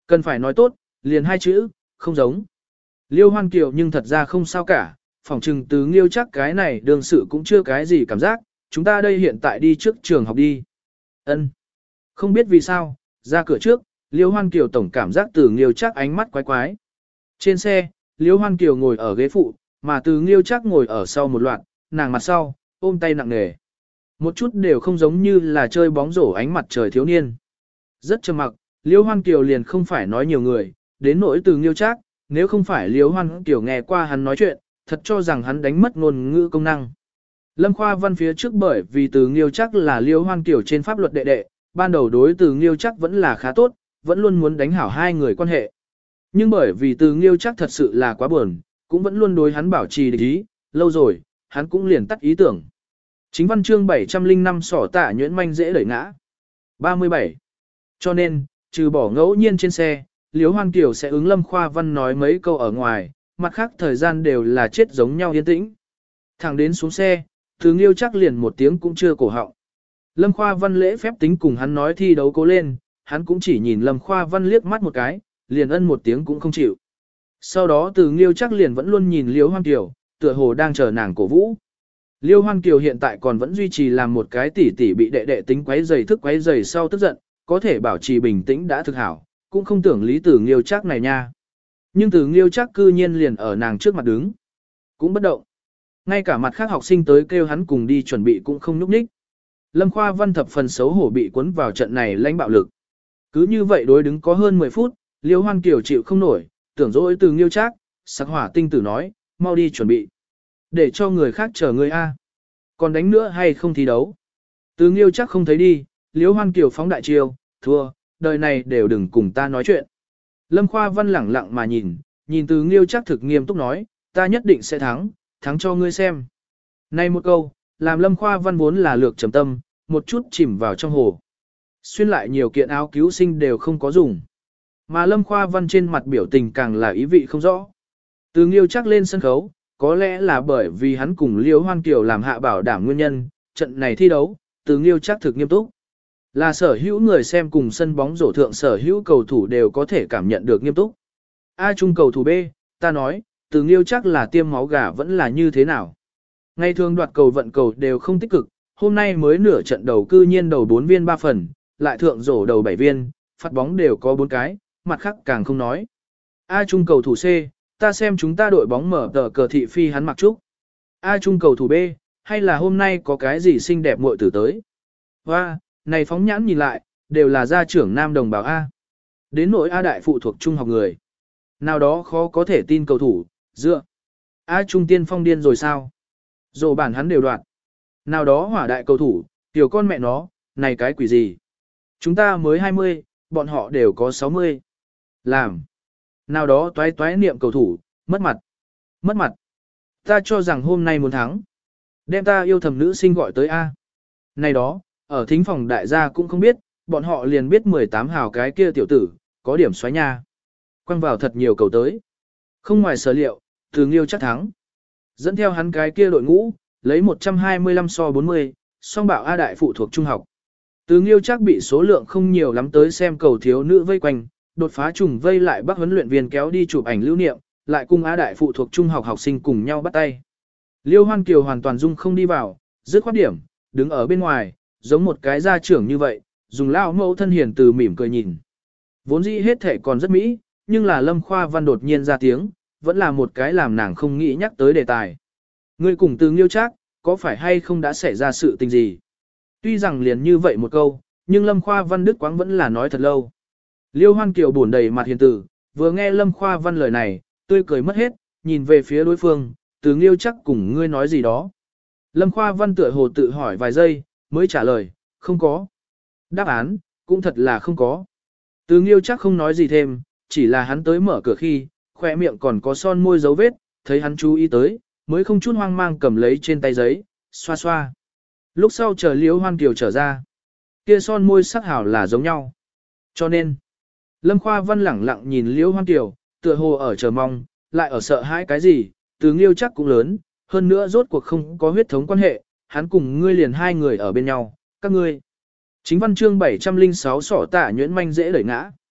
Cần phải nói tốt, liền hai chữ, không giống. Liêu Hoan Kiều nhưng thật ra không sao cả, phỏng chừng từ Nghiêu chắc cái này đương sự cũng chưa cái gì cảm giác, chúng ta đây hiện tại đi trước trường học đi. Ân. Không biết vì sao, ra cửa trước, Liêu Hoan Kiều tổng cảm giác từ Nghiêu chắc ánh mắt quái quái. Trên xe, Liêu Hoan Kiều ngồi ở ghế phụ, mà từ Nghiêu chắc ngồi ở sau một loạt, nàng mặt sau, ôm tay nặng nề. Một chút đều không giống như là chơi bóng rổ ánh mặt trời thiếu niên. Rất trầm mặc, Liêu Hoan Kiều liền không phải nói nhiều người, đến nỗi từ Nghiêu chắc, nếu không phải Liêu Hoan Kiều nghe qua hắn nói chuyện, thật cho rằng hắn đánh mất ngôn ngữ công năng. Lâm Khoa Văn phía trước bởi vì từ Nghiêu chắc là Liêu Hoan Kiều trên pháp luật đệ đệ, ban đầu đối từ Nghiêu chắc vẫn là khá tốt, vẫn luôn muốn đánh hảo hai người quan hệ. Nhưng bởi vì từ Nghiêu chắc thật sự là quá buồn, cũng vẫn luôn đối hắn bảo trì địch ý, lâu rồi, hắn cũng liền tắt ý tưởng. Chính văn chương 705 sỏ tạ nhuyễn manh dễ đẩy ngã. 37. Cho nên, trừ bỏ ngẫu nhiên trên xe, Liêu Hoan Kiều sẽ ứng Lâm Khoa Văn nói mấy câu ở ngoài, mặt khác thời gian đều là chết giống nhau yên tĩnh. Thẳng đến xuống xe, từ Nghiêu chắc liền một tiếng cũng chưa cổ họng. Lâm Khoa Văn lễ phép tính cùng hắn nói thi đấu cố lên, hắn cũng chỉ nhìn Lâm Khoa Văn liếc mắt một cái, liền ân một tiếng cũng không chịu. Sau đó từ Nghiêu chắc liền vẫn luôn nhìn Liêu Hoan Kiều, tựa hồ đang chờ nàng cổ vũ. Liêu Hoan Kiều hiện tại còn vẫn duy trì làm một cái tỷ tỷ bị đệ đệ tính quấy giày thức quấy giày sau tức giận, có thể bảo trì bình tĩnh đã thực hảo, cũng không tưởng lý tử Nghiêu chắc này nha. Nhưng từ Nghiêu chắc cư nhiên liền ở nàng trước mặt đứng, cũng bất động. Ngay cả mặt khác học sinh tới kêu hắn cùng đi chuẩn bị cũng không nhúc nhích. Lâm Khoa Văn thập phần xấu hổ bị cuốn vào trận này lãnh bạo lực. Cứ như vậy đối đứng có hơn 10 phút, Liêu Hoan Kiều chịu không nổi, tưởng dỗi từ Nghiêu chắc, sắc hỏa tinh tử nói, mau đi chuẩn bị. Để cho người khác chờ người A. Còn đánh nữa hay không thi đấu? Từ Nghiêu chắc không thấy đi, Liêu Hoan Kiều phóng đại chiêu, thua, đời này đều đừng cùng ta nói chuyện. Lâm Khoa Văn lẳng lặng mà nhìn từ Nghiêu chắc thực nghiêm túc nói, ta nhất định sẽ thắng cho ngươi xem. Này một câu, làm Lâm Khoa Văn vốn là lược trầm tâm, một chút chìm vào trong hồ. Xuyên lại nhiều kiện áo cứu sinh đều không có dùng. Mà Lâm Khoa Văn trên mặt biểu tình càng là ý vị không rõ. Từ Nghiêu chắc lên sân khấu, có lẽ là bởi vì hắn cùng Liêu Hoan Kiều làm hạ bảo đảm nguyên nhân, trận này thi đấu, Từ Nghiêu chắc thực nghiêm túc. Là sở hữu người xem cùng sân bóng rổ thượng sở hữu cầu thủ đều có thể cảm nhận được nghiêm túc. A trung cầu thủ B, ta nói, Từ Nghiêu chắc là tiêm máu gà vẫn là như thế nào. Ngày thường đoạt cầu vận cầu đều không tích cực, hôm nay mới nửa trận đầu cư nhiên đầu 4 viên 3 phần, lại thượng rổ đầu 7 viên, phạt bóng đều có 4 cái, mặt khác càng không nói. A trung cầu thủ C, ta xem chúng ta đội bóng mở tờ cờ thị phi hắn mặc trúc. A trung cầu thủ B, hay là hôm nay có cái gì xinh đẹp muội tử tới. Và, này phóng nhãn nhìn lại, đều là gia trưởng nam đồng bào A. Đến nỗi A đại phụ thuộc trung học người. Nào đó khó có thể tin cầu thủ, dựa. A trung tiên phong điên rồi sao? Rồi bản hắn đều đoạt. Nào đó hỏa đại cầu thủ, tiểu con mẹ nó, này cái quỷ gì? Chúng ta mới 20, bọn họ đều có 60. Làm. Nào đó toái toái niệm cầu thủ, mất mặt. Mất mặt. Ta cho rằng hôm nay muốn thắng. Đem ta yêu thầm nữ sinh gọi tới A. Này đó, ở thính phòng đại gia cũng không biết, bọn họ liền biết 18 hào cái kia tiểu tử, có điểm xoáy nha. Quăng vào thật nhiều cầu tới. Không ngoài sở liệu, Từ Nghiêu chắc thắng. Dẫn theo hắn cái kia đội ngũ, lấy 125 so 40, song bạo A đại phụ thuộc trung học. Từ Nghiêu chắc bị số lượng không nhiều lắm tới xem cầu thiếu nữ vây quanh, đột phá trùng vây lại bắt huấn luyện viên kéo đi chụp ảnh lưu niệm, lại cùng A đại phụ thuộc trung học học sinh cùng nhau bắt tay. Liêu Hoan Kiều hoàn toàn dung không đi vào, dứt khoát điểm, đứng ở bên ngoài, giống một cái gia trưởng như vậy, dùng lao mẫu thân hiền từ mỉm cười nhìn. Vốn dĩ hết thể còn rất mỹ, nhưng là Lâm Khoa Văn đột nhiên ra tiếng, vẫn là một cái làm nàng không nghĩ nhắc tới đề tài. Ngươi cùng Từ Nghiêu chắc, có phải hay không đã xảy ra sự tình gì? Tuy rằng liền như vậy một câu, nhưng Lâm Khoa Văn Đức Quáng vẫn là nói thật lâu. Liêu Hoan Kiều buồn đầy mặt hiền tử, vừa nghe Lâm Khoa Văn lời này, tươi cười mất hết, nhìn về phía đối phương, Từ Nghiêu chắc cùng ngươi nói gì đó. Lâm Khoa Văn tựa hồ tự hỏi vài giây, mới trả lời, không có. Đáp án, cũng thật là không có. Từ Nghiêu chắc không nói gì thêm, chỉ là hắn tới mở cửa khi, khoe miệng còn có son môi dấu vết, thấy hắn chú ý tới, mới không chút hoang mang cầm lấy trên tay giấy, xoa xoa. Lúc sau chờ Liêu Hoan Kiều trở ra, kia son môi sắc hảo là giống nhau. Cho nên, Lâm Khoa Văn lẳng lặng nhìn Liêu Hoan Kiều, tựa hồ ở chờ mong, lại ở sợ hãi cái gì, Từ Nghiêu chắc cũng lớn, hơn nữa rốt cuộc không có huyết thống quan hệ, hắn cùng ngươi liền hai người ở bên nhau, các ngươi. Chính văn chương 706 sỏ tạ nhuyễn manh dễ đẩy ngã.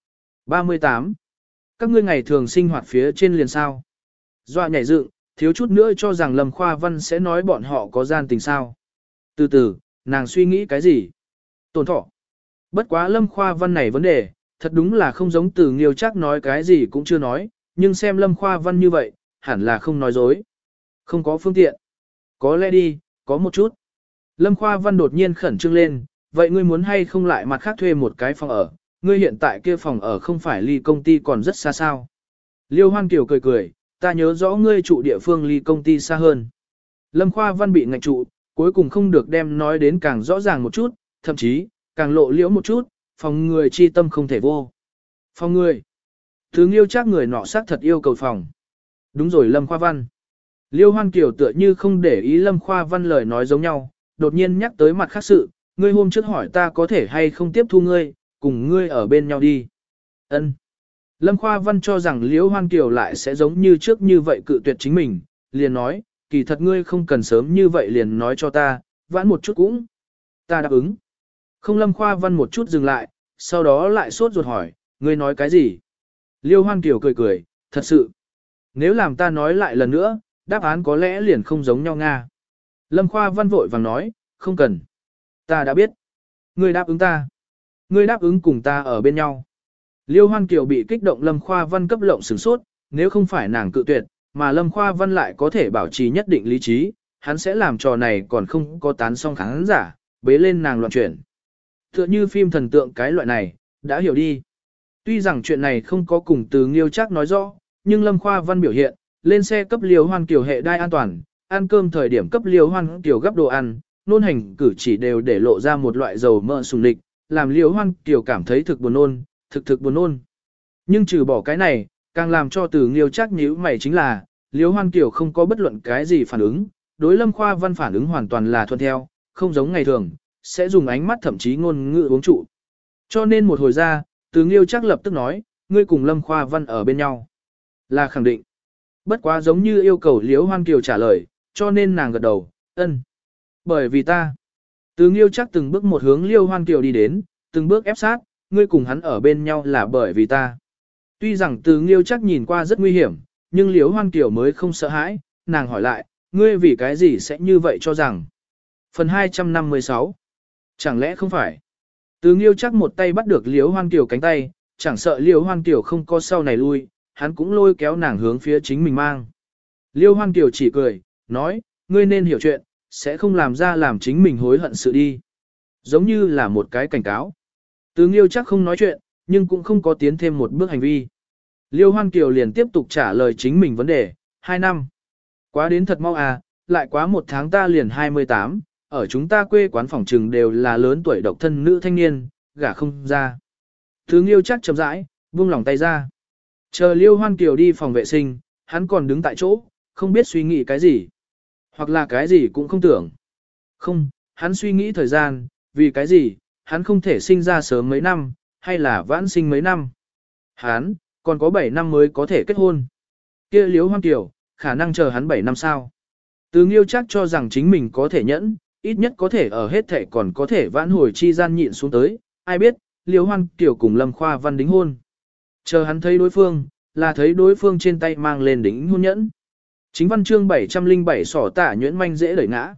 38. Các ngươi ngày thường sinh hoạt phía trên liền sao. Dọa nhảy dựng, thiếu chút nữa cho rằng Lâm Khoa Văn sẽ nói bọn họ có gian tình sao. Từ từ, nàng suy nghĩ cái gì? Tổn thọ. Bất quá Lâm Khoa Văn này vấn đề, thật đúng là không giống Từ Nghiêu chắc nói cái gì cũng chưa nói, nhưng xem Lâm Khoa Văn như vậy, hẳn là không nói dối. Không có phương tiện. Có lẽ đi, có một chút. Lâm Khoa Văn đột nhiên khẩn trương lên, vậy ngươi muốn hay không lại mặt khác thuê một cái phòng ở, ngươi hiện tại kia phòng ở không phải ly công ty còn rất xa sao. Liêu Hoan Kiều cười cười, ta nhớ rõ ngươi trụ địa phương ly công ty xa hơn. Lâm Khoa Văn bị ngạch trụ, cuối cùng không được đem nói đến càng rõ ràng một chút, thậm chí, càng lộ liễu một chút, phòng người chi tâm không thể vô. Phòng người. Thứ Nghiêu chắc người nọ xác thật yêu cầu phòng. Đúng rồi Lâm Khoa Văn. Liêu Hoan Kiều tựa như không để ý Lâm Khoa Văn lời nói giống nhau, đột nhiên nhắc tới mặt khác sự, ngươi hôm trước hỏi ta có thể hay không tiếp thu ngươi, cùng ngươi ở bên nhau đi. Ân. Lâm Khoa Văn cho rằng Liêu Hoan Kiều lại sẽ giống như trước như vậy cự tuyệt chính mình, liền nói, kỳ thật ngươi không cần sớm như vậy liền nói cho ta, vãn một chút cũng. Ta đáp ứng. Không Lâm Khoa Văn một chút dừng lại, sau đó lại sốt ruột hỏi, ngươi nói cái gì? Liêu Hoan Kiều cười cười, thật sự. Nếu làm ta nói lại lần nữa, đáp án có lẽ liền không giống nhau Nga. Lâm Khoa Văn vội vàng nói, không cần. Ta đã biết. Ngươi đáp ứng ta. Ngươi đáp ứng cùng ta ở bên nhau. Liêu Hoan Kiều bị kích động Lâm Khoa Văn cấp lộng sửng sốt, nếu không phải nàng cự tuyệt, mà Lâm Khoa Văn lại có thể bảo trì nhất định lý trí, hắn sẽ làm trò này còn không có tán xong khán giả, bế lên nàng loạn chuyển. Tựa như phim thần tượng cái loại này, đã hiểu đi. Tuy rằng chuyện này không có cùng Từ Nghiêu chắc nói rõ, nhưng Lâm Khoa Văn biểu hiện, lên xe cấp Liêu Hoan Kiều hệ đai an toàn, ăn cơm thời điểm cấp Liêu Hoan Kiều gấp đồ ăn, nôn hành cử chỉ đều để lộ ra một loại dầu mỡ sùng địch, làm Liêu Hoan Kiều cảm thấy thực buồn nôn, thực buồn nôn. Nhưng trừ bỏ cái này, càng làm cho Từ Nghiêu chắc nhíu mày chính là, Liêu Hoan Kiều không có bất luận cái gì phản ứng, đối Lâm Khoa Văn phản ứng hoàn toàn là thuận theo, không giống ngày thường, sẽ dùng ánh mắt thậm chí ngôn ngữ uống trụ. Cho nên một hồi ra, Từ Nghiêu chắc lập tức nói, ngươi cùng Lâm Khoa Văn ở bên nhau. Là khẳng định. Bất quá giống như yêu cầu Liêu Hoan Kiều trả lời, cho nên nàng gật đầu, ân. Bởi vì ta. Từ Nghiêu chắc từng bước một hướng Liêu Hoan Kiều đi đến, từng bước ép sát, ngươi cùng hắn ở bên nhau là bởi vì ta. Tuy rằng Từ Nghiêu chắc nhìn qua rất nguy hiểm, nhưng Liêu Hoan Kiều mới không sợ hãi, nàng hỏi lại, ngươi vì cái gì sẽ như vậy cho rằng. Phần 256. Chẳng lẽ không phải? Từ Nghiêu chắc một tay bắt được Liêu Hoan Kiều cánh tay, chẳng sợ Liêu Hoan Kiều không có sau này lui, hắn cũng lôi kéo nàng hướng phía chính mình mang. Liêu Hoan Kiều chỉ cười, nói, ngươi nên hiểu chuyện, sẽ không làm ra làm chính mình hối hận sự đi. Giống như là một cái cảnh cáo. Từ Nghiêu chắc không nói chuyện, nhưng cũng không có tiến thêm một bước hành vi. Liêu Hoan Kiều liền tiếp tục trả lời chính mình vấn đề, 2 năm. Quá đến thật mau à, lại quá 1 tháng ta liền 28, ở chúng ta quê quán phòng trừng đều là lớn tuổi độc thân nữ thanh niên, gả không ra. Từ Nghiêu chắc chậm rãi, buông lỏng tay ra. Chờ Liêu Hoan Kiều đi phòng vệ sinh, hắn còn đứng tại chỗ, không biết suy nghĩ cái gì. Hoặc là cái gì cũng không tưởng. Không, hắn suy nghĩ thời gian, vì cái gì, hắn không thể sinh ra sớm mấy năm, hay là vãn sinh mấy năm. Hắn, còn có 7 năm mới có thể kết hôn. Kia Liêu Hoan Kiều, khả năng chờ hắn 7 năm sao. Từ Nghiêu chắc cho rằng chính mình có thể nhẫn, ít nhất có thể ở hết thể còn có thể vãn hồi chi gian nhịn xuống tới. Ai biết, Liêu Hoan Kiều cùng Lâm Khoa Văn đính hôn. Chờ hắn thấy đối phương, là thấy đối phương trên tay mang lên đính hôn nhẫn. Chính văn chương 707 sỏ tả nhuyễn manh dễ đẩy ngã.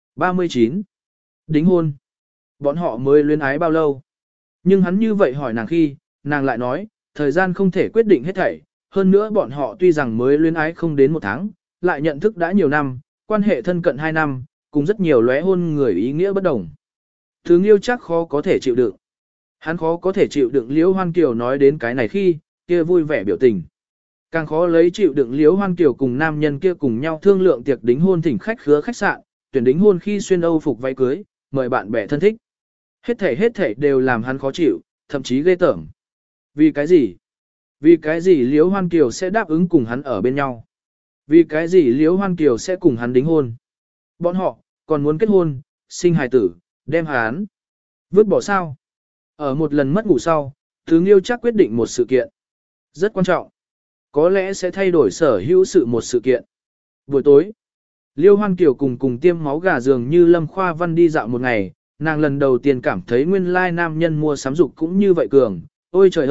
39. Đính hôn. Bọn họ mới luyến ái bao lâu? Nhưng hắn như vậy hỏi nàng khi, nàng lại nói, thời gian không thể quyết định hết thảy. Hơn nữa bọn họ tuy rằng mới luyến ái không đến 1 tháng, lại nhận thức đã nhiều năm, quan hệ thân cận 2 năm, cùng rất nhiều lóe hôn người ý nghĩa bất đồng. Thứ Nghiêu chắc khó có thể chịu đựng. Hắn khó có thể chịu đựng Liễu Hoan Kiều nói đến cái này khi, kia vui vẻ biểu tình. Càng khó lấy chịu đựng Liễu Hoan Kiều cùng nam nhân kia cùng nhau thương lượng tiệc đính hôn thỉnh khách khứa khách sạn, tuyển đính hôn khi xuyên Âu phục váy cưới, mời bạn bè thân thích. Hết thảy đều làm hắn khó chịu, thậm chí ghê tởm. Vì cái gì? Vì cái gì Liễu Hoan Kiều sẽ đáp ứng cùng hắn ở bên nhau? Vì cái gì Liễu Hoan Kiều sẽ cùng hắn đính hôn? Bọn họ, còn muốn kết hôn, sinh hài tử, đem hắn vứt bỏ sao? Ở một lần mất ngủ sau, Từ Nghiêu chắc quyết định một sự kiện. Rất quan trọng. Có lẽ sẽ thay đổi sở hữu sự một sự kiện. Buổi tối, Liêu Hoan Kiều cùng tiêm máu gà dường như Lâm Khoa Văn đi dạo một ngày, nàng lần đầu tiên cảm thấy nguyên lai nam nhân mua sắm dục cũng như vậy cường. Ôi trời ơi,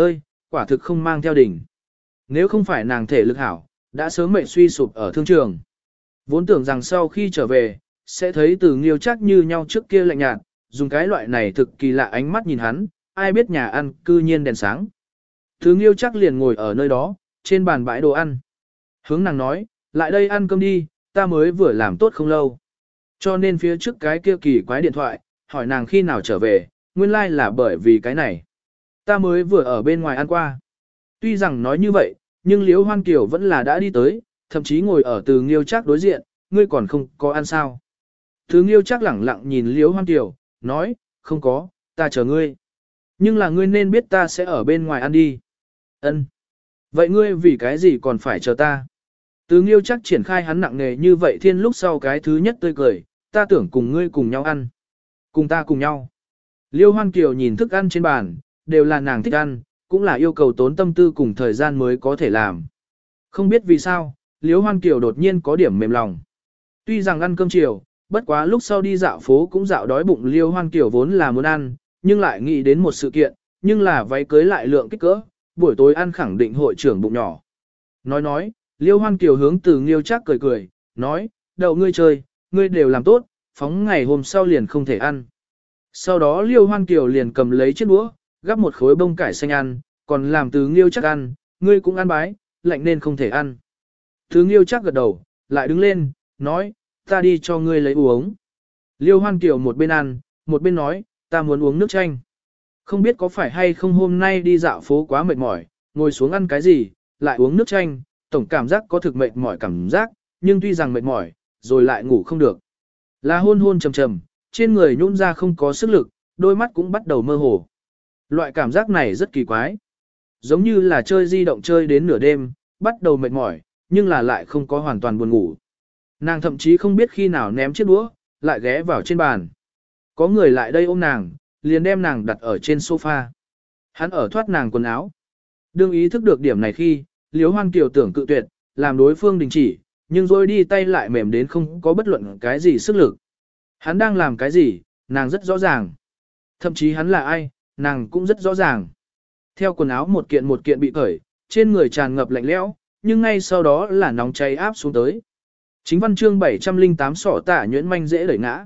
quả thực không mang theo đỉnh. Nếu không phải nàng thể lực hảo, đã sớm mệnh suy sụp ở thương trường. Vốn tưởng rằng sau khi trở về, sẽ thấy Từ Nghiêu chắc như nhau trước kia lạnh nhạt, dùng cái loại này thực kỳ lạ ánh mắt nhìn hắn, ai biết nhà ăn cư nhiên đèn sáng. Từ Nghiêu chắc liền ngồi ở nơi đó, trên bàn bãi đồ ăn. Hướng nàng nói, lại đây ăn cơm đi, ta mới vừa làm tốt không lâu. Cho nên phía trước cái kia kỳ quái điện thoại, hỏi nàng khi nào trở về, nguyên lai like là bởi vì cái này. Ta mới vừa ở bên ngoài ăn qua. Tuy rằng nói như vậy, nhưng Liễu Hoan Kiều vẫn là đã đi tới, thậm chí ngồi ở Từ Nghiêu chắc đối diện, ngươi còn không có ăn sao. Từ Nghiêu chắc lẳng lặng nhìn Liễu Hoan Kiều, nói, không có, ta chờ ngươi. Nhưng là ngươi nên biết ta sẽ ở bên ngoài ăn đi. Ân. Vậy ngươi vì cái gì còn phải chờ ta? Từ Nghiêu chắc triển khai hắn nặng nề như vậy thiên lúc sau cái thứ nhất tươi cười, ta tưởng cùng ngươi cùng nhau ăn. Cùng ta cùng nhau. Liêu Hoan Kiều nhìn thức ăn trên bàn, đều là nàng thích ăn, cũng là yêu cầu tốn tâm tư cùng thời gian mới có thể làm. Không biết vì sao, Liêu Hoan Kiều đột nhiên có điểm mềm lòng. Tuy rằng ăn cơm chiều, bất quá lúc sau đi dạo phố cũng dạo đói bụng Liêu Hoan Kiều vốn là muốn ăn, nhưng lại nghĩ đến một sự kiện, nhưng là váy cưới lại lượng kích cỡ, buổi tối ăn khẳng định hội trưởng bụng nhỏ. Nói, Liêu Hoan Kiều hướng Từ Nghiêu chắc cười cười, nói, đậu ngươi chơi, ngươi đều làm tốt, phóng ngày hôm sau liền không thể ăn. Sau đó Liêu Hoan Kiều liền cầm lấy chiếc đũa, gắp một khối bông cải xanh ăn, còn làm Từ Nghiêu chắc ăn, ngươi cũng ăn bái, lạnh nên không thể ăn. Từ Nghiêu chắc gật đầu, lại đứng lên, nói, ta đi cho ngươi lấy uống. Liêu Hoan Kiều một bên ăn, một bên nói, ta muốn uống nước chanh. Không biết có phải hay không hôm nay đi dạo phố quá mệt mỏi, ngồi xuống ăn cái gì, lại uống nước chanh, tổng cảm giác có thực mệt mỏi cảm giác, nhưng tuy rằng mệt mỏi, rồi lại ngủ không được. Là hôn hôn trầm trầm, trên người nhũn ra không có sức lực, đôi mắt cũng bắt đầu mơ hồ. Loại cảm giác này rất kỳ quái. Giống như là chơi di động chơi đến nửa đêm, bắt đầu mệt mỏi, nhưng là lại không có hoàn toàn buồn ngủ. Nàng thậm chí không biết khi nào ném chiếc đũa, lại ghé vào trên bàn. Có người lại đây ôm nàng, liền đem nàng đặt ở trên sofa. Hắn ở thoát nàng quần áo. Đương ý thức được điểm này khi, Liễu Hoan Kiều tưởng cự tuyệt, làm đối phương đình chỉ, nhưng rồi đi tay lại mềm đến không có bất luận cái gì sức lực. Hắn đang làm cái gì, nàng rất rõ ràng. Thậm chí hắn là ai, nàng cũng rất rõ ràng. Theo quần áo một kiện bị cởi, trên người tràn ngập lạnh lẽo, nhưng ngay sau đó là nóng cháy áp xuống tới. Chính văn chương 708 sỏ tả nhuyễn manh dễ đẩy ngã.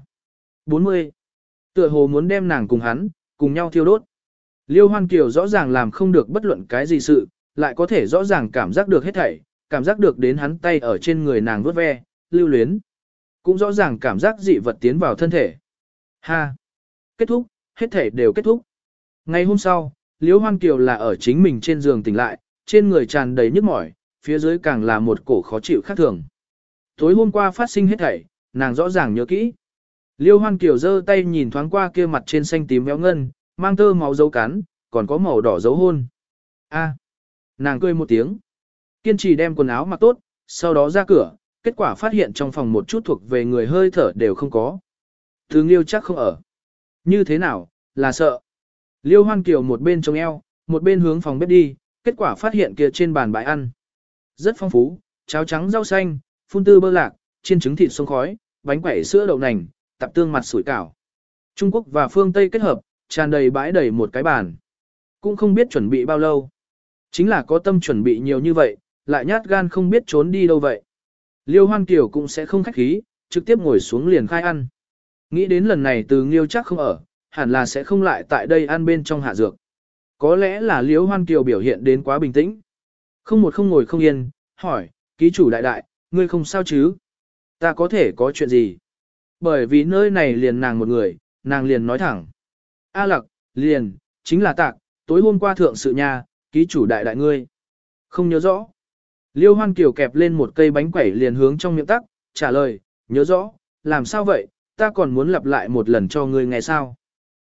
40. Tựa hồ muốn đem nàng cùng hắn, cùng nhau thiêu đốt. Liêu Hoan Kiều rõ ràng làm không được bất luận cái gì sự, lại có thể rõ ràng cảm giác được hết thảy, cảm giác được đến hắn tay ở trên người nàng vuốt ve, lưu luyến. Cũng rõ ràng cảm giác dị vật tiến vào thân thể. Ha! Kết thúc, hết thảy đều kết thúc. Ngày hôm sau, Liêu Hoan Kiều là ở chính mình trên giường tỉnh lại, trên người tràn đầy nhức mỏi, phía dưới càng là một cổ khó chịu khác thường. Tối hôm qua phát sinh hết thảy, nàng rõ ràng nhớ kỹ. Liêu Hoan Kiều giơ tay nhìn thoáng qua kia mặt trên xanh tím béo ngân, mang tơ máu dấu cắn, còn có màu đỏ dấu hôn. A, nàng cười một tiếng, kiên trì đem quần áo mặc tốt, sau đó ra cửa, kết quả phát hiện trong phòng một chút thuộc về người hơi thở đều không có. Từ Nghiêu chắc không ở. Như thế nào, là sợ. Liêu Hoan Kiều một bên trông eo, một bên hướng phòng bếp đi, kết quả phát hiện kia trên bàn bãi ăn. Rất phong phú, cháo trắng rau xanh, phun tư bơ lạc, chiên trứng thịt sông khói, bánh quẩy sữa đậu nành, tạp tương mặt sủi cảo. Trung Quốc và phương Tây kết hợp, tràn đầy bãi đầy một cái bàn. Cũng không biết chuẩn bị bao lâu. Chính là có tâm chuẩn bị nhiều như vậy, lại nhát gan không biết trốn đi đâu vậy. Liêu Hoan Kiều cũng sẽ không khách khí, trực tiếp ngồi xuống liền khai ăn. Nghĩ đến lần này Từ Nghiêu chắc không ở, hẳn là sẽ không lại tại đây ăn bên trong hạ dược. Có lẽ là Liêu Hoan Kiều biểu hiện đến quá bình tĩnh. Không ngồi không yên, hỏi, ký chủ đại đại, ngươi không sao chứ? Ta có thể có chuyện gì? Bởi vì nơi này liền nàng một người, nàng liền nói thẳng. A Lặc, liền, chính là Tạc, tối hôm qua thượng sự nhà, ký chủ đại đại ngươi. Không nhớ rõ. Liêu Hoan Kiều kẹp lên một cây bánh quẩy liền hướng trong miệng tắc, trả lời, nhớ rõ, làm sao vậy, ta còn muốn lặp lại một lần cho ngươi nghe sao.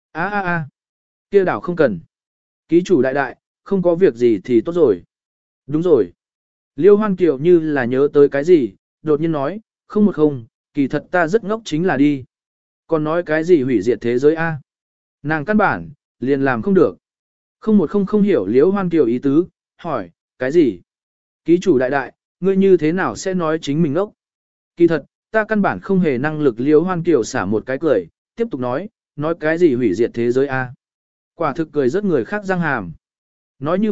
Kia đảo không cần. Ký chủ đại đại, không có việc gì thì tốt rồi. Đúng rồi. Liêu Hoan Kiều như là nhớ tới cái gì, đột nhiên nói, không, kỳ thật ta rất ngốc chính là đi. Còn nói cái gì hủy diệt thế giới a? Nàng căn bản, liền làm không được. Không hiểu Liêu Hoan Kiều ý tứ, hỏi, cái gì? Ký chủ đại đại, ngươi như thế nào sẽ nói chính mình ngốc? Kỳ thật, ta căn bản không hề năng lực. Liêu Hoan Kiều xả một cái cười, tiếp tục nói cái gì hủy diệt thế giới a? Quả thực cười rất người khác răng hàm. Nói như vậy,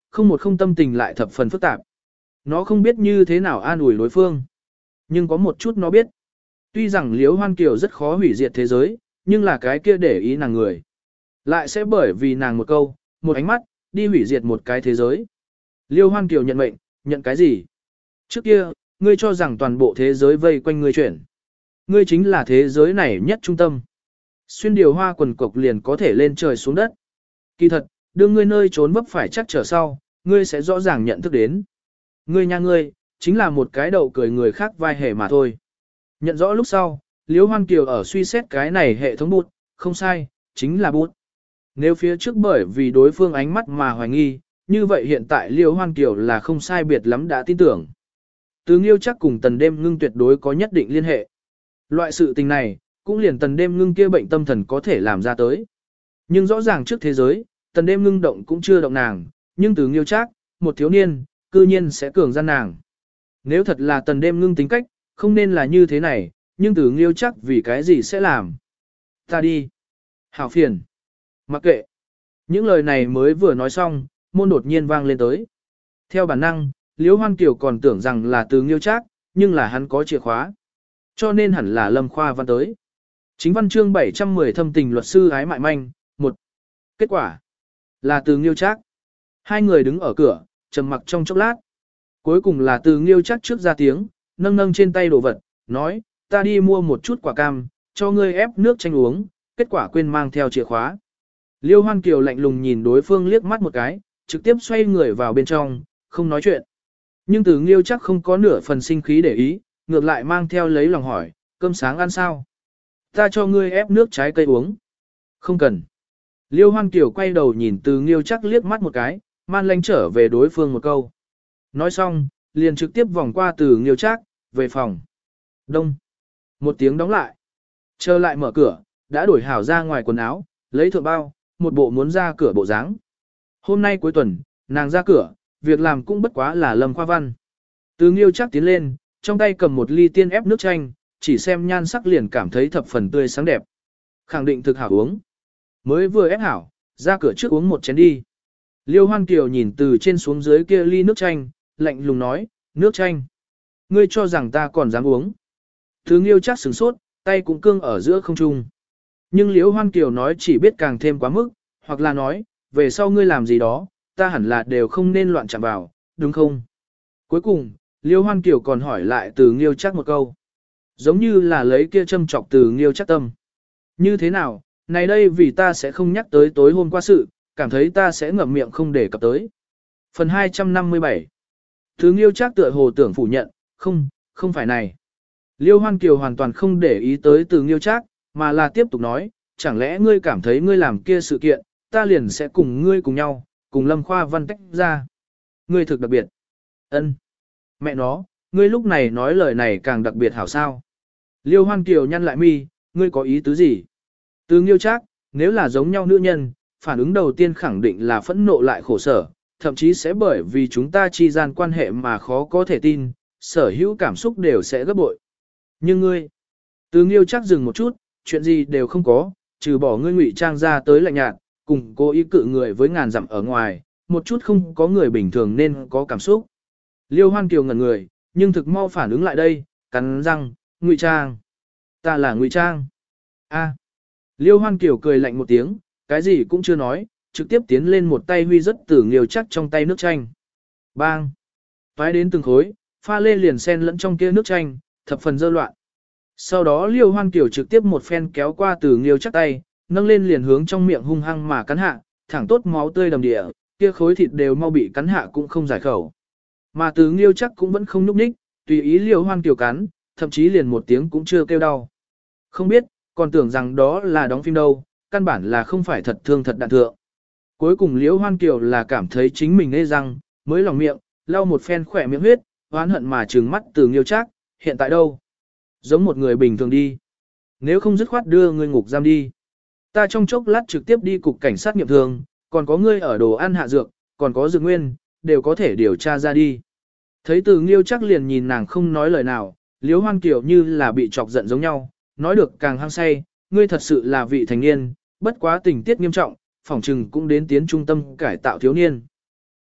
không một không tâm tình lại thập phần phức tạp. Nó không biết như thế nào an ủi đối phương. Nhưng có một chút nó biết. Tuy rằng Liễu Hoan Kiều rất khó hủy diệt thế giới, nhưng là cái kia để ý nàng người. Lại sẽ bởi vì nàng một câu, một ánh mắt, đi hủy diệt một cái thế giới. Liễu Hoan Kiều nhận mệnh, nhận cái gì? Trước kia, ngươi cho rằng toàn bộ thế giới vây quanh ngươi chuyển. Ngươi chính là thế giới này nhất trung tâm. Xuyên điều hoa quần cộc liền có thể lên trời xuống đất. Kỳ thật, đưa ngươi nơi trốn vấp phải chắc trở sau, ngươi sẽ rõ ràng nhận thức đến. Ngươi nha ngươi, chính là một cái đậu cười người khác vai hề mà thôi. Nhận rõ lúc sau, Liễu Hoan Kiều ở suy xét cái này hệ thống bút, không sai, chính là bút. Nếu phía trước bởi vì đối phương ánh mắt mà hoài nghi, như vậy hiện tại Liễu Hoan Kiều là không sai biệt lắm đã tin tưởng. Từ Nghiêu chắc cùng Tần Đêm Ngưng tuyệt đối có nhất định liên hệ. Loại sự tình này, cũng liền Tần Đêm Ngưng kia bệnh tâm thần có thể làm ra tới. Nhưng rõ ràng trước thế giới, Tần Đêm Ngưng động cũng chưa động nàng, nhưng Từ Nghiêu chắc, một thiếu niên, cư nhiên sẽ cường gian nàng. Nếu thật là Tần Đêm Ngưng tính cách, không nên là như thế này, nhưng Từ Nghiêu chắc vì cái gì sẽ làm. Ta đi. Hảo phiền. Mặc kệ. Những lời này mới vừa nói xong, môn đột nhiên vang lên tới. Theo bản năng, Liễu Hoan Kiều còn tưởng rằng là Từ Nghiêu Trác, nhưng là hắn có chìa khóa. Cho nên hẳn là Lâm Khoa Văn tới. Chính văn chương 710 thâm tình luật sư ái mại manh, 1. Kết quả là Từ Nghiêu Trác. Hai người đứng ở cửa, trầm mặc trong chốc lát. Cuối cùng là Từ Nghiêu Trác trước ra tiếng, nâng nâng trên tay đồ vật, nói, ta đi mua một chút quả cam, cho ngươi ép nước chanh uống, kết quả quên mang theo chìa khóa. Liêu Hoan Kiều lạnh lùng nhìn đối phương liếc mắt một cái, trực tiếp xoay người vào bên trong, không nói chuyện. Nhưng Từ Nghiêu chắc không có nửa phần sinh khí để ý, ngược lại mang theo lấy lòng hỏi, cơm sáng ăn sao? Ta cho ngươi ép nước trái cây uống. Không cần. Liêu Hoan Kiều quay đầu nhìn Từ Nghiêu chắc liếc mắt một cái, man lanh trở về đối phương một câu. Nói xong, liền trực tiếp vòng qua Từ Nghiêu chắc, về phòng. Đông. Một tiếng đóng lại. Trở lại mở cửa, đã đổi hảo ra ngoài quần áo, lấy thượng bao, một bộ muốn ra cửa bộ dáng. Hôm nay cuối tuần, nàng ra cửa, việc làm cũng bất quá là Lâm Khoa Văn. Từ Nghiêu chắc tiến lên, trong tay cầm một ly tiên ép nước chanh, chỉ xem nhan sắc liền cảm thấy thập phần tươi sáng đẹp. Khẳng định thực hảo uống. Mới vừa ép hảo, ra cửa trước uống một chén đi. Liêu Hoan Kiều nhìn từ trên xuống dưới kia ly nước chanh, lạnh lùng nói, nước chanh. Ngươi cho rằng ta còn dám uống. Từ Nghiêu chắc sửng sốt, tay cũng cương ở giữa không trung. Nhưng Liêu Hoan Kiều nói chỉ biết càng thêm quá mức, hoặc là nói, về sau ngươi làm gì đó, ta hẳn là đều không nên loạn chạm vào, đúng không? Cuối cùng, Liêu Hoan Kiều còn hỏi lại Từ Nghiêu chắc một câu. Giống như là lấy kia châm chọc Từ Nghiêu chắc tâm. Như thế nào, này đây vì ta sẽ không nhắc tới tối hôm qua sự, cảm thấy ta sẽ ngậm miệng không để cập tới. Phần 257. Từ Nghiêu chắc tựa hồ tưởng phủ nhận, không phải này. Liêu Hoan Kiều hoàn toàn không để ý tới Từ Nghiêu chắc, mà là tiếp tục nói, chẳng lẽ ngươi cảm thấy ngươi làm kia sự kiện, ta liền sẽ cùng ngươi cùng nhau, cùng Lâm Khoa Văn tách ra. Ngươi thực đặc biệt. Ân. Mẹ nó, ngươi lúc này nói lời này càng đặc biệt hảo sao. Liêu Hoan Kiều nhăn lại mi, ngươi có ý tứ gì? Từ Nghiêu chắc, nếu là giống nhau nữ nhân, phản ứng đầu tiên khẳng định là phẫn nộ lại khổ sở, thậm chí sẽ bởi vì chúng ta chi gian quan hệ mà khó có thể tin, sở hữu cảm xúc đều sẽ gấp bội. Nhưng ngươi, Từ Nghiêu chắc dừng một chút, chuyện gì đều không có, trừ bỏ ngươi ngụy trang ra tới lạnh nhạt, cùng cố ý cự người với ngàn dặm ở ngoài, một chút không có người bình thường nên có cảm xúc. Liêu Hoan Kiều ngẩn người, nhưng thực mau phản ứng lại đây, cắn răng, ngụy trang. Ta là ngụy trang. A. Liêu Hoan Kiều cười lạnh một tiếng, cái gì cũng chưa nói, trực tiếp tiến lên một tay huy rất Từ Nghiêu chắc trong tay nước chanh. Bang. Toái đến từng khối, pha lê liền xen lẫn trong kia nước chanh, thập phần dơ loạn. Sau đó Liêu Hoan Kiều trực tiếp một phen kéo qua Từ Nghiêu chắc tay, nâng lên liền hướng trong miệng hung hăng mà cắn hạ, thẳng tốt máu tươi đầm địa, kia khối thịt đều mau bị cắn hạ cũng không giải khẩu. Mà Từ Nghiêu chắc cũng vẫn không nhúc nhích, tùy ý Liêu Hoan Kiều cắn, thậm chí liền một tiếng cũng chưa kêu đau. Không biết, còn tưởng rằng đó là đóng phim đâu, căn bản là không phải thật thương thật đạn thượng. Cuối cùng Liêu Hoan Kiều là cảm thấy chính mình ê răng, mới lòng miệng, lau một phen khỏe miệng huyết, oán hận mà trừng mắt Từ Nghiêu chắc, hiện tại đâu? Giống một người bình thường đi. Nếu không dứt khoát đưa ngươi ngục giam đi. Ta trong chốc lát trực tiếp đi cục cảnh sát nghiệm thương, còn có ngươi ở đồ ăn hạ dược, còn có dược nguyên, đều có thể điều tra ra đi. Thấy Từ Nghiêu chắc liền nhìn nàng không nói lời nào, Liêu Hoan Kiều như là bị chọc giận giống nhau, nói được càng hăng say, ngươi thật sự là vị thành niên, bất quá tình tiết nghiêm trọng, phỏng trừng cũng đến tiến trung tâm cải tạo thiếu niên.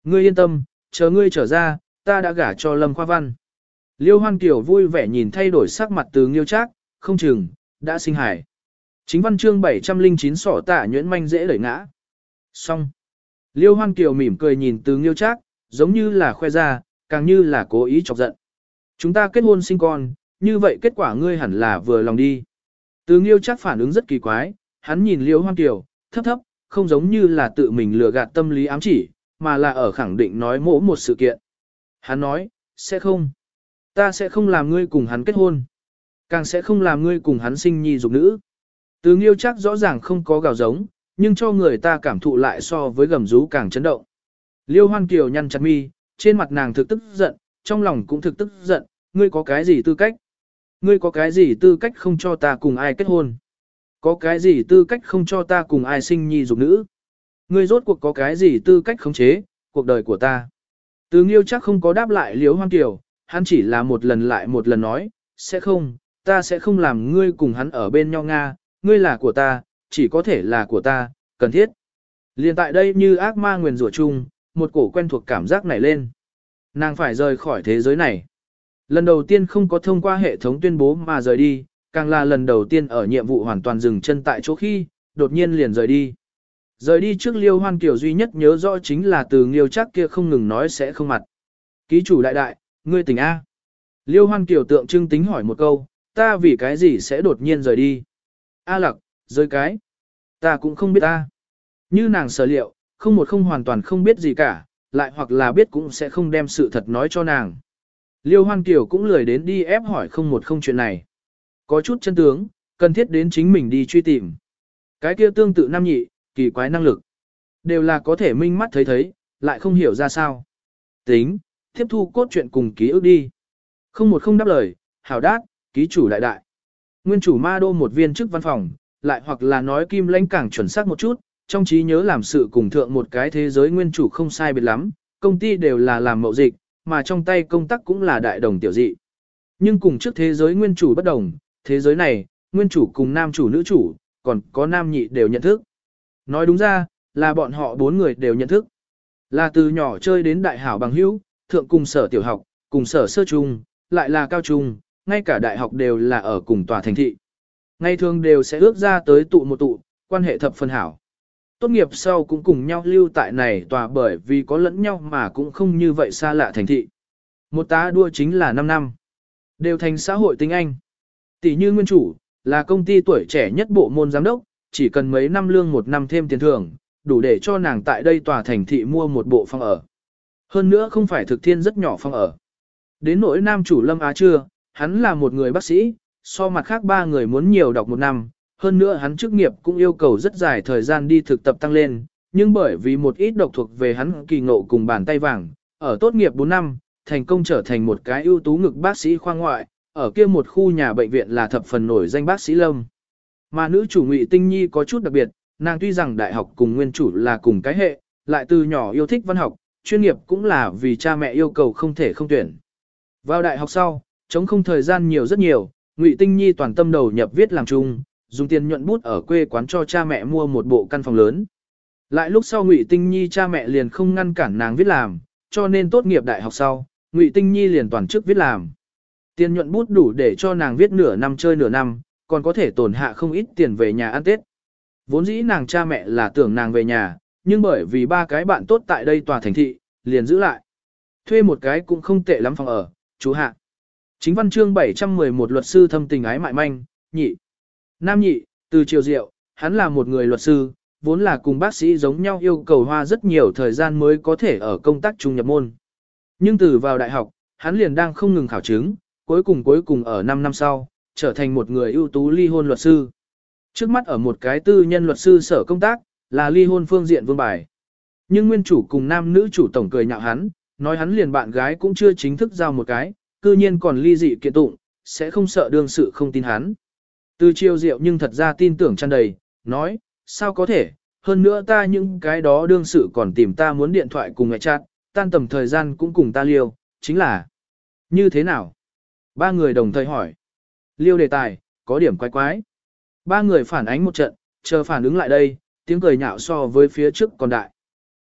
Ngươi yên tâm, chờ ngươi trở ra, ta đã gả cho Lâm Khoa Văn. Liêu Hoan Kiều vui vẻ nhìn thay đổi sắc mặt Từ Nghiêu Trác, không chừng, đã sinh hải. Chính văn chương 709 sỏ tạ nhuyễn manh dễ đẩy ngã. Xong. Liêu Hoan Kiều mỉm cười nhìn Từ Nghiêu Trác, giống như là khoe ra, càng như là cố ý chọc giận. Chúng ta kết hôn sinh con, như vậy kết quả ngươi hẳn là vừa lòng đi. Từ Nghiêu Trác phản ứng rất kỳ quái, hắn nhìn Liêu Hoan Kiều, thấp thấp, không giống như là tự mình lừa gạt tâm lý ám chỉ, mà là ở khẳng định nói mỗ một sự kiện. Hắn nói, sẽ không. Ta sẽ không làm ngươi cùng hắn kết hôn. Càng sẽ không làm ngươi cùng hắn sinh nhi dục nữ. Từ Nghiêu Trác rõ ràng không có gào giống, nhưng cho người ta cảm thụ lại so với gầm rú càng chấn động. Liêu Hoan Kiều nhăn chặt mi, trên mặt nàng thực tức giận, trong lòng cũng thực tức giận, ngươi có cái gì tư cách? Ngươi có cái gì tư cách không cho ta cùng ai kết hôn? Có cái gì tư cách không cho ta cùng ai sinh nhi dục nữ? Ngươi rốt cuộc có cái gì tư cách khống chế cuộc đời của ta? Từ Nghiêu Trác không có đáp lại Liêu Hoan Kiều, hắn chỉ là một lần lại một lần nói, sẽ không, ta sẽ không làm ngươi cùng hắn ở bên nhau Nga, ngươi là của ta, chỉ có thể là của ta, cần thiết. Liên tại đây như ác ma nguyền rủa chung, một cổ quen thuộc cảm giác nảy lên. Nàng phải rời khỏi thế giới này. Lần đầu tiên không có thông qua hệ thống tuyên bố mà rời đi, càng là lần đầu tiên ở nhiệm vụ hoàn toàn dừng chân tại chỗ khi, đột nhiên liền rời đi. Rời đi trước Liêu Hoan Kiều duy nhất nhớ rõ chính là Từ Nghiêu Trác kia không ngừng nói sẽ không mặt. Ký chủ đại đại, ngươi tỉnh A. Liêu Hoan Kiều tượng trưng tính hỏi một câu, ta vì cái gì sẽ đột nhiên rời đi? A Lặc, rơi cái. Ta cũng không biết ta. Như nàng sở liệu, không hoàn toàn không biết gì cả, lại hoặc là biết cũng sẽ không đem sự thật nói cho nàng. Liêu Hoan Kiều cũng lười đến đi ép hỏi không chuyện này. Có chút chân tướng, cần thiết đến chính mình đi truy tìm. Cái kia tương tự nam nhị, kỳ quái năng lực. Đều là có thể minh mắt thấy, lại không hiểu ra sao. Tính, tiếp thu cốt truyện cùng ký ức đi. Không đáp lời, hảo đát, ký chủ đại đại. Nguyên chủ ma đô một viên chức văn phòng, lại hoặc là nói Kim Lãnh càng chuẩn xác một chút, trong trí nhớ làm sự cùng thượng một cái thế giới nguyên chủ không sai biệt lắm, công ty đều là làm mậu dịch, mà trong tay công tác cũng là đại đồng tiểu dị. Nhưng cùng trước thế giới nguyên chủ bất đồng, thế giới này, nguyên chủ cùng nam chủ nữ chủ, còn có nam nhị đều nhận thức. Nói đúng ra, là bọn họ 4 người đều nhận thức. Là từ nhỏ chơi đến đại hảo bằng hữu, thượng cùng sở tiểu học, cùng sở sơ trung, lại là cao trung, ngay cả đại học đều là ở cùng tòa thành thị. Ngày thường đều sẽ ước ra tới tụ một tụ, quan hệ thập phân hảo. Tốt nghiệp sau cũng cùng nhau lưu tại này tòa bởi vì có lẫn nhau mà cũng không như vậy xa lạ thành thị. Một tá đua chính là 5 năm. Đều thành xã hội tinh anh. Tỷ như nguyên chủ, là công ty tuổi trẻ nhất bộ môn giám đốc, chỉ cần mấy năm lương một năm thêm tiền thưởng, đủ để cho nàng tại đây tòa thành thị mua một bộ phòng ở. Hơn nữa không phải thực thiên rất nhỏ phòng ở. Đến nỗi nam chủ Lâm Á chưa, hắn là một người bác sĩ, so mặt khác 3 người muốn nhiều đọc một năm, hơn nữa hắn chức nghiệp cũng yêu cầu rất dài thời gian đi thực tập tăng lên, nhưng bởi vì một ít độc thuộc về hắn kỳ ngộ cùng bàn tay vàng, ở tốt nghiệp 4 năm, thành công trở thành một cái ưu tú ngực bác sĩ khoa ngoại, ở kia một khu nhà bệnh viện là thập phần nổi danh bác sĩ Lâm. Mà nữ chủ Ngụy Tinh Nhi có chút đặc biệt, nàng tuy rằng đại học cùng nguyên chủ là cùng cái hệ, lại từ nhỏ yêu thích văn học, chuyên nghiệp cũng là vì cha mẹ yêu cầu không thể không tuyển. Vào đại học sau, chống không thời gian nhiều rất nhiều, Ngụy Tinh Nhi toàn tâm đầu nhập viết làm chung, dùng tiền nhuận bút ở quê quán cho cha mẹ mua một bộ căn phòng lớn. Lại lúc sau Ngụy Tinh Nhi cha mẹ liền không ngăn cản nàng viết làm, cho nên tốt nghiệp đại học sau, Ngụy Tinh Nhi liền toàn chức viết làm. Tiền nhuận bút đủ để cho nàng viết nửa năm chơi nửa năm, còn có thể tổn hạ không ít tiền về nhà ăn Tết. Vốn dĩ nàng cha mẹ là tưởng nàng về nhà, nhưng bởi vì 3 cái bạn tốt tại đây tòa thành thị, liền giữ lại. Thuê một cái cũng không tệ lắm phòng ở, chú hạ. Chính văn chương 711 luật sư thâm tình ái mại manh, nhị. Nam nhị, từ Triều Diệu, hắn là một người luật sư, vốn là cùng bác sĩ giống nhau yêu cầu hoa rất nhiều thời gian mới có thể ở công tác trung nhập môn. Nhưng từ vào đại học, hắn liền đang không ngừng khảo chứng, cuối cùng ở 5 năm sau, trở thành một người ưu tú ly hôn luật sư. Trước mắt ở một cái tư nhân luật sư sở công tác, là ly hôn phương diện vương bài. Nhưng nguyên chủ cùng nam nữ chủ tổng cười nhạo hắn, nói hắn liền bạn gái cũng chưa chính thức giao một cái, cư nhiên còn ly dị kiện tụng, sẽ không sợ đương sự không tin hắn. Từ Triều Diệu nhưng thật ra tin tưởng tràn đầy, nói, sao có thể, hơn nữa ta những cái đó đương sự còn tìm ta muốn điện thoại cùng ngoại chat, tan tầm thời gian cũng cùng ta liêu, chính là như thế nào? 3 người đồng thời hỏi. Liêu đề tài, có điểm quái quái. 3 người phản ánh một trận, chờ phản ứng lại đây, tiếng cười nhạo so với phía trước còn đại.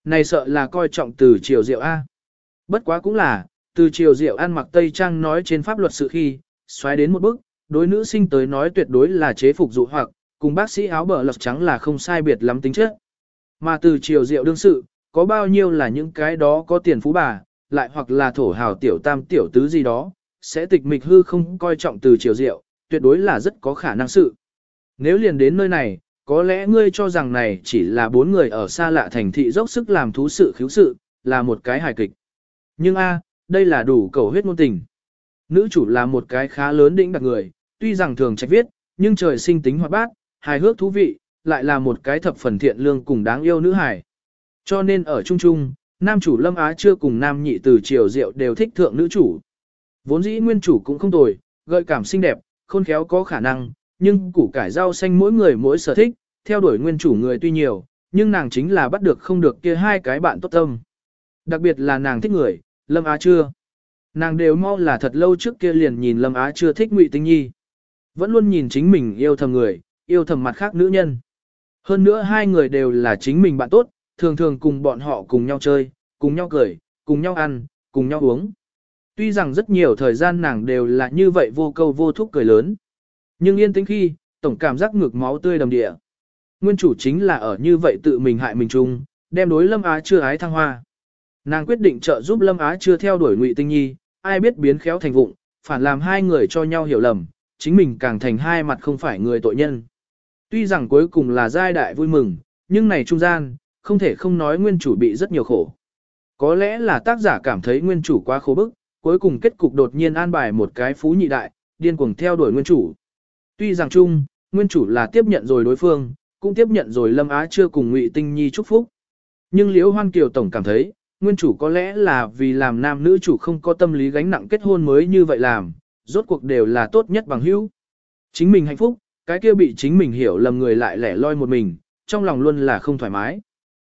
Này sợ là coi trọng Từ Triều Diệu A. Bất quá cũng là, Từ Triều Diệu ăn mặc tây trang nói trên pháp luật sự khi, xoáy đến một bước, đối nữ sinh tới nói tuyệt đối là chế phục dụ hoặc, cùng bác sĩ áo bờ lật trắng là không sai biệt lắm tính chất. Mà Từ Triều Diệu đương sự, có bao nhiêu là những cái đó có tiền phú bà, lại hoặc là thổ hào tiểu tam tiểu tứ gì đó, sẽ tịch mịch hư không coi trọng Từ Triều Diệu, tuyệt đối là rất có khả năng sự. Nếu liền đến nơi này, có lẽ ngươi cho rằng này chỉ là 4 người ở xa lạ thành thị dốc sức làm thú sự khiếu sự, là một cái hài kịch. Nhưng đây là đủ cầu huyết ngôn tình. Nữ chủ là một cái khá lớn đỉnh đặc người, tuy rằng thường trạch viết, nhưng trời sinh tính hoạt bát, hài hước thú vị, lại là một cái thập phần thiện lương cùng đáng yêu nữ hài. Cho nên ở chung chung, nam chủ Lâm Á chưa cùng nam nhị Từ Triều Diệu đều thích thượng nữ chủ. Vốn dĩ nguyên chủ cũng không tồi, gợi cảm xinh đẹp, khôn khéo có khả năng, nhưng củ cải rau xanh mỗi người mỗi sở thích, theo đuổi nguyên chủ người tuy nhiều, nhưng nàng chính là bắt được không được kia hai cái bạn tốt tâm. Đặc biệt là nàng thích người, Lâm Á chưa. Nàng đều mau là thật lâu trước kia liền nhìn Lâm Á chưa thích Ngụy Tinh Nhi. Vẫn luôn nhìn chính mình yêu thầm người, yêu thầm mặt khác nữ nhân. Hơn nữa hai người đều là chính mình bạn tốt, thường thường cùng bọn họ cùng nhau chơi, cùng nhau cười, cùng nhau ăn, cùng nhau uống. Tuy rằng rất nhiều thời gian nàng đều là như vậy vô câu vô thúc cười lớn. Nhưng yên tĩnh khi, tổng cảm giác ngược máu tươi đầm địa. Nguyên chủ chính là ở như vậy tự mình hại mình chung, đem đối Lâm Á chưa ái thăng hoa. Nàng quyết định trợ giúp Lâm Á chưa theo đuổi Ngụy Tinh Nhi, ai biết biến khéo thành vụng, phản làm hai người cho nhau hiểu lầm, chính mình càng thành hai mặt không phải người tội nhân. Tuy rằng cuối cùng là giai đại vui mừng, nhưng này trung gian, không thể không nói nguyên chủ bị rất nhiều khổ. Có lẽ là tác giả cảm thấy nguyên chủ quá khổ bức, cuối cùng kết cục đột nhiên an bài một cái phú nhị đại, điên cuồng theo đuổi nguyên chủ. Tuy rằng chung, nguyên chủ là tiếp nhận rồi đối phương, cũng tiếp nhận rồi Lâm Á chưa cùng Ngụy Tinh Nhi chúc phúc. Nhưng Liễu Hoan Kiều tổng cảm thấy, nguyên chủ có lẽ là vì làm nam nữ chủ không có tâm lý gánh nặng kết hôn mới như vậy làm, rốt cuộc đều là tốt nhất bằng hữu. Chính mình hạnh phúc, cái kia bị chính mình hiểu lầm người lại lẻ loi một mình, trong lòng luôn là không thoải mái.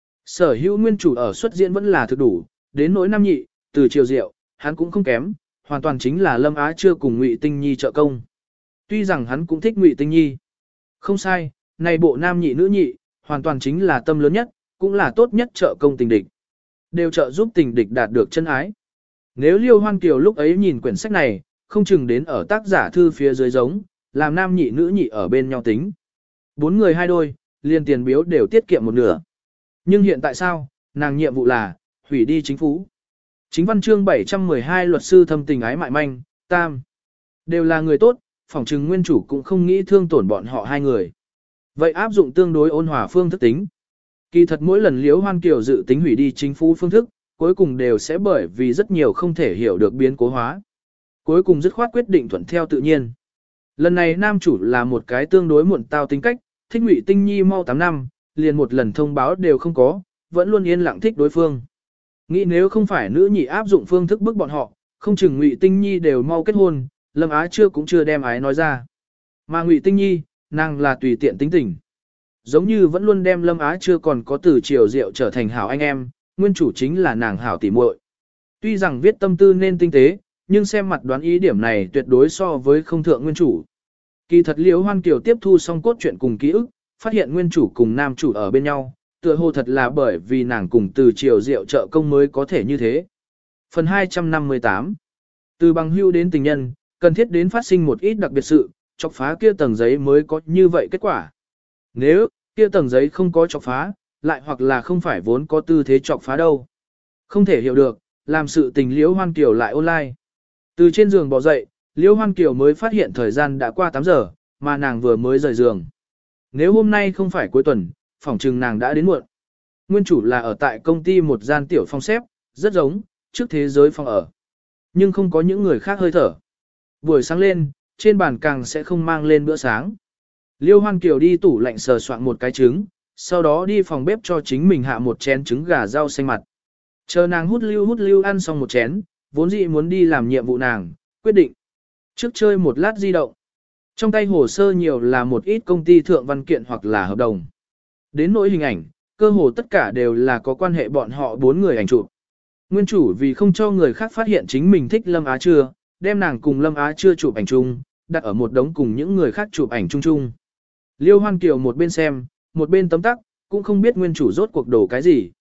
Sở hữu nguyên chủ ở xuất diễn vẫn là thực đủ, đến nỗi nam nhị, Từ Triều Diệu, hắn cũng không kém, hoàn toàn chính là Lâm Á chưa cùng Ngụy Tinh Nhi trợ công. Tuy rằng hắn cũng thích Ngụy Tinh Nhi. Không sai, này bộ nam nhị nữ nhị, hoàn toàn chính là tâm lớn nhất, cũng là tốt nhất trợ công tình địch. Đều trợ giúp tình địch đạt được chân ái. Nếu Liêu Hoan Kiều lúc ấy nhìn quyển sách này, không chừng đến ở tác giả thư phía dưới giống, làm nam nhị nữ nhị ở bên nhau tính. 4 người 2 đôi, liền tiền biếu đều tiết kiệm một nửa. Nhưng hiện tại sao, nàng nhiệm vụ là, hủy đi chính phủ. Chính văn chương 712 luật sư thâm tình ái mại manh, tam. Đều là người tốt, phỏng chừng nguyên chủ cũng không nghĩ thương tổn bọn họ hai người. Vậy áp dụng tương đối ôn hòa phương thức tính. Kỳ thật mỗi lần Liễu Hoan Kiều dự tính hủy đi chính phủ phương thức, cuối cùng đều sẽ bởi vì rất nhiều không thể hiểu được biến cố hóa. Cuối cùng dứt khoát quyết định thuận theo tự nhiên. Lần này nam chủ là một cái tương đối muộn tao tính cách, thích Ngụy Tinh Nhi mau 8 năm, liền một lần thông báo đều không có, vẫn luôn yên lặng thích đối phương. Nghĩ nếu không phải nữ nhị áp dụng phương thức bức bọn họ, không chừng Ngụy Tinh Nhi đều mau kết hôn, Lâm Á chưa cũng chưa đem ái nói ra. Mà Ngụy Tinh Nhi, nàng là tùy tiện tính tình. Giống như vẫn luôn đem Lâm Á chưa còn có Từ Triều Diệu trở thành hảo anh em, nguyên chủ chính là nàng hảo tỉ muội. Tuy rằng viết tâm tư nên tinh tế, nhưng xem mặt đoán ý điểm này tuyệt đối so với không thượng nguyên chủ. Kỳ thật Liễu Hoan Kiều tiếp thu xong cốt truyện cùng ký ức, phát hiện nguyên chủ cùng nam chủ ở bên nhau, tựa hồ thật là bởi vì nàng cùng Từ Triều Diệu trợ công mới có thể như thế. Phần 258. Từ bằng hữu đến tình nhân, cần thiết đến phát sinh một ít đặc biệt sự, chọc phá kia tầng giấy mới có như vậy kết quả. Nếu kia tầng giấy không có chọc phá, lại hoặc là không phải vốn có tư thế chọc phá đâu. Không thể hiểu được, làm sự tình Liễu Hoan Kiều lại online. Từ trên giường bò dậy, Liễu Hoan Kiều mới phát hiện thời gian đã qua 8 giờ, mà nàng vừa mới rời giường. Nếu hôm nay không phải cuối tuần, phỏng chừng nàng đã đến muộn. Nguyên chủ là ở tại công ty một gian tiểu phòng xếp, rất giống, trước thế giới phòng ở. Nhưng không có những người khác hơi thở. Buổi sáng lên, trên bàn càng sẽ không mang lên bữa sáng. Liêu Hoan Kiều đi tủ lạnh sờ soạn một cái trứng, sau đó đi phòng bếp cho chính mình hạ một chén trứng gà rau xanh mặt. Chờ nàng hút lưu ăn xong một chén, vốn dĩ muốn đi làm nhiệm vụ nàng, quyết định. Trước chơi một lát di động. Trong tay hồ sơ nhiều là một ít công ty thượng văn kiện hoặc là hợp đồng. Đến nỗi hình ảnh, cơ hồ tất cả đều là có quan hệ bọn họ 4 người ảnh chụp. Nguyên chủ vì không cho người khác phát hiện chính mình thích Lâm Á Chưa, đem nàng cùng Lâm Á Chưa chụp ảnh chung, đặt ở một đống cùng những người khác chụp ảnh chung chung. Liêu Hoan Kiều một bên xem, một bên tấm tắc, cũng không biết nguyên chủ rốt cuộc đổ cái gì.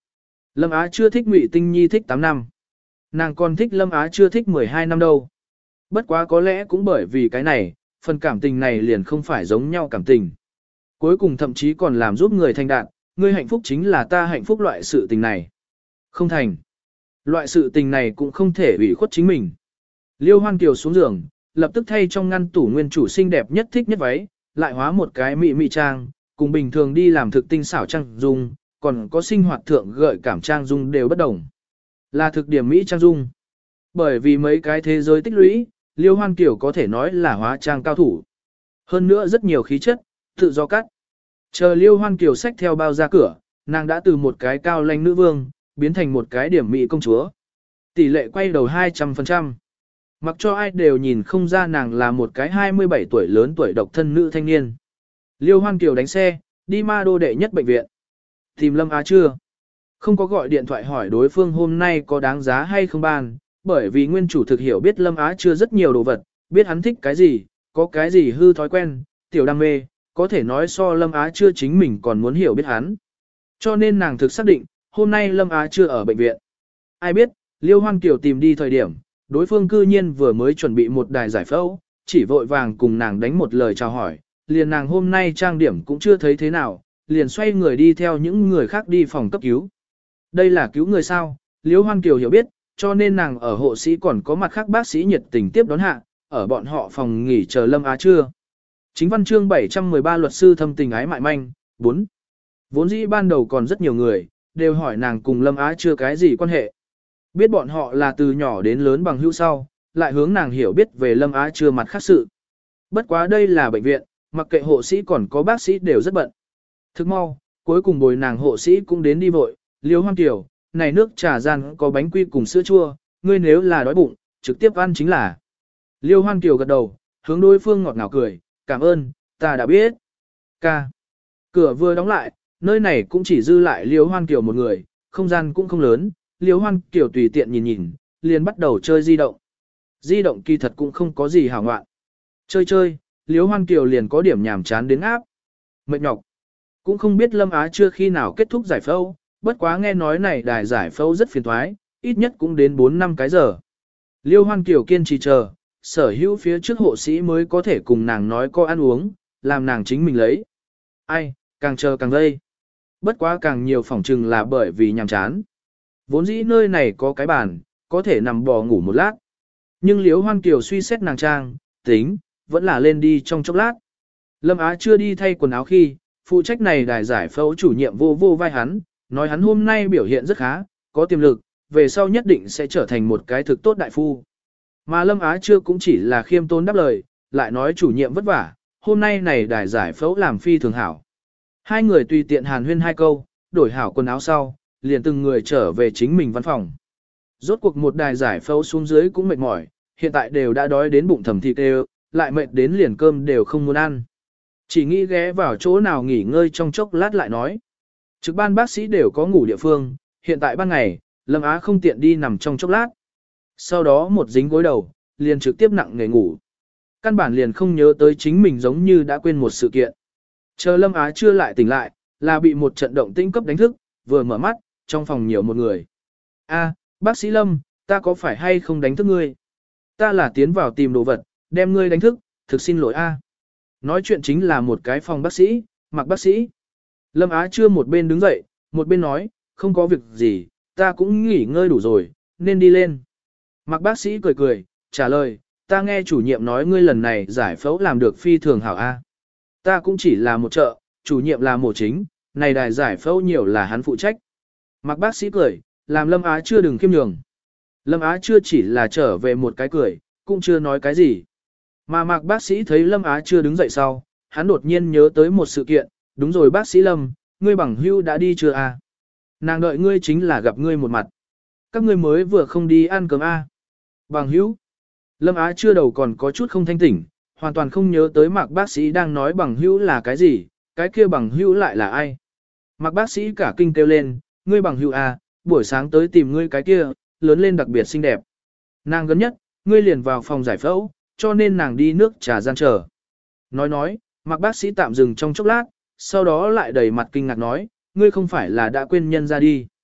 Lâm Á chưa thích Ngụy Tinh Nhi thích 8 năm. Nàng còn thích Lâm Á chưa thích 12 năm đâu. Bất quá có lẽ cũng bởi vì cái này, phần cảm tình này liền không phải giống nhau cảm tình. Cuối cùng thậm chí còn làm giúp người thành đạt, ngươi hạnh phúc chính là ta hạnh phúc loại sự tình này. Không thành. Loại sự tình này cũng không thể ủy khuất chính mình. Liêu Hoan Kiều xuống giường, lập tức thay trong ngăn tủ nguyên chủ xinh đẹp nhất thích nhất váy, lại hóa một cái mị mị trang, cùng bình thường đi làm thực tinh xảo trang dung, còn có sinh hoạt thượng gợi cảm trang dung đều bất đồng. Là thực điểm mỹ trang dung. Bởi vì mấy cái thế giới tích lũy, Liêu Hoan Kiều có thể nói là hóa trang cao thủ. Hơn nữa rất nhiều khí chất, tự do cắt. Chờ Liêu Hoan Kiều xách theo bao ra cửa, nàng đã từ một cái cao lãnh nữ vương, biến thành một cái điểm mỹ công chúa. Tỷ lệ quay đầu 200%. Mặc cho ai đều nhìn không ra nàng là một cái 27 tuổi lớn tuổi độc thân nữ thanh niên. Liêu Hoan Kiều đánh xe, đi ma đô đệ nhất bệnh viện. Tìm Lâm Á chưa? Không có gọi điện thoại hỏi đối phương hôm nay có đáng giá hay không ban, bởi vì nguyên chủ thực hiểu biết Lâm Á chưa rất nhiều đồ vật, biết hắn thích cái gì, có cái gì hư thói quen, tiểu đam mê, có thể nói so Lâm Á chưa chính mình còn muốn hiểu biết hắn. Cho nên nàng thực xác định, hôm nay Lâm Á chưa ở bệnh viện. Ai biết, Liêu Hoan Kiều tìm đi thời điểm, đối phương cư nhiên vừa mới chuẩn bị một đài giải phẫu, chỉ vội vàng cùng nàng đánh một lời chào hỏi, liền nàng hôm nay trang điểm cũng chưa thấy thế nào, liền xoay người đi theo những người khác đi phòng cấp cứu. Đây là cứu người sao? Liêu Hoan Kiều hiểu biết, cho nên nàng ở hộ sĩ còn có mặt khác bác sĩ nhiệt tình tiếp đón hạ, ở bọn họ phòng nghỉ chờ Lâm Á chưa. Chính văn chương 713 luật sư thâm tình ái mại manh, 4. Vốn dĩ ban đầu còn rất nhiều người, đều hỏi nàng cùng Lâm Á chưa cái gì quan hệ. Biết bọn họ là từ nhỏ đến lớn bằng hữu sau, lại hướng nàng hiểu biết về Lâm Á chưa mặt khác sự. Bất quá đây là bệnh viện, mặc kệ hộ sĩ còn có bác sĩ đều rất bận. Thức mau, cuối cùng bồi nàng hộ sĩ cũng đến đi vội, Liêu Hoan Kiều, này nước trà gian có bánh quy cùng sữa chua, ngươi nếu là đói bụng, trực tiếp ăn chính là. Liêu Hoan Kiều gật đầu, hướng đối phương ngọt ngào cười, cảm ơn, ta đã biết. Ca. Cửa vừa đóng lại, nơi này cũng chỉ dư lại Liêu Hoan Kiều một người, không gian cũng không lớn, Liêu Hoan Kiều tùy tiện nhìn nhìn, liền bắt đầu chơi di động. Di động kỳ thật cũng không có gì hảo ngoạn. Chơi chơi, Liêu Hoan Kiều liền có điểm nhàm chán đến áp. Mệt nhọc. Cũng không biết Lâm Á chưa khi nào kết thúc giải phẫu, bất quá nghe nói này đài giải phẫu rất phiền thoái, ít nhất cũng đến 4-5 cái giờ. Liêu Hoan Kiều kiên trì chờ, sở hữu phía trước hộ sĩ mới có thể cùng nàng nói có ăn uống, làm nàng chính mình lấy. Ai, càng chờ càng vây. Bất quá càng nhiều phỏng chừng là bởi vì nhàm chán. Vốn dĩ nơi này có cái bàn, có thể nằm bò ngủ một lát. Nhưng Liêu Hoan Kiều suy xét nàng trang, tính, vẫn là lên đi trong chốc lát. Lâm Á chưa đi thay quần áo khi, phụ trách này đài giải phẫu chủ nhiệm vô vai hắn, nói hắn hôm nay biểu hiện rất khá, có tiềm lực, về sau nhất định sẽ trở thành một cái thực tốt đại phu. Mà Lâm Á chưa cũng chỉ là khiêm tốn đáp lời, lại nói chủ nhiệm vất vả, hôm nay này đài giải phẫu làm phi thường hảo. Hai người tùy tiện hàn huyên hai câu, đổi hảo quần áo sau, liền từng người trở về chính mình văn phòng. Rốt cuộc một đài giải phẫu xuống dưới cũng mệt mỏi, hiện tại đều đã đói đến bụng thầm thịt đều, lại mệt đến liền cơm đều không muốn ăn. Chỉ nghĩ ghé vào chỗ nào nghỉ ngơi trong chốc lát lại nói. Trực ban bác sĩ đều có ngủ địa phương, hiện tại ban ngày, Lâm Á không tiện đi nằm trong chốc lát. Sau đó một dính gối đầu, liền trực tiếp nặng nề ngủ. Căn bản liền không nhớ tới chính mình giống như đã quên một sự kiện. Chờ Lâm Á chưa lại tỉnh lại, là bị một trận động tĩnh cấp đánh thức, vừa mở mắt, trong phòng nhiều một người. A, bác sĩ Lâm, ta có phải hay không đánh thức ngươi? Ta là tiến vào tìm đồ vật, đem ngươi đánh thức, thực xin lỗi a. Nói chuyện chính là một cái phòng bác sĩ, Mặc bác sĩ. Lâm Á chưa một bên đứng dậy, một bên nói, không có việc gì, ta cũng nghỉ ngơi đủ rồi, nên đi lên. Mặc bác sĩ cười cười, trả lời, ta nghe chủ nhiệm nói ngươi lần này giải phẫu làm được phi thường hảo A. Ta cũng chỉ là một trợ, chủ nhiệm là mổ chính, này đài giải phẫu nhiều là hắn phụ trách. Mặc bác sĩ cười, làm Lâm Á chưa đừng khiêm nhường. Lâm Á chưa chỉ là trở về một cái cười, cũng chưa nói cái gì. Mà Mạc bác sĩ thấy Lâm Á chưa đứng dậy sau, hắn đột nhiên nhớ tới một sự kiện, đúng rồi bác sĩ Lâm, ngươi bằng hưu đã đi chưa à? Nàng đợi ngươi chính là gặp ngươi một mặt. Các ngươi mới vừa không đi ăn cơm à? Bằng hữu. Lâm Á chưa đầu còn có chút không thanh tỉnh, hoàn toàn không nhớ tới Mạc bác sĩ đang nói bằng hữu là cái gì, cái kia bằng hữu lại là ai. Mạc bác sĩ cả kinh kêu lên, ngươi bằng hữu à, buổi sáng tới tìm ngươi cái kia, lớn lên đặc biệt xinh đẹp. Nàng gần nhất, ngươi liền vào phòng giải phẫu, cho nên nàng đi nước trà gian chờ. Nói, Mạc bác sĩ tạm dừng trong chốc lát, sau đó lại đầy mặt kinh ngạc nói, ngươi không phải là đã quên nhân ra đi.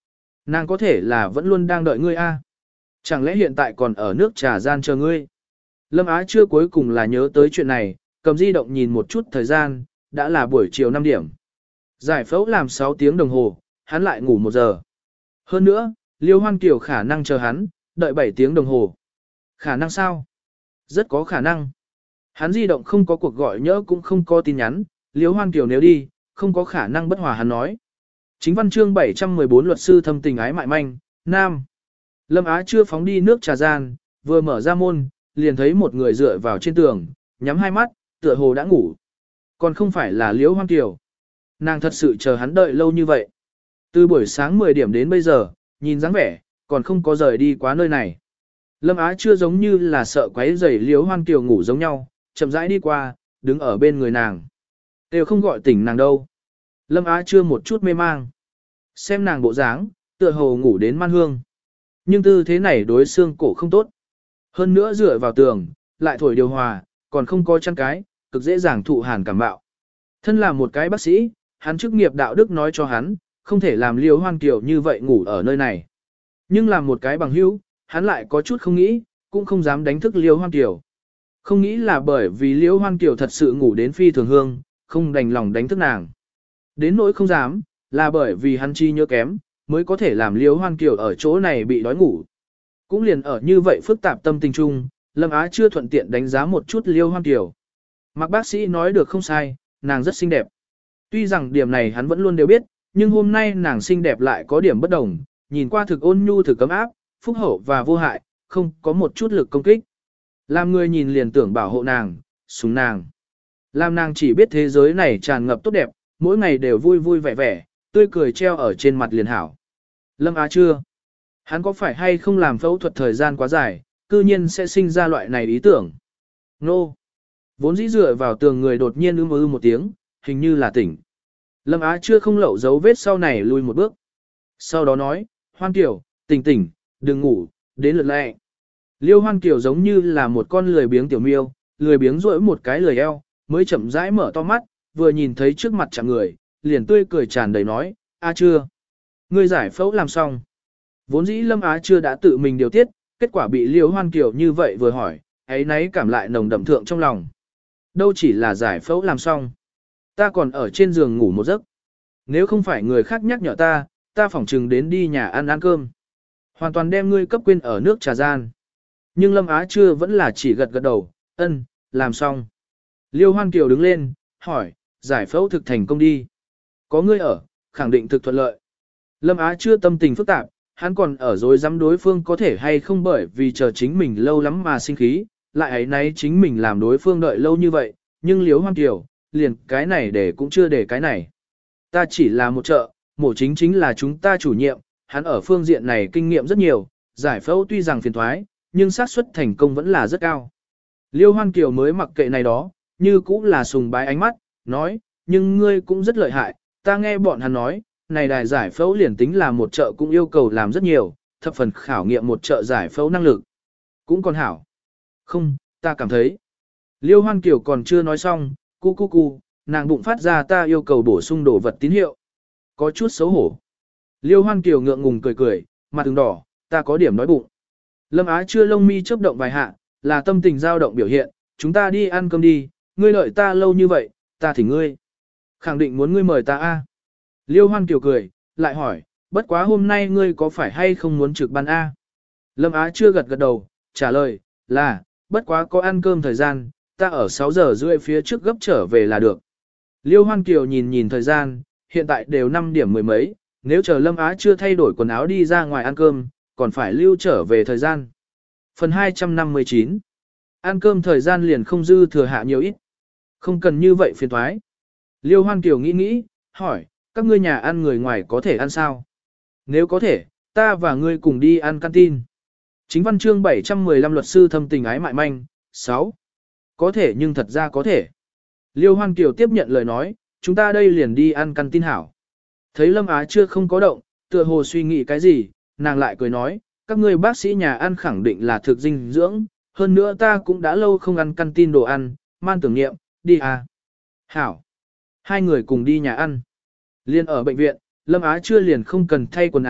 Nàng có thể là vẫn luôn đang đợi ngươi a? Chẳng lẽ hiện tại còn ở nước trà gian chờ ngươi? Lâm Á chưa cuối cùng là nhớ tới chuyện này, cầm di động nhìn một chút thời gian, đã là buổi chiều 5 điểm. Giải phẫu làm 6 tiếng đồng hồ, hắn lại ngủ 1 giờ. Hơn nữa, Liêu Hoan Kiều khả năng chờ hắn, đợi 7 tiếng đồng hồ. Khả năng sao? Rất có khả năng. Hắn di động không có cuộc gọi nhỡ cũng không có tin nhắn, Liêu Hoan Kiều nếu đi, không có khả năng bất hòa hắn nói. Chính văn chương 714 luật sư thâm tình ái mại manh, Nam. Lâm Á chưa phóng đi nước trà gian, vừa mở ra môn, liền thấy một người dựa vào trên tường, nhắm hai mắt, tựa hồ đã ngủ. Còn không phải là Liễu Hoan Kiều. Nàng thật sự chờ hắn đợi lâu như vậy. Từ buổi sáng 10 điểm đến bây giờ, nhìn dáng vẻ, còn không có rời đi quá nơi này. Lâm Á chưa giống như là sợ quấy rầy Liễu Hoan Kiều ngủ giống nhau, chậm rãi đi qua, đứng ở bên người nàng. Đều không gọi tỉnh nàng đâu. Lâm Á chưa một chút mê mang. Xem nàng bộ dáng, tựa hồ ngủ đến man hương. Nhưng tư thế này đối xương cổ không tốt. Hơn nữa dựa vào tường, lại thổi điều hòa, còn không có chăn cái, cực dễ dàng thụ hàn cảm bạo. Thân là một cái bác sĩ, hắn chức nghiệp đạo đức nói cho hắn, không thể làm Liêu Hoan Kiều như vậy ngủ ở nơi này. Nhưng làm một cái bằng hữu, hắn lại có chút không nghĩ, cũng không dám đánh thức Liêu Hoan Kiều. Không nghĩ là bởi vì Liêu Hoan Kiều thật sự ngủ đến phi thường hương, không đành lòng đánh thức nàng. Đến nỗi không dám, là bởi vì hắn chi nhớ kém, mới có thể làm Liêu Hoan Kiều ở chỗ này bị đói ngủ. Cũng liền ở như vậy phức tạp tâm tình chung, Lâm Á chưa thuận tiện đánh giá một chút Liêu Hoan Kiều. Mạc bác sĩ nói được không sai, nàng rất xinh đẹp. Tuy rằng điểm này hắn vẫn luôn đều biết, nhưng hôm nay nàng xinh đẹp lại có điểm bất đồng, nhìn qua thực ôn nhu thực cấm áp, phúc hậu và vô hại, không có một chút lực công kích. Làm người nhìn liền tưởng bảo hộ nàng, sủng nàng. Làm nàng chỉ biết thế giới này tràn ngập tốt đẹp, mỗi ngày đều vui vui vẻ vẻ, tươi cười treo ở trên mặt liền hảo. Lâm Á chưa? Hắn có phải hay không làm phẫu thuật thời gian quá dài, cư nhiên sẽ sinh ra loại này ý tưởng? Nô! Vốn dĩ dựa vào tường người đột nhiên một tiếng, hình như là tỉnh. Lâm Á chưa không lậu dấu vết sau này lui một bước. Sau đó nói, Hoan Kiều, tỉnh tỉnh, đừng ngủ, đến lượt lẹ. Liêu Hoan Kiều giống như là một con lười biếng tiểu miêu, lười biếng rỗi một cái lười eo, mới chậm rãi mở to mắt, vừa nhìn thấy trước mặt chạm người, liền tươi cười tràn đầy nói, A chưa? Ngươi giải phẫu làm xong. Vốn dĩ Lâm Á chưa đã tự mình điều tiết, kết quả bị Liêu Hoan Kiều như vậy vừa hỏi, ấy nấy cảm lại nồng đậm thượng trong lòng. Đâu chỉ là giải phẫu làm xong. Ta còn ở trên giường ngủ một giấc. Nếu không phải người khác nhắc nhở ta phỏng chừng đến đi nhà ăn cơm. Hoàn toàn đem ngươi cấp quên ở nước trà gian. Nhưng Lâm Á chưa vẫn là chỉ gật gật đầu, ân, làm xong. Liêu Hoan Kiều đứng lên, hỏi, giải phẫu thực thành công đi. Có ngươi ở, khẳng định thực thuận lợi. Lâm Á chưa tâm tình phức tạp, hắn còn ở dối dám đối phương có thể hay không bởi vì chờ chính mình lâu lắm mà sinh khí, lại ấy nấy chính mình làm đối phương đợi lâu như vậy, nhưng Liêu Hoan Kiều, liền cái này để cũng chưa để cái này. Ta chỉ là một trợ, mổ chính là chúng ta chủ nhiệm, hắn ở phương diện này kinh nghiệm rất nhiều, giải phẫu tuy rằng phiền thoái, nhưng xác suất thành công vẫn là rất cao. Liêu Hoan Kiều mới mặc kệ này đó, như cũng là sùng bái ánh mắt, nói, nhưng ngươi cũng rất lợi hại, ta nghe bọn hắn nói, này đài giải phẫu liền tính là một trợ cũng yêu cầu làm rất nhiều, thập phần khảo nghiệm một trợ giải phẫu năng lực. Cũng còn hảo. Không, ta cảm thấy. Liêu Hoan Kiều còn chưa nói xong, cu, nàng bụng phát ra ta yêu cầu bổ sung đồ vật tín hiệu. Có chút xấu hổ. Liêu Hoan Kiều ngượng ngùng cười, mặt từng đỏ, ta có điểm đói bụng. Lâm Á chưa lông mi chớp động vài hạ, là tâm tình dao động biểu hiện, chúng ta đi ăn cơm đi, ngươi đợi ta lâu như vậy, ta thỉnh ngươi. Khẳng định muốn ngươi mời ta a. Liêu Hoan Kiều cười, lại hỏi, bất quá hôm nay ngươi có phải hay không muốn trực ban a? Lâm Á chưa gật gật đầu, trả lời, là, bất quá có ăn cơm thời gian, ta ở 6 giờ rưỡi phía trước gấp trở về là được. Liêu Hoan Kiều nhìn thời gian, hiện tại đều 5 điểm mười mấy, nếu chờ Lâm Á chưa thay đổi quần áo đi ra ngoài ăn cơm, còn phải lưu trở về thời gian. Phần 259. Ăn cơm thời gian liền không dư thừa hạ nhiều ít. Không cần như vậy phiền thoái. Liêu Hoan Kiều nghĩ, hỏi, các ngươi nhà ăn người ngoài có thể ăn sao? Nếu có thể, ta và ngươi cùng đi ăn canteen. Chính văn chương 715 luật sư thâm tình ái mại manh, 6. Có thể nhưng thật ra có thể. Liêu Hoan Kiều tiếp nhận lời nói, chúng ta đây liền đi ăn canteen hảo. Thấy Lâm Á chưa không có động, tựa hồ suy nghĩ cái gì, nàng lại cười nói, các ngươi bác sĩ nhà ăn khẳng định là thực dinh dưỡng, hơn nữa ta cũng đã lâu không ăn canteen đồ ăn, man tưởng niệm, đi à. Hảo. Hai người cùng đi nhà ăn. Liên ở bệnh viện, Lâm Á chưa liền không cần thay quần áo,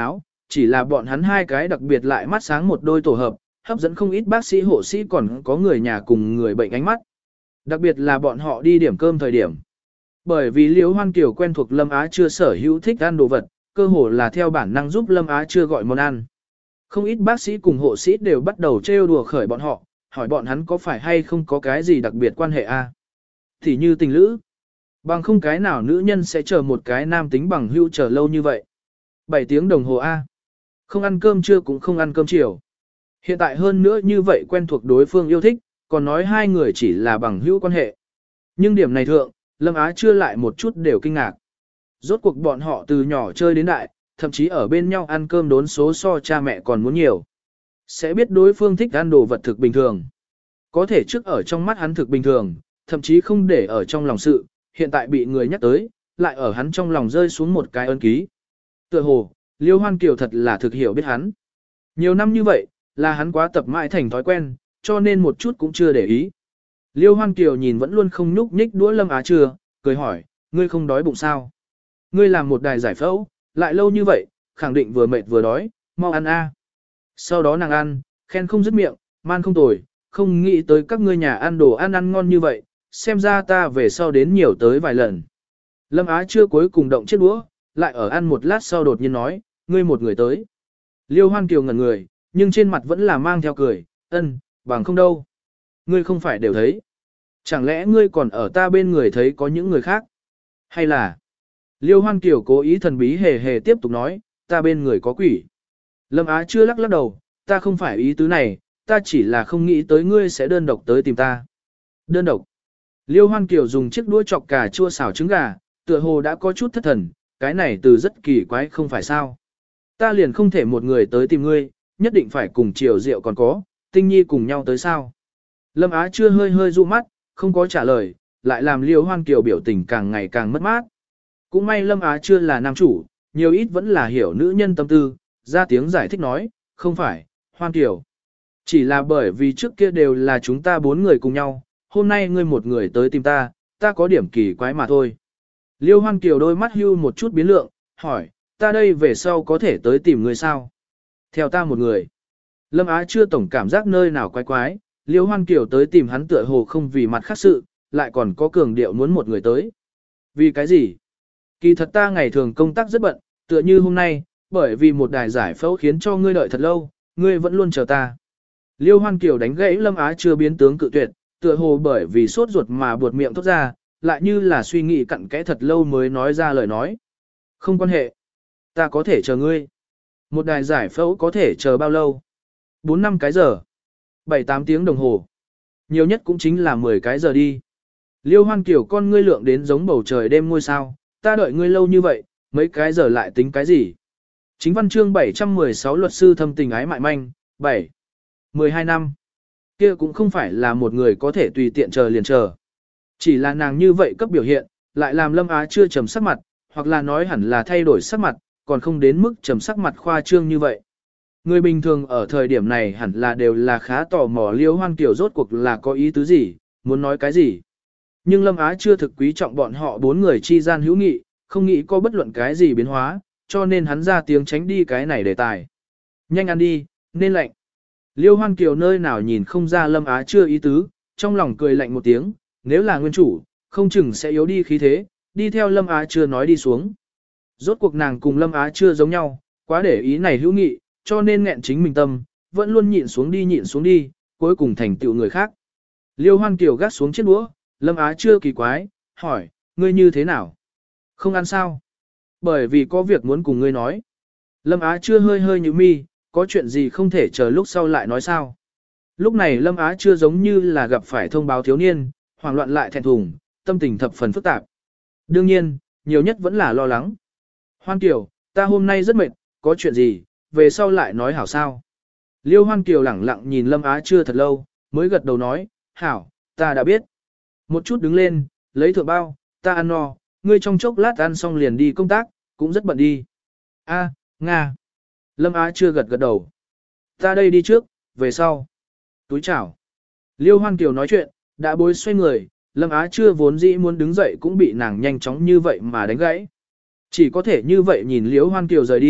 chỉ là bọn hắn hai cái đặc biệt lại mắt sáng một đôi tổ hợp, hấp dẫn không ít bác sĩ hộ sĩ còn có người nhà cùng người bệnh ánh mắt. Đặc biệt là bọn họ đi điểm cơm thời điểm. Bởi vì Liễu Hoan Kiều quen thuộc Lâm Á Chưa sở hữu thích ăn đồ vật, cơ hồ là theo bản năng giúp Lâm Á Chưa gọi món ăn. Không ít bác sĩ cùng hộ sĩ đều bắt đầu trêu đùa khởi bọn họ, hỏi bọn hắn có phải hay không có cái gì đặc biệt quan hệ a? Thì như tình lữ, bằng không cái nào nữ nhân sẽ chờ một cái nam tính bằng hữu chờ lâu như vậy. 7 tiếng đồng hồ a. Không ăn cơm trưa cũng không ăn cơm chiều. Hiện tại hơn nữa như vậy quen thuộc đối phương yêu thích, còn nói hai người chỉ là bằng hữu quan hệ. Nhưng điểm này thượng, Lâm Á Chưa lại một chút đều kinh ngạc. Rốt cuộc bọn họ từ nhỏ chơi đến đại, thậm chí ở bên nhau ăn cơm đốn số so cha mẹ còn muốn nhiều. Sẽ biết đối phương thích ăn đồ vật thực bình thường. Có thể trước ở trong mắt hắn thực bình thường, thậm chí không để ở trong lòng sự, hiện tại bị người nhắc tới, lại ở hắn trong lòng rơi xuống một cái ấn ký. Tựa hồ, Liêu Hoan Kiều thật là thực hiểu biết hắn. Nhiều năm như vậy, là hắn quá tập mãi thành thói quen, cho nên một chút cũng chưa để ý. Liêu Hoan Kiều nhìn vẫn luôn không nhúc nhích đũa Lâm Á Chưa, cười hỏi, ngươi không đói bụng sao? Ngươi làm một đài giải phẫu, lại lâu như vậy, khẳng định vừa mệt vừa đói, mau ăn a. Sau đó nàng ăn, khen không dứt miệng, man không tồi, không nghĩ tới các ngươi nhà ăn đồ ăn ngon như vậy, xem ra ta về sau đến nhiều tới vài lần. Lâm Á Chưa cuối cùng động chiếc đũa, lại ở ăn một lát sau đột nhiên nói, ngươi một người tới. Liêu Hoan Kiều ngẩn người, nhưng trên mặt vẫn là mang theo cười, bằng không đâu. Ngươi không phải đều thấy. Chẳng lẽ ngươi còn ở ta bên người thấy có những người khác? Hay là... Liêu Hoan Kiều cố ý thần bí hề hề tiếp tục nói, ta bên người có quỷ. Lâm Á Chưa lắc lắc đầu, ta không phải ý tứ này, ta chỉ là không nghĩ tới ngươi sẽ đơn độc tới tìm ta. Đơn độc. Liêu Hoan Kiều dùng chiếc đũa chọc cà chua xào trứng gà, tựa hồ đã có chút thất thần, cái này từ rất kỳ quái không phải sao. Ta liền không thể một người tới tìm ngươi, nhất định phải cùng Triều Diệu còn có, Tinh Nhi cùng nhau tới sao. Lâm Á Chưa hơi hơi dụ mắt, không có trả lời, lại làm Liêu Hoan Kiều biểu tình càng ngày càng mất mát. Cũng may Lâm Á Chưa là nam chủ, nhiều ít vẫn là hiểu nữ nhân tâm tư, ra tiếng giải thích nói, không phải, Hoan Kiều. Chỉ là bởi vì trước kia đều là chúng ta 4 người cùng nhau, hôm nay ngươi một người tới tìm ta, ta có điểm kỳ quái mà thôi. Liêu Hoan Kiều đôi mắt hưu một chút biến lượng, hỏi, ta đây về sau có thể tới tìm ngươi sao? Theo ta một người. Lâm Á Chưa tổng cảm giác nơi nào quái quái, Liêu Hoan Kiều tới tìm hắn tựa hồ không vì mặt khác sự, lại còn có cường điệu muốn một người tới. Vì cái gì? Kỳ thật ta ngày thường công tác rất bận, tựa như hôm nay, bởi vì một đài giải phẫu khiến cho ngươi đợi thật lâu, ngươi vẫn luôn chờ ta. Liêu Hoan Kiều đánh gãy Lâm Á Chưa biến tướng cự tuyệt, tựa hồ bởi vì sốt ruột mà buột miệng thốt ra, lại như là suy nghĩ cặn kẽ thật lâu mới nói ra lời nói. Không quan hệ. Ta có thể chờ ngươi. Một đài giải phẫu có thể chờ bao lâu? 4-5 cái giờ. 7-8 tiếng đồng hồ. Nhiều nhất cũng chính là 10 cái giờ đi. Liêu Hoan Kiều con ngươi lượng đến giống bầu trời đêm ngôi sao, ta đợi ngươi lâu như vậy, mấy cái giờ lại tính cái gì? Chính văn chương 716 luật sư thâm tình ái mại manh, 7. 12 năm. Kia cũng không phải là một người có thể tùy tiện chờ liền chờ. Chỉ là nàng như vậy cấp biểu hiện, lại làm Lâm Á Chưa trầm sắc mặt, hoặc là nói hẳn là thay đổi sắc mặt, còn không đến mức trầm sắc mặt khoa trương như vậy. Người bình thường ở thời điểm này hẳn là đều là khá tò mò Liêu Hoan Kiều rốt cuộc là có ý tứ gì, muốn nói cái gì. Nhưng Lâm Á Chưa thực quý trọng bọn họ 4 người chi gian hữu nghị, không nghĩ có bất luận cái gì biến hóa, cho nên hắn ra tiếng tránh đi cái này đề tài. Nhanh ăn đi, nên lạnh. Liêu Hoan Kiều nơi nào nhìn không ra Lâm Á Chưa ý tứ, trong lòng cười lạnh một tiếng, nếu là nguyên chủ, không chừng sẽ yếu đi khí thế, đi theo Lâm Á Chưa nói đi xuống. Rốt cuộc nàng cùng Lâm Á Chưa giống nhau, quá để ý này hữu nghị, cho nên nghẹn chính mình tâm, vẫn luôn nhịn xuống đi, cuối cùng thành tựu người khác. Liêu Hoan Kiều gắt xuống chiếc đũa, Lâm Á Chưa kỳ quái, hỏi, ngươi như thế nào? Không ăn sao? Bởi vì có việc muốn cùng ngươi nói. Lâm Á Chưa hơi hơi nhíu mi, có chuyện gì không thể chờ lúc sau lại nói sao? Lúc này Lâm Á Chưa giống như là gặp phải thông báo thiếu niên, hoảng loạn lại thẹn thùng, tâm tình thập phần phức tạp. Đương nhiên, nhiều nhất vẫn là lo lắng. Hoan Kiều, ta hôm nay rất mệt, có chuyện gì, về sau lại nói hảo sao? Liêu Hoan Kiều lẳng lặng nhìn Lâm Á Chưa thật lâu, mới gật đầu nói, hảo, ta đã biết. Một chút đứng lên, lấy thượng bao, ta ăn no, ngươi trong chốc lát ăn xong liền đi công tác, cũng rất bận đi. A, Nga. Lâm Á Chưa gật gật đầu. Ta đây đi trước, về sau. Túi chảo. Liêu Hoan Kiều nói chuyện, đã bối xoay người, Lâm Á Chưa vốn dĩ muốn đứng dậy cũng bị nàng nhanh chóng như vậy mà đánh gãy. Chỉ có thể như vậy nhìn Liêu Hoan Kiều rời đi,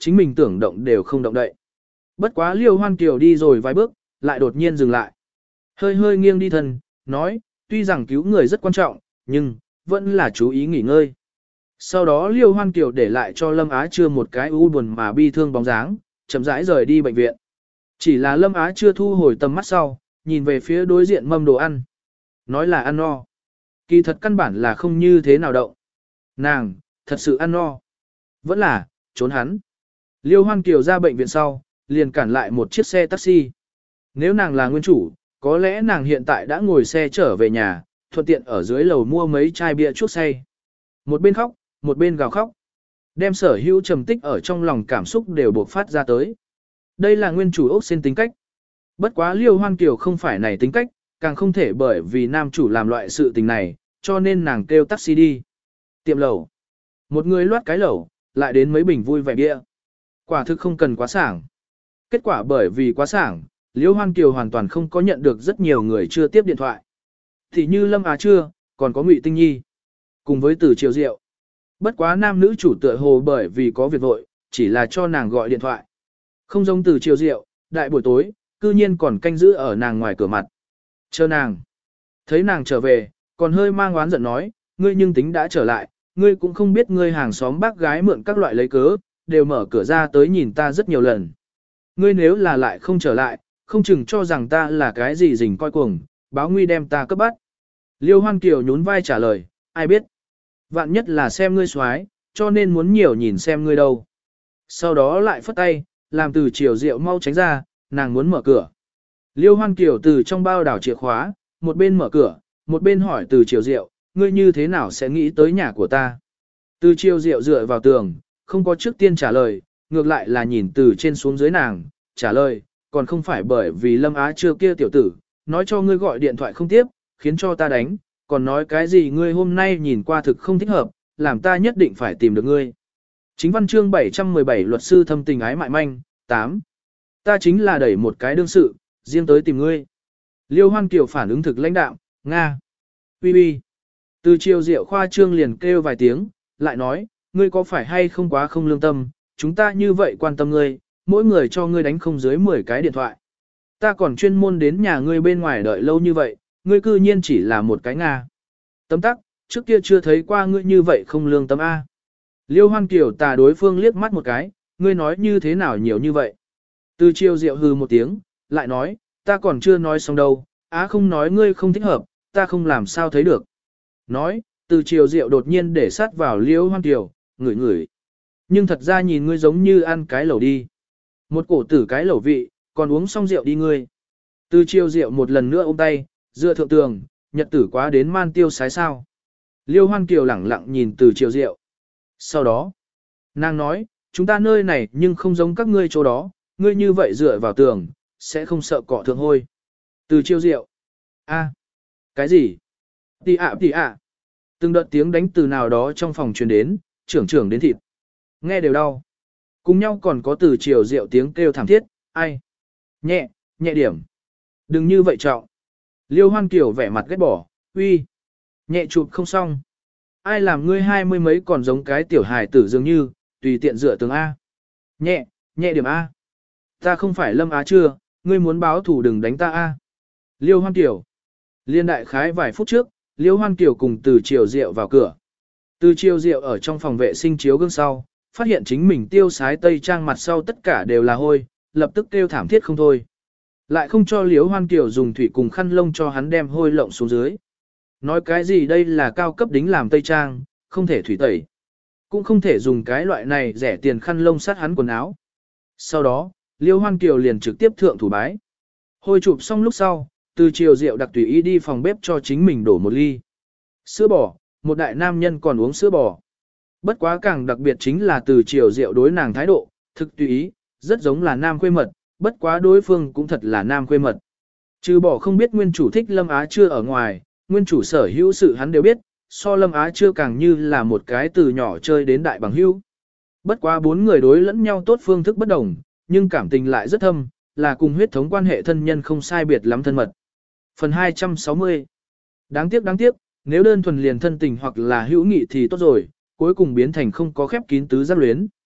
chính mình tưởng động đều không động đậy. Bất quá Liêu Hoan Kiều đi rồi vài bước, lại đột nhiên dừng lại. Hơi hơi nghiêng đi thân, nói, tuy rằng cứu người rất quan trọng, nhưng, vẫn là chú ý nghỉ ngơi. Sau đó Liêu Hoan Kiều để lại cho Lâm Á Chưa một cái u buồn mà bi thương bóng dáng, chậm rãi rời đi bệnh viện. Chỉ là Lâm Á Chưa thu hồi tầm mắt sau, nhìn về phía đối diện mâm đồ ăn. Nói là ăn no. Kỳ thật căn bản là không như thế nào động. Nàng, thật sự ăn no. Vẫn là, trốn hắn. Liêu Hoan Kiều ra bệnh viện sau, liền cản lại một chiếc xe taxi. Nếu nàng là nguyên chủ, có lẽ nàng hiện tại đã ngồi xe trở về nhà, thuận tiện ở dưới lầu mua mấy chai bia chuốc say. Một bên khóc, một bên gào khóc. Đem sở hữu trầm tích ở trong lòng cảm xúc đều buộc phát ra tới. Đây là nguyên chủ ốc xin tính cách. Bất quá Liêu Hoan Kiều không phải này tính cách, càng không thể bởi vì nam chủ làm loại sự tình này, cho nên nàng kêu taxi đi. Tiệm lẩu. Một người loát cái lẩu, lại đến mấy bình vui vẻ bia. Quả thực không cần quá sảng. Kết quả bởi vì quá sảng, Liêu Hoan Kiều hoàn toàn không có nhận được rất nhiều người chưa tiếp điện thoại. Thì như Lâm Á Chưa, còn có Ngụy Tinh Nhi. Cùng với Từ Triều Diệu. Bất quá nam nữ chủ tựa hồ bởi vì có việc vội, chỉ là cho nàng gọi điện thoại. Không giống Từ Triều Diệu, đại buổi tối, cư nhiên còn canh giữ ở nàng ngoài cửa mặt. Chờ nàng. Thấy nàng trở về, còn hơi mang oán giận nói, ngươi nhưng tính đã trở lại, ngươi cũng không biết ngươi hàng xóm bác gái mượn các loại lấy cớ, đều mở cửa ra tới nhìn ta rất nhiều lần. Ngươi nếu là lại không trở lại, không chừng cho rằng ta là cái gì rình coi cuồng, báo nguy đem ta cấp bắt. Liêu Hoan Kiều nhún vai trả lời, ai biết. Vạn nhất là xem ngươi xoái, cho nên muốn nhiều nhìn xem ngươi đâu. Sau đó lại phất tay, làm Từ Triều Diệu mau tránh ra, nàng muốn mở cửa. Liêu Hoan Kiều từ trong bao đảo chìa khóa, một bên mở cửa, một bên hỏi Từ Triều Diệu, ngươi như thế nào sẽ nghĩ tới nhà của ta. Từ Triều Diệu dựa vào tường, không có trước tiên trả lời, ngược lại là nhìn từ trên xuống dưới nàng, trả lời, còn không phải bởi vì Lâm Á Chưa kia tiểu tử, nói cho ngươi gọi điện thoại không tiếp, khiến cho ta đánh, còn nói cái gì ngươi hôm nay nhìn qua thực không thích hợp, làm ta nhất định phải tìm được ngươi. Chính văn chương 717 luật sư thâm tình ái mại manh, 8. Ta chính là đẩy một cái đương sự, riêng tới tìm ngươi. Liêu Hoan Kiều phản ứng thực lãnh đạm, Nga. Ui ui. Từ Triều Diệu khoa trương liền kêu vài tiếng, lại nói, ngươi có phải hay không quá không lương tâm, chúng ta như vậy quan tâm ngươi, mỗi người cho ngươi đánh không dưới 10 cái điện thoại. Ta còn chuyên môn đến nhà ngươi bên ngoài đợi lâu như vậy, ngươi cư nhiên chỉ là một cái Nga. Tấm tắc, trước kia chưa thấy qua ngươi như vậy không lương tâm A. Liêu Hoan Kiều tà đối phương liếc mắt một cái, ngươi nói như thế nào nhiều như vậy. Từ Triều Diệu hừ một tiếng, lại nói, ta còn chưa nói xong đâu, á không nói ngươi không thích hợp, ta không làm sao thấy được. Nói, Từ Triều Diệu đột nhiên để sát vào Liêu Hoan Kiều, ngửi ngửi. Nhưng thật ra nhìn ngươi giống như ăn cái lẩu đi. Một cổ tử cái lẩu vị, còn uống xong rượu đi ngươi. Từ Triều Diệu một lần nữa ôm tay, dựa thượng tường, nhật tử quá đến man tiêu sái sao. Liêu Hoan Kiều lẳng lặng nhìn Từ Triều Diệu. Sau đó, nàng nói, chúng ta nơi này nhưng không giống các ngươi chỗ đó, ngươi như vậy dựa vào tường, sẽ không sợ cọ thượng hôi. Từ Triều Diệu. A. Cái gì? Tì ạ. Từng đợt tiếng đánh từ nào đó trong phòng truyền đến, trưởng đến thịt. Nghe đều đau. Cùng nhau còn có Từ Triều Diệu tiếng kêu thảm thiết, ai? Nhẹ điểm. Đừng như vậy trọng. Liêu Hoan Kiều vẻ mặt ghét bỏ, uy. Nhẹ chụp không xong. Ai làm ngươi 20 mấy còn giống cái tiểu hài tử dường như, tùy tiện dựa tường A. Nhẹ điểm A. Ta không phải Lâm Á Chưa, ngươi muốn báo thủ đừng đánh ta A. Liêu Hoan Kiều. Liên đại khái vài phút trước, Liêu Hoan Kiều cùng Từ Triều Diệu vào cửa. Từ Triều Diệu ở trong phòng vệ sinh chiếu gương sau, phát hiện chính mình tiêu sái tây trang mặt sau tất cả đều là hôi, lập tức kêu thảm thiết không thôi. Lại không cho Liêu Hoan Kiều dùng thủy cùng khăn lông cho hắn đem hôi lộng xuống dưới. Nói cái gì đây là cao cấp đính làm tây trang, không thể thủy tẩy. Cũng không thể dùng cái loại này rẻ tiền khăn lông sát hắn quần áo. Sau đó, Liêu Hoan Kiều liền trực tiếp thượng thủ bái. Hôi chụp xong lúc sau, Từ Triều Diệu đặc tùy ý đi phòng bếp cho chính mình đổ một ly. Sữa bò, một đại nam nhân còn uống sữa bò. Bất quá càng đặc biệt chính là Từ Triều Diệu đối nàng thái độ, thực tùy ý, rất giống là nam khuê mật, bất quá đối phương cũng thật là nam khuê mật. Trừ bỏ không biết nguyên chủ thích Lâm Á Chưa ở ngoài, nguyên chủ sở hữu sự hắn đều biết, so Lâm Á Chưa càng như là một cái từ nhỏ chơi đến đại bằng hữu. Bất quá bốn người đối lẫn nhau tốt phương thức bất đồng, nhưng cảm tình lại rất thâm, là cùng huyết thống quan hệ thân nhân không sai biệt lắm thân mật. Phần 260. Đáng tiếc, nếu đơn thuần liền thân tình hoặc là hữu nghị thì tốt rồi, cuối cùng biến thành không có khép kín tứ giác luyến.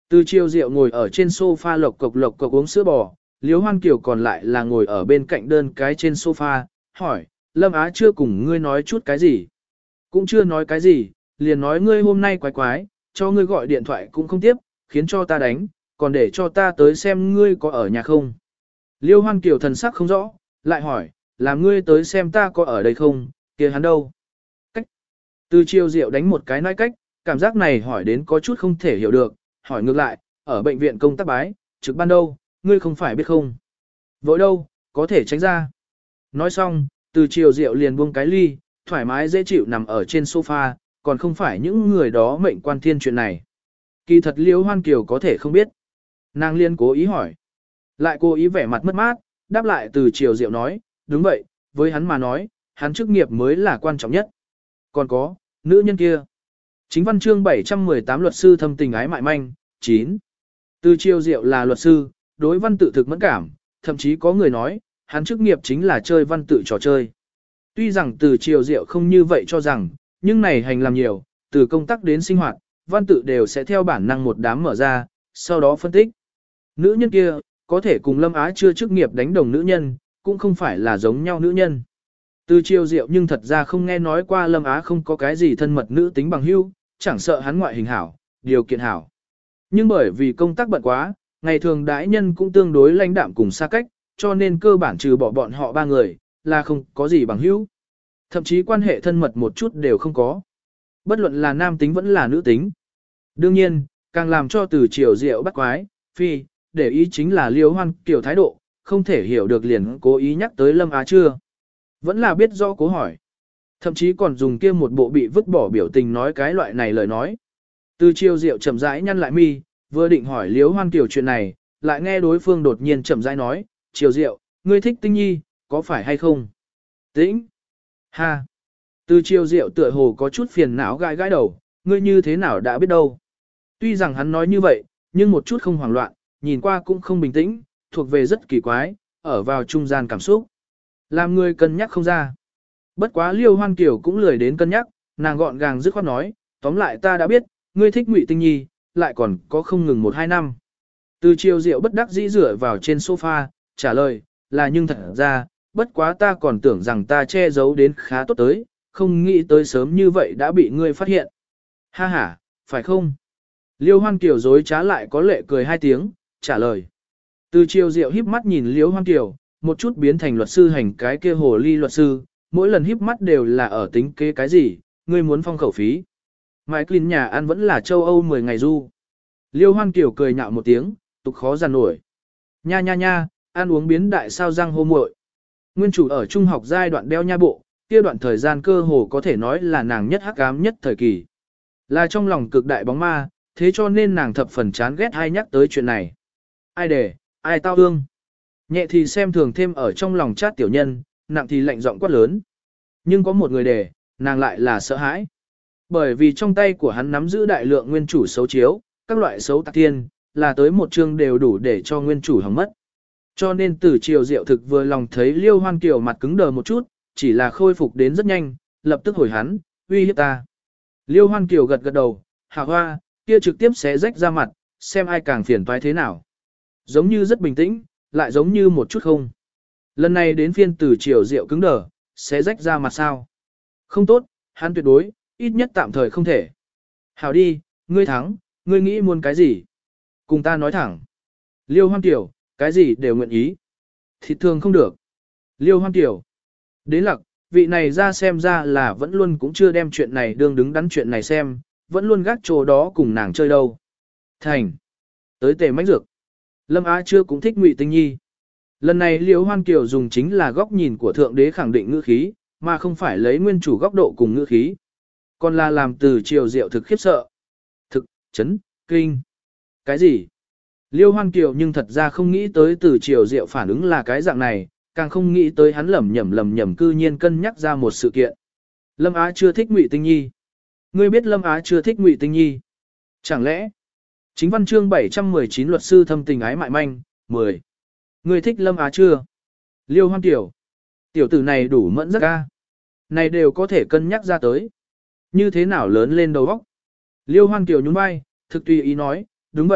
Từ Chiêu Diệu ngồi ở trên sofa lộc cộc uống sữa bò, Liễu Hoan Kiều còn lại là ngồi ở bên cạnh đơn cái trên sofa, hỏi, Lâm Á chưa cùng ngươi nói chút cái gì? Cũng chưa nói cái gì, liền nói ngươi hôm nay quái quái, cho ngươi gọi điện thoại cũng không tiếp, khiến cho ta đánh, còn để cho ta tới xem ngươi có ở nhà không. Liêu Hoan Kiều thần sắc không rõ, lại hỏi, làm ngươi tới xem ta có ở đây không, kia hắn đâu? Cách. Từ Chiêu Diệu đánh một cái nói cách, cảm giác này hỏi đến có chút không thể hiểu được, hỏi ngược lại, ở bệnh viện công tác bái, trực ban đâu, ngươi không phải biết không? Vội đâu, có thể tránh ra. Nói xong, Từ Chiêu Diệu liền buông cái ly, thoải mái dễ chịu nằm ở trên sofa, còn không phải những người đó mệnh quan thiên chuyện này. Kỳ thật Liêu Hoan Kiều có thể không biết. Nàng liên cố ý hỏi. Lại cố ý vẻ mặt mất mát, đáp lại Từ Chiêu Diệu nói, đúng vậy, với hắn mà nói, hắn chức nghiệp mới là quan trọng nhất. Còn có, nữ nhân kia. Chính văn chương 718 luật sư thâm tình ái mại manh, 9. Từ Chiêu Diệu là luật sư, đối văn tự thực mẫn cảm, thậm chí có người nói, hắn chức nghiệp chính là chơi văn tự trò chơi. Tuy rằng Từ Chiêu Diệu không như vậy cho rằng, nhưng này hành làm nhiều, từ công tác đến sinh hoạt, văn tự đều sẽ theo bản năng một đám mở ra, sau đó phân tích. Nữ nhân kia, có thể cùng Lâm Á chưa chức nghiệp đánh đồng nữ nhân, cũng không phải là giống nhau nữ nhân. Từ Chiêu Diệu nhưng thật ra không nghe nói qua Lâm Á không có cái gì thân mật nữ tính bằng hữu, chẳng sợ hắn ngoại hình hảo, điều kiện hảo. Nhưng bởi vì công tác bận quá, ngày thường đãi nhân cũng tương đối lãnh đạm cùng xa cách, cho nên cơ bản trừ bỏ bọn họ ba người, là không có gì bằng hữu. Thậm chí quan hệ thân mật một chút đều không có. Bất luận là nam tính vẫn là nữ tính. Đương nhiên, càng làm cho Từ Chiêu Diệu bắt quái, phi, để ý chính là Liêu Hoan Kiều thái độ, không thể hiểu được liền cố ý nhắc tới Lâm Á chưa. Vẫn là biết rõ cố hỏi. Thậm chí còn dùng kia một bộ bị vứt bỏ biểu tình nói cái loại này lời nói. Từ Chiêu Diệu chậm rãi nhăn lại mi, vừa định hỏi Liêu Hoan Kiều chuyện này, lại nghe đối phương đột nhiên chậm rãi nói, Chiêu Diệu, ngươi thích Tinh Nhi, có phải hay không? Tĩnh. Ha. Từ Chiêu Diệu tựa hồ có chút phiền não gãi gãi đầu, ngươi như thế nào đã biết đâu. Tuy rằng hắn nói như vậy, nhưng một chút không hoảng loạn, nhìn qua cũng không bình tĩnh, thuộc về rất kỳ quái, ở vào trung gian cảm xúc. Làm người cân nhắc không ra. Bất quá Liêu Hoan Kiều cũng lười đến cân nhắc, nàng gọn gàng dứt khoát nói, tóm lại ta đã biết, ngươi thích Ngụy Tinh Nhi, lại còn có không ngừng 1-2 năm. Từ Chiêu Diệu bất đắc dĩ rửa vào trên sofa, trả lời, là nhưng thật ra, bất quá ta còn tưởng rằng ta che giấu đến khá tốt tới, không nghĩ tới sớm như vậy đã bị ngươi phát hiện. Ha ha, phải không? Liêu Hoan Kiều dối trá lại có lệ cười 2 tiếng, trả lời. Từ Chiêu Diệu híp mắt nhìn Liêu Hoan Kiều, một chút biến thành luật sư hành cái kia hồ ly luật sư, mỗi lần híp mắt đều là ở tính kế cái gì, ngươi muốn phong khẩu phí. Mãi Clin nhà ăn vẫn là châu Âu 10 ngày du. Liêu Hoan Kiều cười nhạo một tiếng, tục khó giàn nổi. Nha nha nha, ăn uống biến đại sao răng hô muội. Nguyên chủ ở trung học giai đoạn đeo nha bộ, kia đoạn thời gian cơ hồ có thể nói là nàng nhất hắc ám nhất thời kỳ. Là trong lòng cực đại bóng ma, thế cho nên nàng thập phần chán ghét ai nhắc tới chuyện này. Ai để, ai tao ương. Nhẹ thì xem thường thêm ở trong lòng chát tiểu nhân, nặng thì lạnh giọng quát lớn. Nhưng có một người để, nàng lại là sợ hãi. Bởi vì trong tay của hắn nắm giữ đại lượng nguyên chủ xấu chiếu, các loại xấu tạc tiên, là tới một chương đều đủ để cho nguyên chủ hỏng mất. Cho nên Từ Chiêu Diệu thực vừa lòng thấy Liêu Hoan Kiều mặt cứng đờ một chút, chỉ là khôi phục đến rất nhanh, lập tức hồi hắn, uy hiếp ta. Liêu Hoan Kiều gật gật đầu, hà hoa, kia trực tiếp xé rách ra mặt, xem ai càng phiền toái thế nào. Giống như rất bình tĩnh, lại giống như một chút không. Lần này đến phiên Từ Chiêu Diệu cứng đờ, xé rách ra mặt sao. Không tốt, hắn tuyệt đối, ít nhất tạm thời không thể. Hảo đi, ngươi thắng, ngươi nghĩ muốn cái gì? Cùng ta nói thẳng. Liêu Hoan Kiều, cái gì đều nguyện ý. Thịt thường không được. Liêu Hoan Kiều. Đến lặc, vị này ra xem ra là vẫn luôn cũng chưa đem chuyện này đương đứng đắn chuyện này xem, vẫn luôn gác chỗ đó cùng nàng chơi đâu. Thành. Tới tề mách dược. Lâm Á chưa cũng thích Ngụy Tinh Nhi. Lần này Liêu Hoan Kiều dùng chính là góc nhìn của thượng đế khẳng định ngữ khí, mà không phải lấy nguyên chủ góc độ cùng ngữ khí. Còn là làm Từ Chiêu Diệu thực khiếp sợ. Thực, chấn, kinh. Cái gì? Liêu Hoan Kiều nhưng thật ra không nghĩ tới Từ Chiêu Diệu phản ứng là cái dạng này, càng không nghĩ tới hắn lẩm nhẩm cư nhiên cân nhắc ra một sự kiện. Lâm Á chưa thích Ngụy Tinh Nhi. Ngươi biết Lâm Á chưa thích Ngụy Tinh Nhi. Chẳng lẽ? Chính văn chương 719 luật sư thâm tình ái mại manh, 10. Ngươi thích Lâm Á chưa? Liêu Hoan Kiều. Tiểu tử này đủ mẫn rất ca. Này đều có thể cân nhắc ra tới. Như thế nào lớn lên đầu óc? Liêu Hoan Kiều nhún vai, thực tùy ý nói, đúng vậy,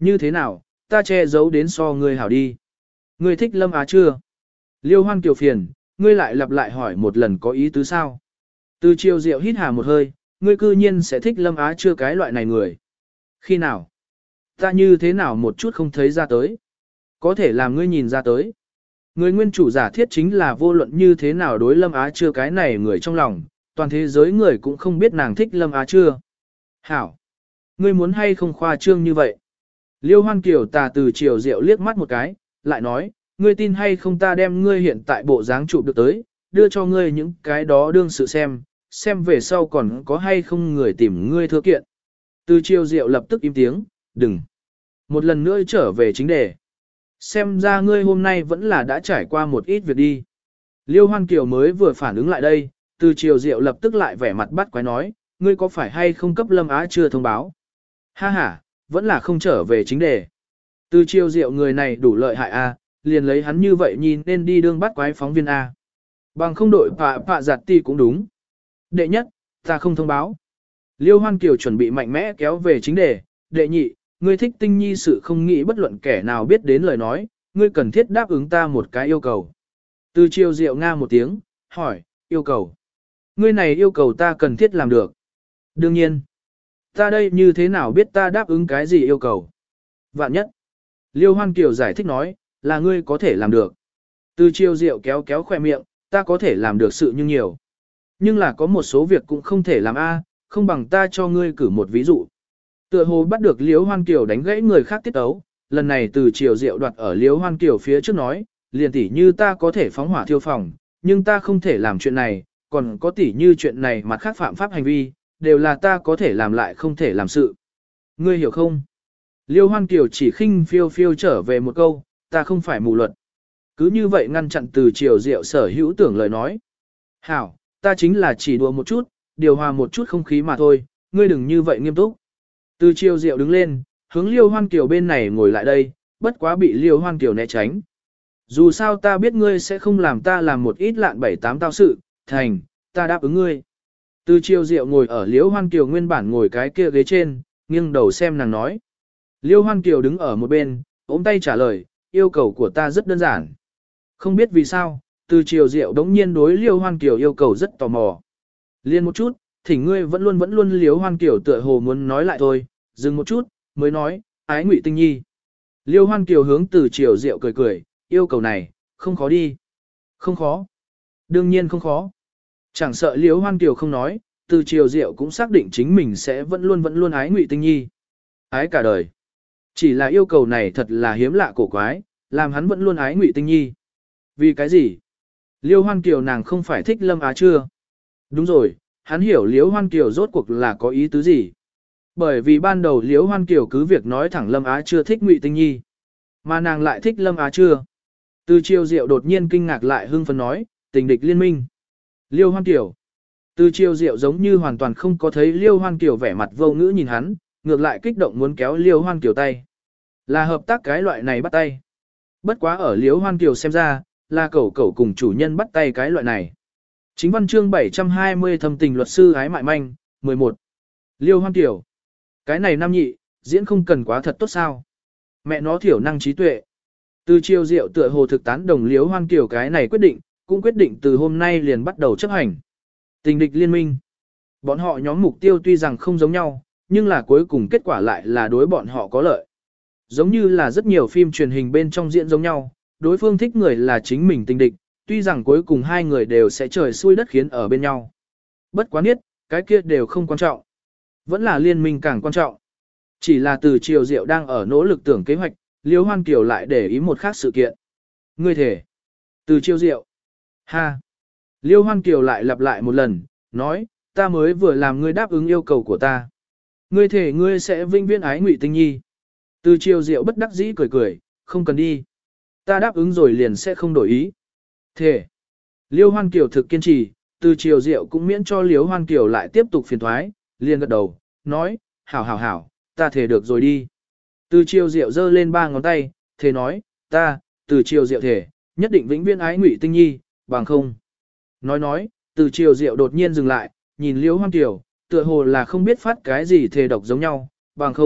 Như thế nào, ta che giấu đến so ngươi hảo đi. Ngươi thích Lâm Á chưa? Liêu Hoan Kiều phiền, ngươi lại lặp lại hỏi một lần có ý tứ sao? Từ Triều Diệu hít hà một hơi, ngươi cư nhiên sẽ thích Lâm Á chưa cái loại này người. Khi nào? Ta như thế nào một chút không thấy ra tới? Có thể làm ngươi nhìn ra tới. Người nguyên chủ giả thiết chính là vô luận như thế nào đối Lâm Á chưa cái này người trong lòng, toàn thế giới người cũng không biết nàng thích Lâm Á chưa. Hảo! Ngươi muốn hay không khoa trương như vậy? Liêu Hoan Kiều tà từ Triều Diệu liếc mắt một cái, lại nói, ngươi tin hay không ta đem ngươi hiện tại bộ dáng chụp được tới, đưa cho ngươi những cái đó đương sự xem về sau còn có hay không người tìm ngươi thưa kiện. Từ Triều Diệu lập tức im tiếng, đừng. Một lần nữa trở về chính đề. Xem ra ngươi hôm nay vẫn là đã trải qua một ít việc đi. Liêu Hoan Kiều mới vừa phản ứng lại đây, Từ Triều Diệu lập tức lại vẻ mặt bắt quái nói, ngươi có phải hay không cấp Lâm Á chưa thông báo? Ha ha, vẫn là không trở về chính đề. Từ Triều Diệu người này đủ lợi hại a, liền lấy hắn như vậy nhìn nên đi đương bắt quái phóng viên a. Bằng không đội pạ giặt ti cũng đúng. Đệ nhất, ta không thông báo. Liêu Hoan Kiều chuẩn bị mạnh mẽ kéo về chính đề. Đệ nhị, ngươi thích Tinh Nhi sự không nghĩ bất luận kẻ nào biết đến lời nói, ngươi cần thiết đáp ứng ta một cái yêu cầu. Từ Triều Diệu nga một tiếng, hỏi, yêu cầu. Ngươi này yêu cầu ta cần thiết làm được. Đương nhiên. Ta đây như thế nào biết ta đáp ứng cái gì yêu cầu? Vạn nhất. Liêu Hoan Kiều giải thích nói, là ngươi có thể làm được. Từ Triều Diệu kéo kéo khoe miệng, ta có thể làm được sự nhưng nhiều. Nhưng là có một số việc cũng không thể làm a, không bằng ta cho ngươi cử một ví dụ. Tựa hồ bắt được Liêu Hoan Kiều đánh gãy người khác tiết tấu, lần này Từ Triều Diệu đoạt ở Liêu Hoan Kiều phía trước nói, liền tỉ như ta có thể phóng hỏa thiêu phòng, nhưng ta không thể làm chuyện này, còn có tỉ như chuyện này mặt khác phạm pháp hành vi, đều là ta có thể làm lại không thể làm sự. Ngươi hiểu không? Liêu Hoan Kiều chỉ khinh phiêu phiêu trở về một câu, ta không phải mù luật. Cứ như vậy ngăn chặn Từ Triều Diệu sở hữu tưởng lời nói. Hảo, ta chính là chỉ đùa một chút, điều hòa một chút không khí mà thôi, ngươi đừng như vậy nghiêm túc. Từ Triều Diệu đứng lên, hướng Liêu Hoan Kiều bên này ngồi lại đây, bất quá bị Liêu Hoan Kiều né tránh. Dù sao ta biết ngươi sẽ không làm ta làm một ít lạn bảy tám tao sự, thành, ta đáp ứng ngươi. Từ Triều Diệu ngồi ở Liêu Hoan Kiều nguyên bản ngồi cái kia ghế trên, nghiêng đầu xem nàng nói. Liêu Hoan Kiều đứng ở một bên, ôm tay trả lời, yêu cầu của ta rất đơn giản. Không biết vì sao, Từ Triều Diệu đống nhiên đối Liêu Hoan Kiều yêu cầu rất tò mò. Liên một chút, thỉnh ngươi vẫn luôn Liêu Hoan Kiều tựa hồ muốn nói lại thôi, dừng một chút, mới nói, ái Ngụy Tinh Nhi. Liêu Hoan Kiều hướng Từ Triều Diệu cười cười, yêu cầu này, không khó đi. Không khó. Đương nhiên không khó. Chẳng sợ Liêu Hoan Kiều không nói, Từ Triều Diệu cũng xác định chính mình sẽ vẫn luôn ái Ngụy Tinh Nhi. Ái cả đời. Chỉ là yêu cầu này thật là hiếm lạ cổ quái, làm hắn vẫn luôn ái Ngụy Tinh Nhi. Vì cái gì? Liêu Hoan Kiều nàng không phải thích Lâm Á chưa? Đúng rồi, hắn hiểu Liêu Hoan Kiều rốt cuộc là có ý tứ gì. Bởi vì ban đầu Liêu Hoan Kiều cứ việc nói thẳng Lâm Á chưa thích Ngụy Tinh Nhi. Mà nàng lại thích Lâm Á chưa? Từ Triều Diệu đột nhiên kinh ngạc lại hưng phấn nói, tình địch liên minh. Liêu Hoan Kiều. Từ Triều Diệu giống như hoàn toàn không có thấy Liêu Hoan Kiều vẻ mặt vô ngữ nhìn hắn, ngược lại kích động muốn kéo Liêu Hoan Kiều tay. Là hợp tác cái loại này bắt tay. Bất quá ở Liêu Hoan Kiều xem ra, là cẩu cùng chủ nhân bắt tay cái loại này. Chính văn chương 720 thâm tình luật sư ái mại manh, 11. Liêu Hoan Kiều. Cái này nam nhị, diễn không cần quá thật tốt sao. Mẹ nó thiểu năng trí tuệ. Từ Triều Diệu tựa hồ thực tán đồng Liêu Hoan Kiều cái này quyết định, cũng quyết định từ hôm nay liền bắt đầu chấp hành. Tình địch liên minh. Bọn họ nhóm mục tiêu tuy rằng không giống nhau, nhưng là cuối cùng kết quả lại là đối bọn họ có lợi. Giống như là rất nhiều phim truyền hình bên trong diễn giống nhau, đối phương thích người là chính mình tình địch, tuy rằng cuối cùng hai người đều sẽ trời xui đất khiến ở bên nhau. Bất quá niết, cái kia đều không quan trọng. Vẫn là liên minh càng quan trọng. Chỉ là Từ Triều Diệu đang ở nỗ lực tưởng kế hoạch, Liêu Hoan Kiều lại để ý một khác sự kiện. Ngươi thể. Từ Triều Diệu. Ha. Liêu Hoan Kiều lại lặp lại một lần, nói, ta mới vừa làm ngươi đáp ứng yêu cầu của ta. Ngươi thể ngươi sẽ vinh viễn ái Ngụy Tinh Nhi. Từ Triều Diệu bất đắc dĩ cười cười, không cần đi. Ta đáp ứng rồi liền sẽ không đổi ý. Thể. Liêu Hoan Kiều thực kiên trì, Từ Triều Diệu cũng miễn cho Liêu Hoan Kiều lại tiếp tục phiền thoái, liền gật đầu, nói, hảo, ta thể được rồi đi. Từ Triều Diệu giơ lên 3 ngón tay, thể nói, ta, Từ Triều Diệu thể, nhất định vĩnh viễn ái Ngụy Tinh Nhi, bằng không. Nói, Từ Triều Diệu đột nhiên dừng lại, nhìn Liêu Hoan Kiều, tựa hồ là không biết phát cái gì thề độc giống nhau, bằng không,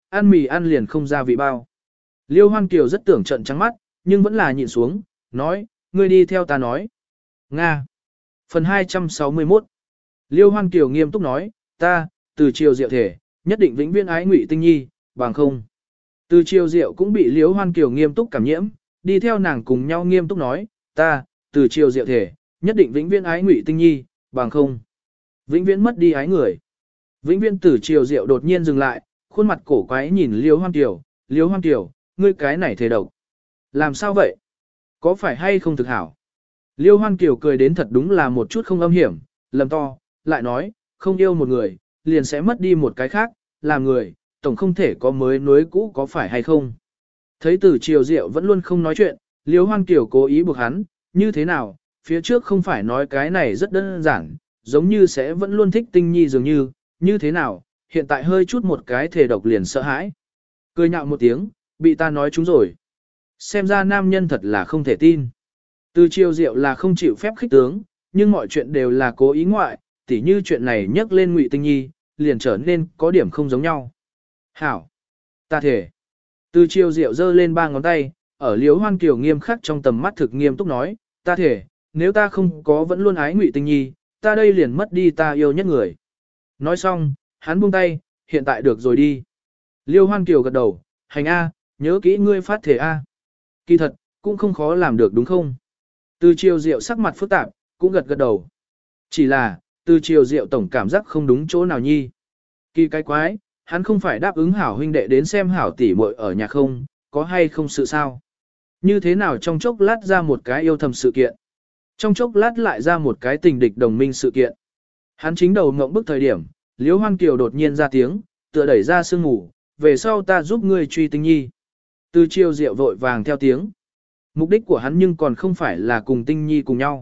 ăn mì ăn liền không ra vị bao. Liêu Hoan Kiều rất tưởng trận trắng mắt, nhưng vẫn là nhịn xuống, nói, ngươi đi theo ta nói. Nga. Phần 261. Liêu Hoan Kiều nghiêm túc nói, ta, từ chiều diệu thể, nhất định vĩnh viễn ái Ngụy Tinh Nhi, bằng không. Từ chiều diệu cũng bị Liêu Hoan Kiều nghiêm túc cảm nhiễm, đi theo nàng cùng nhau nghiêm túc nói, ta, từ chiều diệu thể, nhất định vĩnh viễn ái Ngụy Tinh Nhi, bằng không. Vĩnh viễn mất đi ái người. Vĩnh viễn từ chiều diệu đột nhiên dừng lại, khuôn mặt cổ quái nhìn Liêu Hoan Kiều, Liêu Hoan Kiều, ngươi cái này thể độc. Làm sao vậy? Có phải hay không thực hảo? Liêu Hoan Kiều cười đến thật đúng là một chút không âm hiểm, lầm to, lại nói, không yêu một người, liền sẽ mất đi một cái khác, làm người, tổng không thể có mới nối cũ có phải hay không? Thấy từ chiều diệu vẫn luôn không nói chuyện, Liêu Hoan Kiều cố ý buộc hắn, như thế nào, phía trước không phải nói cái này rất đơn giản, giống như sẽ vẫn luôn thích Tinh Nhi dường như thế nào, hiện tại hơi chút một cái thể độc liền sợ hãi. Cười nhạo một tiếng, bị ta nói chúng rồi. Xem ra nam nhân thật là không thể tin. Từ chiều diệu là không chịu phép khích tướng, nhưng mọi chuyện đều là cố ý ngoại, tỉ như chuyện này nhắc lên Ngụy Tinh Nhi, liền trở nên có điểm không giống nhau. Hảo! Ta thể! Từ chiều diệu giơ lên 3 ngón tay, ở Liêu Hoan Kiều nghiêm khắc trong tầm mắt thực nghiêm túc nói, ta thể, nếu ta không có vẫn luôn ái Ngụy Tinh Nhi, ta đây liền mất đi ta yêu nhất người. Nói xong, hắn buông tay, hiện tại được rồi đi. Liêu Hoan Kiều gật đầu, hành A, nhớ kỹ ngươi phát thể A. Kỳ thật, cũng không khó làm được đúng không? Từ chiều diệu sắc mặt phức tạp, cũng gật đầu. Chỉ là, từ chiều diệu tổng cảm giác không đúng chỗ nào nhi. Kỳ cái quái, hắn không phải đáp ứng hảo huynh đệ đến xem hảo tỷ muội ở nhà không, có hay không sự sao? Như thế nào trong chốc lát ra một cái yêu thầm sự kiện? Trong chốc lát lại ra một cái tình địch đồng minh sự kiện. Hắn chính đầu ngộng bức thời điểm, Liễu Hoan Kiều đột nhiên ra tiếng, tựa đẩy ra sương ngủ, về sau ta giúp ngươi truy Tinh Nhi. Từ chiều diệu vội vàng theo tiếng. Mục đích của hắn nhưng còn không phải là cùng Tinh Nhi cùng nhau.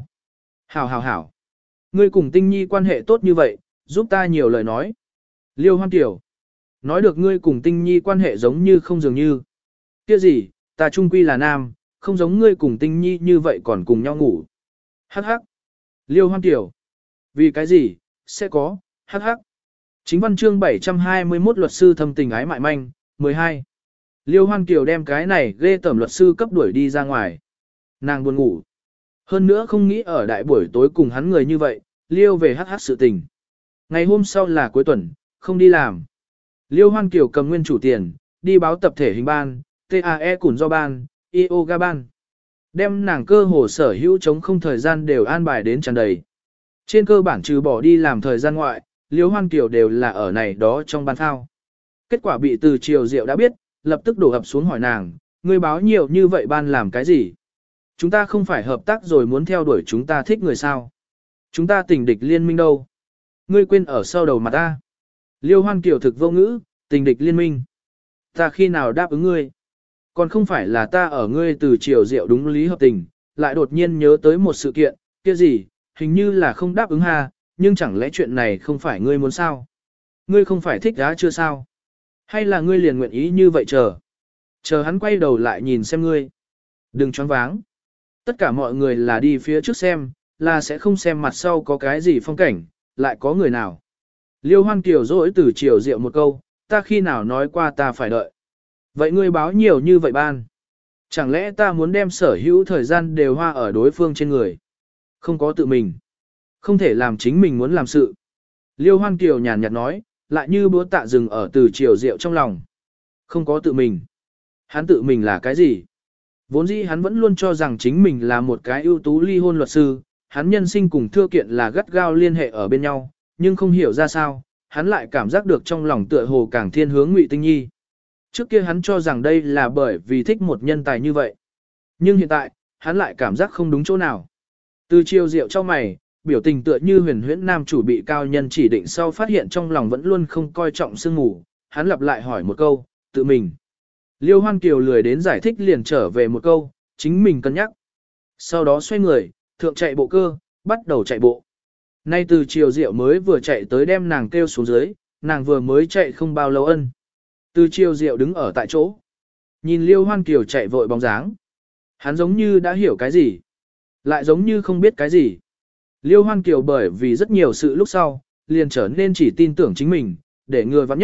Hảo. Ngươi cùng Tinh Nhi quan hệ tốt như vậy, giúp ta nhiều lời nói. Liêu Hoan Kiều. Nói được ngươi cùng Tinh Nhi quan hệ giống như không dường như. Kia gì, ta trung quy là nam, không giống ngươi cùng Tinh Nhi như vậy còn cùng nhau ngủ. Hắc. Liêu Hoan Kiều. Vì cái gì, sẽ có, hắc. Chính văn chương 721 luật sư thâm tình ái mại manh, 12. Liêu Hoan Kiều đem cái này ghê tởm luật sư cấp đuổi đi ra ngoài. Nàng buồn ngủ. Hơn nữa không nghĩ ở đại buổi tối cùng hắn người như vậy, Liêu về hắc sự tình. Ngày hôm sau là cuối tuần, không đi làm. Liêu Hoan Kiều cầm nguyên chủ tiền, đi báo tập thể hình ban, TAE củn do ban, yoga ban. Đem nàng cơ hồ sở hữu chống không thời gian đều an bài đến tràn đầy. Trên cơ bản trừ bỏ đi làm thời gian ngoại, Liêu Hoan Kiều đều là ở này đó trong ban thao. Kết quả bị từ chiều diệu đã biết, lập tức đổ ập xuống hỏi nàng, ngươi báo nhiều như vậy ban làm cái gì? Chúng ta không phải hợp tác rồi muốn theo đuổi chúng ta thích người sao? Chúng ta tình địch liên minh đâu? Ngươi quên ở sau đầu mặt ta. Liêu Hoan Kiều thực vô ngữ, tình địch liên minh. Ta khi nào đáp ứng ngươi? Còn không phải là ta ở ngươi từ chiều diệu đúng lý hợp tình, lại đột nhiên nhớ tới một sự kiện, kia gì, hình như là không đáp ứng ha, nhưng chẳng lẽ chuyện này không phải ngươi muốn sao? Ngươi không phải thích đã chưa sao? Hay là ngươi liền nguyện ý như vậy chờ? Chờ hắn quay đầu lại nhìn xem ngươi. Đừng choáng váng. Tất cả mọi người là đi phía trước xem, là sẽ không xem mặt sau có cái gì phong cảnh, lại có người nào. Liêu Hoan Kiều dỗi từ chiều diệu một câu, ta khi nào nói qua ta phải đợi. Vậy ngươi báo nhiều như vậy ban. Chẳng lẽ ta muốn đem sở hữu thời gian đều hoa ở đối phương trên người? Không có tự mình. Không thể làm chính mình muốn làm sự. Liêu Hoan Kiều nhàn nhạt nói, lại như búa tạ rừng ở từ chiều diệu trong lòng. Không có tự mình. Hắn tự mình là cái gì? Vốn dĩ hắn vẫn luôn cho rằng chính mình là một cái ưu tú ly hôn luật sư, hắn nhân sinh cùng thưa kiện là gắt gao liên hệ ở bên nhau, nhưng không hiểu ra sao, hắn lại cảm giác được trong lòng tựa hồ càng thiên hướng Ngụy Tinh Nhi. Trước kia hắn cho rằng đây là bởi vì thích một nhân tài như vậy. Nhưng hiện tại, hắn lại cảm giác không đúng chỗ nào. Từ chiều diệu cho mày, biểu tình tựa như huyền huyễn nam chủ bị cao nhân chỉ định sau phát hiện trong lòng vẫn luôn không coi trọng sương ngủ, hắn lặp lại hỏi một câu, tự mình. Liêu Hoan Kiều lười đến giải thích liền trở về một câu, chính mình cân nhắc. Sau đó xoay người, thượng chạy bộ cơ, bắt đầu chạy bộ. Nay từ chiều diệu mới vừa chạy tới đem nàng kêu xuống dưới, nàng vừa mới chạy không bao lâu ân. Từ chiều diệu đứng ở tại chỗ. Nhìn Liêu Hoan Kiều chạy vội bóng dáng. Hắn giống như đã hiểu cái gì. Lại giống như không biết cái gì. Liêu Hoan Kiều bởi vì rất nhiều sự lúc sau, liền trở nên chỉ tin tưởng chính mình, để người vắng nhất,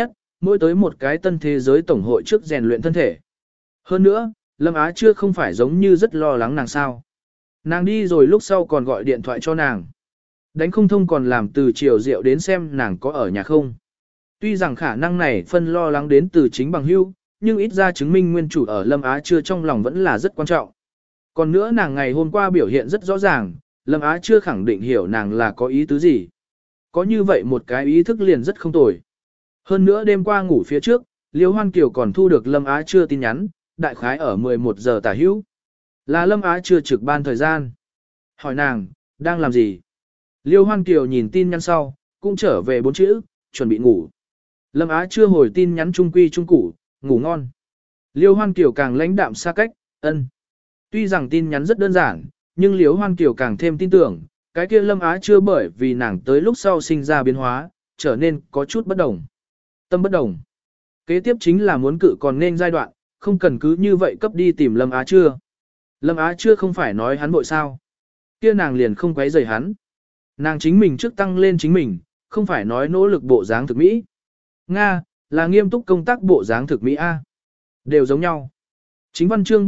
mỗi tới một cái tân thế giới tổng hội trước rèn luyện thân thể. Hơn nữa, Lâm Á chưa không phải giống như rất lo lắng nàng sao. Nàng đi rồi lúc sau còn gọi điện thoại cho nàng. Đánh không thông còn làm từ chiều rượu đến xem nàng có ở nhà không. Tuy rằng khả năng này phân lo lắng đến từ chính bằng hưu, nhưng ít ra chứng minh nguyên chủ ở Lâm Á chưa trong lòng vẫn là rất quan trọng. Còn nữa nàng ngày hôm qua biểu hiện rất rõ ràng, Lâm Á chưa khẳng định hiểu nàng là có ý tứ gì. Có như vậy một cái ý thức liền rất không tồi. Hơn nữa đêm qua ngủ phía trước, Liêu Hoan Kiều còn thu được Lâm Á chưa tin nhắn, đại khái ở 11 giờ tả hữu. Là Lâm Á chưa trực ban thời gian. Hỏi nàng, đang làm gì? Liêu Hoan Kiều nhìn tin nhắn sau, cũng trở về 4 chữ, chuẩn bị ngủ. Lâm Á chưa hồi tin nhắn trung quy trung củ, ngủ ngon. Liêu Hoan Kiều càng lãnh đạm xa cách, ân. Tuy rằng tin nhắn rất đơn giản, nhưng Liêu Hoan Kiều càng thêm tin tưởng, cái kia Lâm Á chưa bởi vì nàng tới lúc sau sinh ra biến hóa, trở nên có chút bất đồng. Tâm bất đồng. Kế tiếp chính là muốn cự còn nên giai đoạn, không cần cứ như vậy cấp đi tìm Lâm Á chưa. Lâm Á chưa không phải nói hắn bội sao. Kia nàng liền không quấy rầy hắn. Nàng chính mình trước tăng lên chính mình, không phải nói nỗ lực bộ dáng thực mỹ. Nga, là nghiêm túc công tác bộ dáng thực mỹ A. Đều giống nhau. Chính văn chương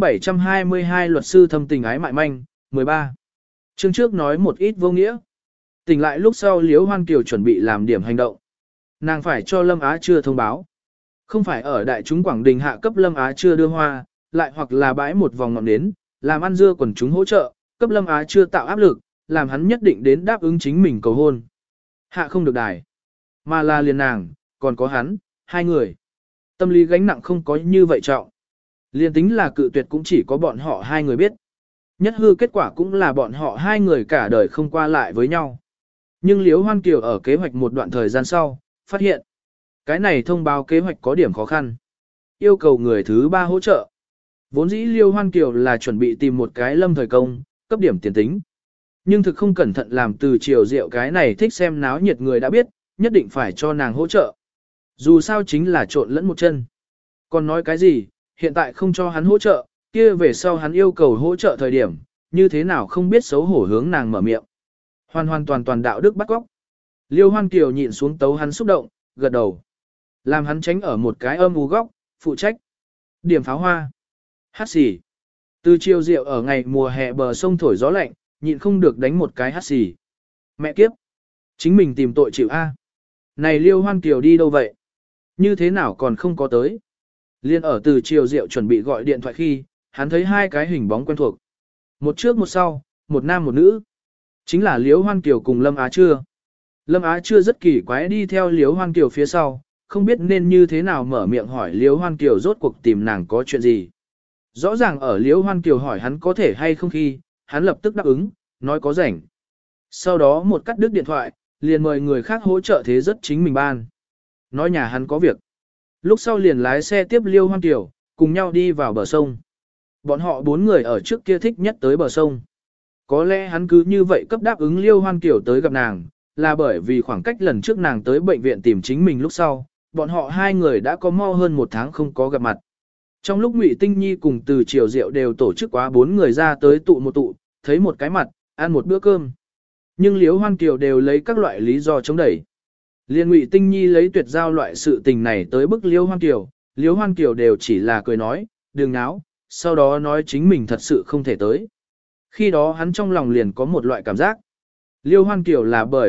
722 luật sư thâm tình ái mại manh, 13. Chương trước nói một ít vô nghĩa. Tỉnh lại lúc sau Liễu Hoan Kiều chuẩn bị làm điểm hành động. Nàng phải cho Lâm Á chưa thông báo. Không phải ở đại chúng Quảng Đình hạ cấp Lâm Á chưa đưa hoa, lại hoặc là bãi một vòng ngọn nến, làm ăn dưa quần chúng hỗ trợ, cấp Lâm Á chưa tạo áp lực, làm hắn nhất định đến đáp ứng chính mình cầu hôn. Hạ không được đài. Mà là liền nàng, còn có hắn, hai người. Tâm lý gánh nặng không có như vậy trọng. Liền tính là cự tuyệt cũng chỉ có bọn họ hai người biết. Nhất hư kết quả cũng là bọn họ hai người cả đời không qua lại với nhau. Nhưng Liễu Hoan Kiều ở kế hoạch một đoạn thời gian sau, phát hiện. Cái này thông báo kế hoạch có điểm khó khăn. Yêu cầu người thứ ba hỗ trợ. Vốn dĩ Liễu Hoan Kiều là chuẩn bị tìm một cái lâm thời công, cấp điểm tiền tính. Nhưng thực không cẩn thận làm từ chiều rượu cái này thích xem náo nhiệt người đã biết, nhất định phải cho nàng hỗ trợ. Dù sao chính là trộn lẫn một chân. Còn nói cái gì, hiện tại không cho hắn hỗ trợ, kia về sau hắn yêu cầu hỗ trợ thời điểm, như thế nào không biết xấu hổ hướng nàng mở miệng. Hoàn toàn đạo đức bắt góc. Liêu Hoan Kiều nhịn xuống tấu hắn xúc động, gật đầu. Làm hắn tránh ở một cái âm u góc, phụ trách. Điểm pháo hoa. Hát xì. Từ chiều rượu ở ngày mùa hè bờ sông thổi gió lạnh, nhịn không được đánh một cái hát xì. Mẹ kiếp. Chính mình tìm tội chịu A. Này Liêu Hoan Kiều đi đâu vậy? Như thế nào còn không có tới? Liên ở từ chiều rượu chuẩn bị gọi điện thoại khi, hắn thấy hai cái hình bóng quen thuộc. Một trước một sau, một nam một nữ. Chính là Liễu Hoan Kiều cùng Lâm Á Chưa. Lâm Á Chưa rất kỳ quái đi theo Liễu Hoan Kiều phía sau, không biết nên như thế nào mở miệng hỏi Liễu Hoan Kiều rốt cuộc tìm nàng có chuyện gì. Rõ ràng ở Liễu Hoan Kiều hỏi hắn có thể hay không khi, hắn lập tức đáp ứng, nói có rảnh. Sau đó một cắt đứt điện thoại, liền mời người khác hỗ trợ thế rất chính mình ban. Nói nhà hắn có việc. Lúc sau liền lái xe tiếp Liêu Hoan Kiều, cùng nhau đi vào bờ sông. Bọn họ bốn người ở trước kia thích nhất tới bờ sông. Có lẽ hắn cứ như vậy cấp đáp ứng Liêu Hoan Kiều tới gặp nàng, là bởi vì khoảng cách lần trước nàng tới bệnh viện tìm chính mình lúc sau, bọn họ hai người đã có mau hơn một tháng không có gặp mặt. Trong lúc Ngụy Tinh Nhi cùng Từ Triều Diệu đều tổ chức quá bốn người ra tới tụ một tụ, thấy một cái mặt, ăn một bữa cơm. Nhưng Liêu Hoan Kiều đều lấy các loại lý do chống đẩy. Liên Ngụy Tinh Nhi lấy tuyệt giao loại sự tình này tới bức Liêu Hoan Kiều đều chỉ là cười nói, đừng náo, sau đó nói chính mình thật sự không thể tới. Khi đó hắn trong lòng liền có một loại cảm giác. Liêu Hoan Kiều là bởi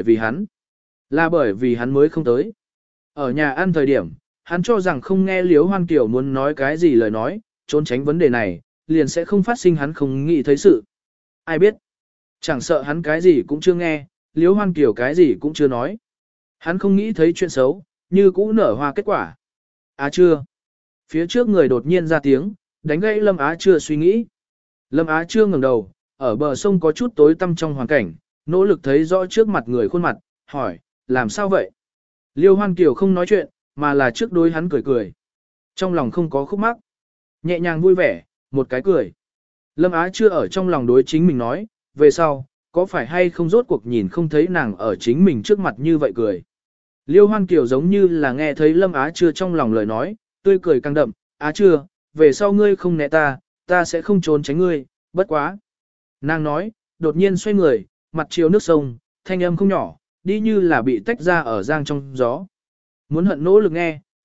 vì hắn mới không tới. Ở nhà ăn thời điểm, hắn cho rằng không nghe Liêu Hoan Kiều muốn nói cái gì lời nói, trốn tránh vấn đề này, liền sẽ không phát sinh hắn không nghĩ thấy sự. Ai biết? Chẳng sợ hắn cái gì cũng chưa nghe, Liêu Hoan Kiều cái gì cũng chưa nói. Hắn không nghĩ thấy chuyện xấu, như cũ nở hoa kết quả. Á chưa? Phía trước người đột nhiên ra tiếng, đánh gãy Lâm Á chưa suy nghĩ. Lâm Á chưa ngẩng đầu, ở bờ sông có chút tối tăm trong hoàn cảnh, nỗ lực thấy rõ trước mặt người khuôn mặt, hỏi, làm sao vậy? Liêu Hoan Kiều không nói chuyện, mà là trước đối hắn cười cười. Trong lòng không có khúc mắc, nhẹ nhàng vui vẻ, một cái cười. Lâm Á chưa ở trong lòng đối chính mình nói, về sau, có phải hay không rốt cuộc nhìn không thấy nàng ở chính mình trước mặt như vậy cười. Liêu Hoan Kiều giống như là nghe thấy Lâm Á chưa trong lòng lời nói, tươi cười căng đậm, Á chưa, về sau ngươi không né ta sẽ không trốn tránh ngươi, bất quá. Nàng nói, đột nhiên xoay người, mặt chiều nước sông, thanh âm không nhỏ, đi như là bị tách ra ở giang trong gió. Muốn hận nỗ lực nghe,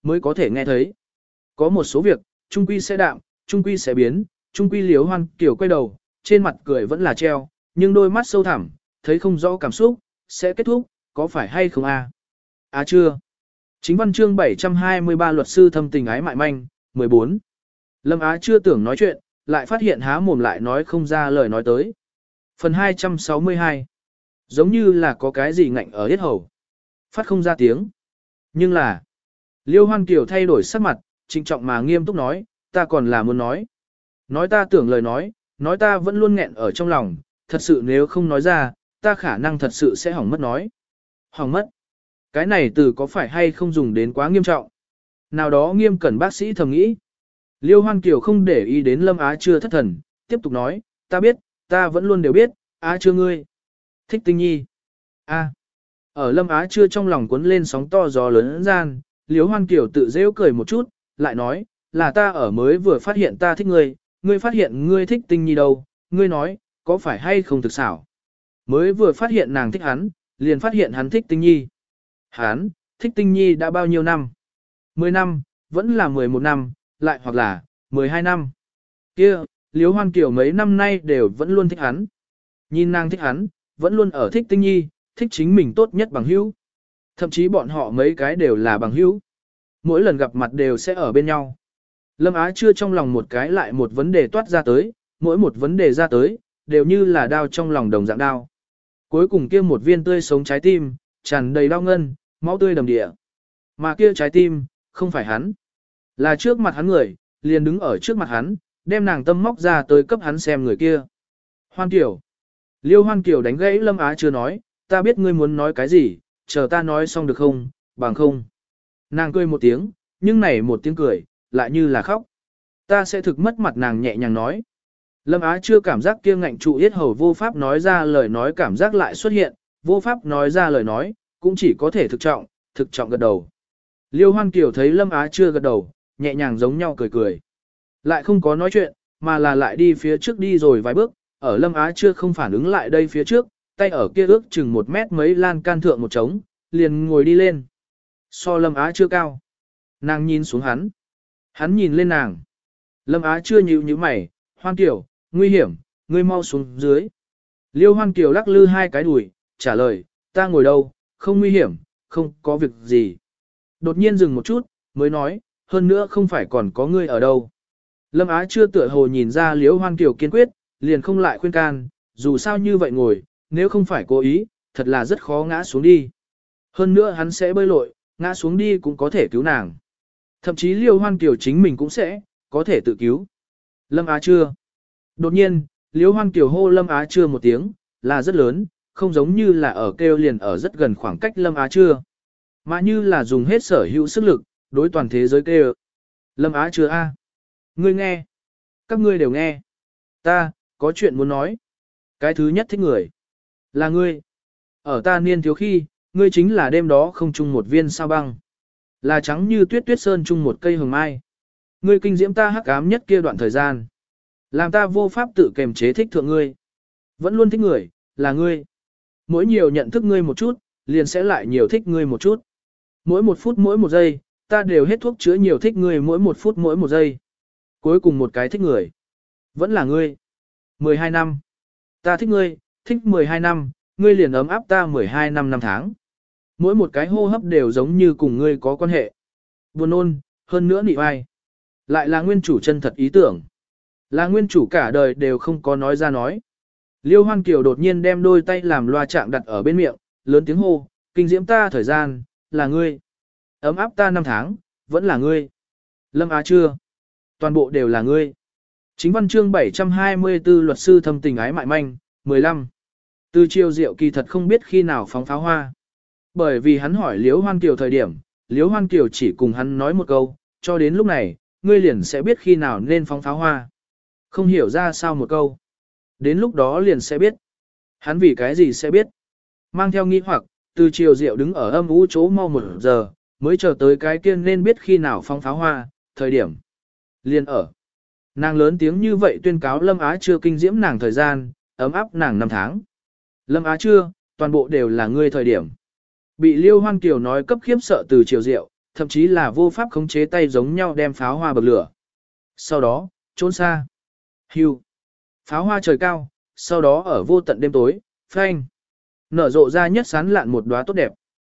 mới có thể nghe thấy. Có một số việc, trung quy sẽ đạm, trung quy sẽ biến, trung quy Liễu Hoan Kiều quay đầu, trên mặt cười vẫn là treo, nhưng đôi mắt sâu thẳm, thấy không rõ cảm xúc, sẽ kết thúc, có phải hay không a? À chưa. Chính văn chương 723 luật sư thâm tình ái mại manh, 14. Lâm Á chưa tưởng nói chuyện, lại phát hiện há mồm lại nói không ra lời nói tới. Phần 262. Giống như là có cái gì ngạnh ở hết hầu. Phát không ra tiếng. Nhưng là, Liêu Hoan Kiều thay đổi sắc mặt, trịnh trọng mà nghiêm túc nói, ta còn là muốn nói. Nói ta tưởng lời nói ta vẫn luôn nghẹn ở trong lòng, thật sự nếu không nói ra, ta khả năng thật sự sẽ hỏng mất nói. Hỏng mất. Cái này từ có phải hay không dùng đến quá nghiêm trọng. Nào đó nghiêm cẩn bác sĩ thầm nghĩ. Liêu Hoan Kiều không để ý đến Lâm Á chưa thất thần, tiếp tục nói, ta biết, ta vẫn luôn đều biết, Á chưa ngươi. Thích Tinh Nhi. A. Ở Lâm Á chưa trong lòng cuốn lên sóng to gió lớn gian, Liêu Hoan Kiều tự rêu cười một chút, lại nói, là ta ở mới vừa phát hiện ta thích ngươi, ngươi phát hiện ngươi thích Tinh Nhi đâu, ngươi nói, có phải hay không thực xảo. Mới vừa phát hiện nàng thích hắn, liền phát hiện hắn thích Tinh Nhi. Hắn, thích Tinh Nhi đã bao nhiêu năm? 10 năm, vẫn là 11 năm, lại hoặc là 12 năm. Kia, Liễu Hoan Kiều mấy năm nay đều vẫn luôn thích hắn. Nhìn nàng thích hắn, vẫn luôn ở thích Tinh Nhi, thích chính mình tốt nhất bằng hữu. Thậm chí bọn họ mấy cái đều là bằng hữu. Mỗi lần gặp mặt đều sẽ ở bên nhau. Lâm Á chưa trong lòng một cái lại một vấn đề toát ra tới, mỗi một vấn đề ra tới, đều như là đao trong lòng đồng dạng đao. Cuối cùng kia một viên tươi sống trái tim, tràn đầy đau ngân, máu tươi đầm địa. Mà kia trái tim, không phải hắn. Là trước mặt hắn người, liền đứng ở trước mặt hắn, đem nàng tâm móc ra tới cấp hắn xem người kia. Hoan Kiều. Liêu Hoan Kiều đánh gãy Lâm Á chưa nói, ta biết ngươi muốn nói cái gì, chờ ta nói xong được không, bằng không. Nàng cười một tiếng, nhưng này một tiếng cười, lại như là khóc. Ta sẽ thực mất mặt nàng nhẹ nhàng nói. Lâm Á chưa cảm giác kia ngạnh trụ yết hầu vô pháp nói ra lời nói cảm giác lại xuất hiện, vô pháp nói ra lời nói, cũng chỉ có thể thực trọng gật đầu. Liêu Hoan Kiều thấy Lâm Á chưa gật đầu, nhẹ nhàng giống nhau cười cười. Lại không có nói chuyện, mà là lại đi phía trước đi rồi vài bước, ở Lâm Á chưa không phản ứng lại đây phía trước, tay ở kia ước chừng 1 mét mấy lan can thượng một trống, liền ngồi đi lên. So Lâm Á chưa cao. Nàng nhìn xuống hắn. Hắn nhìn lên nàng. Lâm Á chưa nhíu mày, Hoan Kiều, nguy hiểm, ngươi mau xuống dưới. Liêu Hoan Kiều lắc lư hai cái đùi, trả lời, ta ngồi đâu, không nguy hiểm, không có việc gì. Đột nhiên dừng một chút, mới nói, hơn nữa không phải còn có ngươi ở đâu. Lâm Á chưa tựa hồ nhìn ra Liêu Hoan Kiều kiên quyết, liền không lại khuyên can, dù sao như vậy ngồi, nếu không phải cố ý, thật là rất khó ngã xuống đi. Hơn nữa hắn sẽ bơi lội, ngã xuống đi cũng có thể cứu nàng. Thậm chí Liêu Hoan Kiều chính mình cũng sẽ, có thể tự cứu. Lâm Á chưa. Đột nhiên, Liêu Hoan Kiều hô Lâm Á chưa một tiếng, là rất lớn, không giống như là ở kêu liền ở rất gần khoảng cách Lâm Á chưa. Mà như là dùng hết sở hữu sức lực, đối toàn thế giới kêu. Lâm Á chưa a, ngươi nghe. Các ngươi đều nghe. Ta, có chuyện muốn nói. Cái thứ nhất thích người. Là ngươi. Ở ta niên thiếu khi, ngươi chính là đêm đó không chung một viên sao băng. Là trắng như tuyết tuyết sơn chung một cây hồng mai. Ngươi kinh diễm ta hắc ám nhất kia đoạn thời gian. Làm ta vô pháp tự kềm chế thích thượng ngươi. Vẫn luôn thích người, là ngươi. Mỗi nhiều nhận thức ngươi một chút, liền sẽ lại nhiều thích ngươi một chút. Mỗi 1 phút mỗi 1 giây, ta đều hết thuốc chữa nhiều thích ngươi mỗi 1 phút mỗi 1 giây. Cuối cùng một cái thích người. Vẫn là ngươi. 12 năm. Ta thích ngươi, thích 12 năm, ngươi liền ấm áp ta 12 năm 5 tháng. Mỗi một cái hô hấp đều giống như cùng ngươi có quan hệ. Buồn ôn, hơn nữa nị vai. Lại là nguyên chủ chân thật ý tưởng. Là nguyên chủ cả đời đều không có nói ra nói. Liêu Hoan Kiều đột nhiên đem đôi tay làm loa chạm đặt ở bên miệng, lớn tiếng hô, kinh diễm ta thời gian, là ngươi. Ấm áp ta 5 tháng, vẫn là ngươi. Lâm Á chưa. Toàn bộ đều là ngươi. Chính văn chương 724 luật sư thâm tình ái mại manh, 15. Từ chiều Diệu kỳ thật không biết khi nào phóng pháo hoa. Bởi vì hắn hỏi Liễu Hoan Kiều thời điểm, Liễu Hoan Kiều chỉ cùng hắn nói một câu, cho đến lúc này, ngươi liền sẽ biết khi nào nên phóng pháo hoa. Không hiểu ra sao một câu. Đến lúc đó liền sẽ biết. Hắn vì cái gì sẽ biết. Mang theo nghi hoặc, từ chiều Diệu đứng ở âm u chỗ mau 1 giờ, mới chờ tới cái kia nên biết khi nào phóng pháo hoa, thời điểm. Liền ở. Nàng lớn tiếng như vậy tuyên cáo Lâm Á chưa kinh diễm nàng thời gian, ấm áp nàng 5 tháng. Lâm Á chưa, toàn bộ đều là ngươi thời điểm. Bị Liêu Hoan Kiều nói cấp khiếp sợ từ chiều Diệu, thậm chí là vô pháp khống chế tay giống nhau đem pháo hoa bậc lửa. Sau đó, trốn xa. Hưu. Pháo hoa trời cao, sau đó ở vô tận đêm tối, phanh. Nở rộ ra nhất sán lạn một đóa tốt đẹp.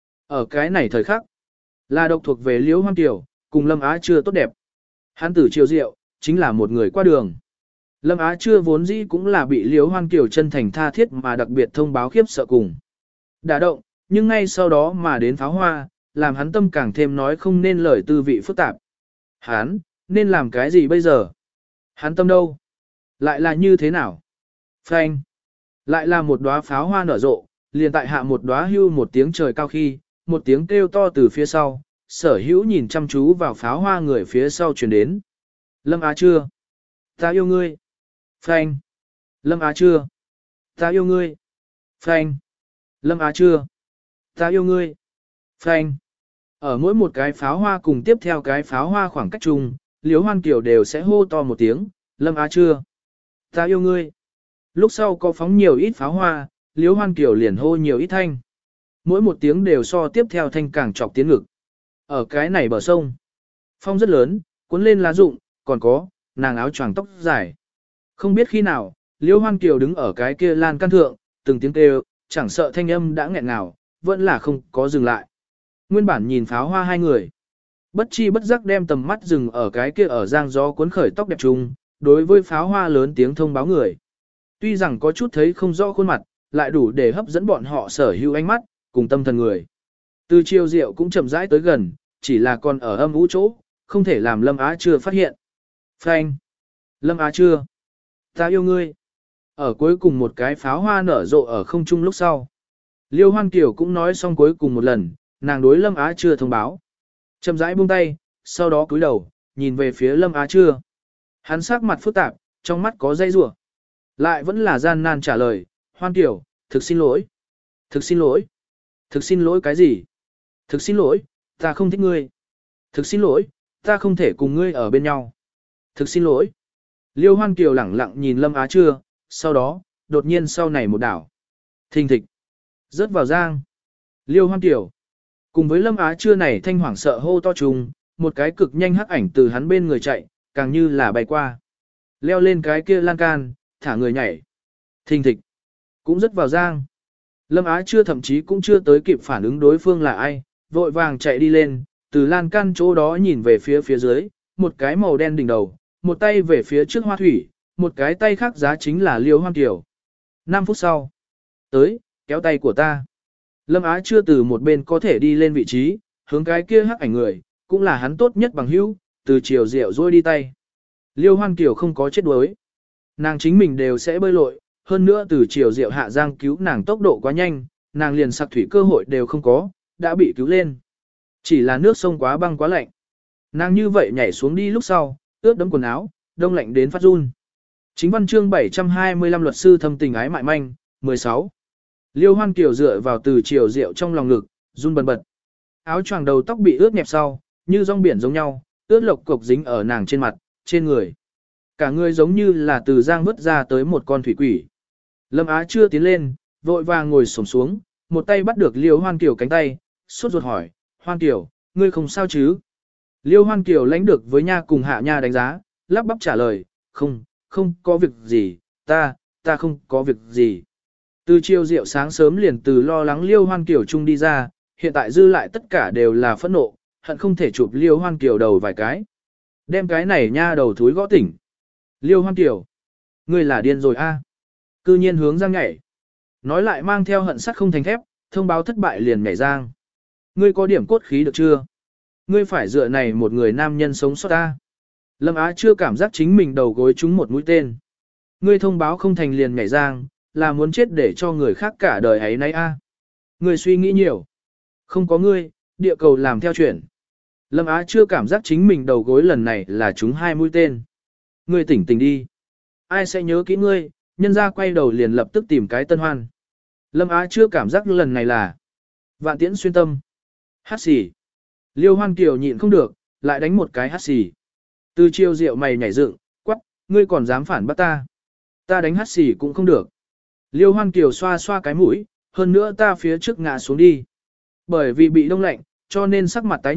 Ở cái này thời khắc, là độc thuộc về Liễu Hoan Kiều, cùng Lâm Á Trưa tốt đẹp. Hắn tử Triều Diệu, chính là một người qua đường. Lâm Á Trưa vốn dĩ cũng là bị Liễu Hoan Kiều chân thành tha thiết mà đặc biệt thông báo khiếp sợ cùng. Đả động, nhưng ngay sau đó mà đến pháo hoa, làm hắn tâm càng thêm nói không nên lời tư vị phức tạp. Hắn, nên làm cái gì bây giờ? Hắn tâm đâu? Lại là như thế nào? Phanh. Lại là một đóa pháo hoa nở rộ, liền tại hạ một đóa hưu một tiếng trời cao khi, một tiếng kêu to từ phía sau, Sở Hữu nhìn chăm chú vào pháo hoa người phía sau truyền đến. Lâm Á Trưa. Ta yêu ngươi. Phanh. Lâm Á Trưa. Ta yêu ngươi. Phanh. Lâm Á Trưa. Ta yêu ngươi. Phanh. Ở mỗi một cái pháo hoa cùng tiếp theo cái pháo hoa khoảng cách chung, Liễu Hoan Kiều đều sẽ hô to một tiếng, Lâm Á Trưa. Ta yêu ngươi. Lúc sau có phóng nhiều ít pháo hoa, Liễu Hoan Kiều liền hô nhiều ít thanh. Mỗi một tiếng đều so tiếp theo thanh càng trọc tiếng ngực. Ở cái này bờ sông, phong rất lớn, cuốn lên lá rụng, còn có, nàng áo choàng tóc dài. Không biết khi nào, Liễu Hoan Kiều đứng ở cái kia lan can thượng, từng tiếng kêu, chẳng sợ thanh âm đã nghẹn ngào, vẫn là không có dừng lại. Nguyên bản nhìn pháo hoa hai người, bất chi bất giác đem tầm mắt dừng ở cái kia ở giang gió cuốn khởi tóc đẹp trung, đối với pháo hoa lớn tiếng thông báo người. Tuy rằng có chút thấy không rõ khuôn mặt, lại đủ để hấp dẫn bọn họ sở hữu ánh mắt, cùng tâm thần người. Từ Triều Diệu cũng chậm rãi tới gần, chỉ là còn ở âm ú chỗ, không thể làm Lâm Á Trưa phát hiện. Phanh. Lâm Á Trưa. Ta yêu ngươi. Ở cuối cùng một cái pháo hoa nở rộ ở không trung lúc sau. Liêu Hoan Kiều cũng nói xong cuối cùng một lần, nàng đối Lâm Á Trưa thông báo. Chậm rãi buông tay, sau đó cúi đầu, nhìn về phía Lâm Á Trưa. Hắn sắc mặt phức tạp, trong mắt có dây rủa, lại vẫn là gian nan trả lời, Hoan Kiều, thực xin lỗi. Thực xin lỗi. Thực xin lỗi cái gì? Thực xin lỗi, ta không thích ngươi. Thực xin lỗi, ta không thể cùng ngươi ở bên nhau. Thực xin lỗi. Liêu Hoan Kiều lẳng lặng nhìn Lâm Á Trưa, sau đó, đột nhiên sau này một đảo. Thình thịch. Rớt vào giang. Liêu Hoan Kiều. Cùng với Lâm Á Trưa này thanh hoảng sợ hô to trùng, một cái cực nhanh hắc ảnh từ hắn bên người chạy, càng như là bay qua. Leo lên cái kia lan can, thả người nhảy. Thình thịch. Cũng rớt vào giang. Lâm Á Trưa thậm chí cũng chưa tới kịp phản ứng đối phương là ai, vội vàng chạy đi lên, từ lan can chỗ đó nhìn về phía dưới, một cái màu đen đỉnh đầu, một tay về phía trước hoa thủy, một cái tay khác giá chính là Liêu Hoan Kiều. 5 phút sau, tới, kéo tay của ta. Lâm Á Trưa từ một bên có thể đi lên vị trí, hướng cái kia hắc ảnh người, cũng là hắn tốt nhất bằng hữu, từ Triều Diệu rồi đi tay. Liêu Hoan Kiều không có chết đuối. Nàng chính mình đều sẽ bơi lội, hơn nữa từ Triều Diệu hạ giang cứu nàng tốc độ quá nhanh, nàng liền sặc thủy cơ hội đều không có, đã bị cứu lên. Chỉ là nước sông quá băng quá lạnh. Nàng như vậy nhảy xuống đi lúc sau, ướt đẫm quần áo, đông lạnh đến phát run. Chính văn chương 725 luật sư thâm tình ái mại manh, 16. Liêu Hoan Kiều dựa vào từ Triều Diệu trong lòng ngực, run bần bật. Áo choàng đầu tóc bị ướt nhẹp sau, như rong biển giống nhau, ướt lộc cục dính ở nàng trên mặt, trên người. Cả người giống như là từ giang vứt ra tới một con thủy quỷ. Lâm Á Trưa tiến lên, vội vàng ngồi xổm xuống, một tay bắt được Liêu Hoan Kiều cánh tay, sốt ruột hỏi, Hoan Kiều, ngươi không sao chứ? Liêu Hoan Kiều lãnh được với nha cùng hạ nha đánh giá, lắp bắp trả lời, không có việc gì, ta không có việc gì. Từ Triều Diệu sáng sớm liền từ lo lắng Liêu Hoan Kiều chung đi ra, hiện tại dư lại tất cả đều là phẫn nộ, hận không thể chụp Liêu Hoan Kiều đầu vài cái. Đem cái này nha đầu thúi gõ tỉnh. Liêu Hoan Kiều, ngươi là điên rồi a? Cư nhiên hướng giang nhảy. Nói lại mang theo hận sắt không thành thép, thông báo thất bại liền nhảy giang. Ngươi có điểm cốt khí được chưa? Ngươi phải dựa này một người nam nhân sống sót ta. Lâm Á chưa cảm giác chính mình đầu gối trúng một mũi tên. Ngươi thông báo không thành liền nhảy giang, là muốn chết để cho người khác cả đời ấy nấy a. Ngươi suy nghĩ nhiều. Không có ngươi, địa cầu làm theo chuyện. Lâm Á chưa cảm giác chính mình đầu gối lần này là trúng 2 mũi tên. Ngươi tỉnh tỉnh đi. Ai sẽ nhớ kỹ ngươi, nhân ra quay đầu liền lập tức tìm cái tân hoan. Lâm Á chưa cảm giác lần này là vạn tiễn xuyên tâm. Hát xì. Liêu Hoan Kiều nhịn không được, lại đánh một cái hát xì. Từ Triều Diệu mày nhảy dựng, quắc, ngươi còn dám phản bắt ta. Ta đánh hát xì cũng không được. Liêu Hoan Kiều xoa xoa cái mũi, hơn nữa ta phía trước ngã xuống đi. Bởi vì bị đông lạnh, cho nên sắc mặt tái nhợt,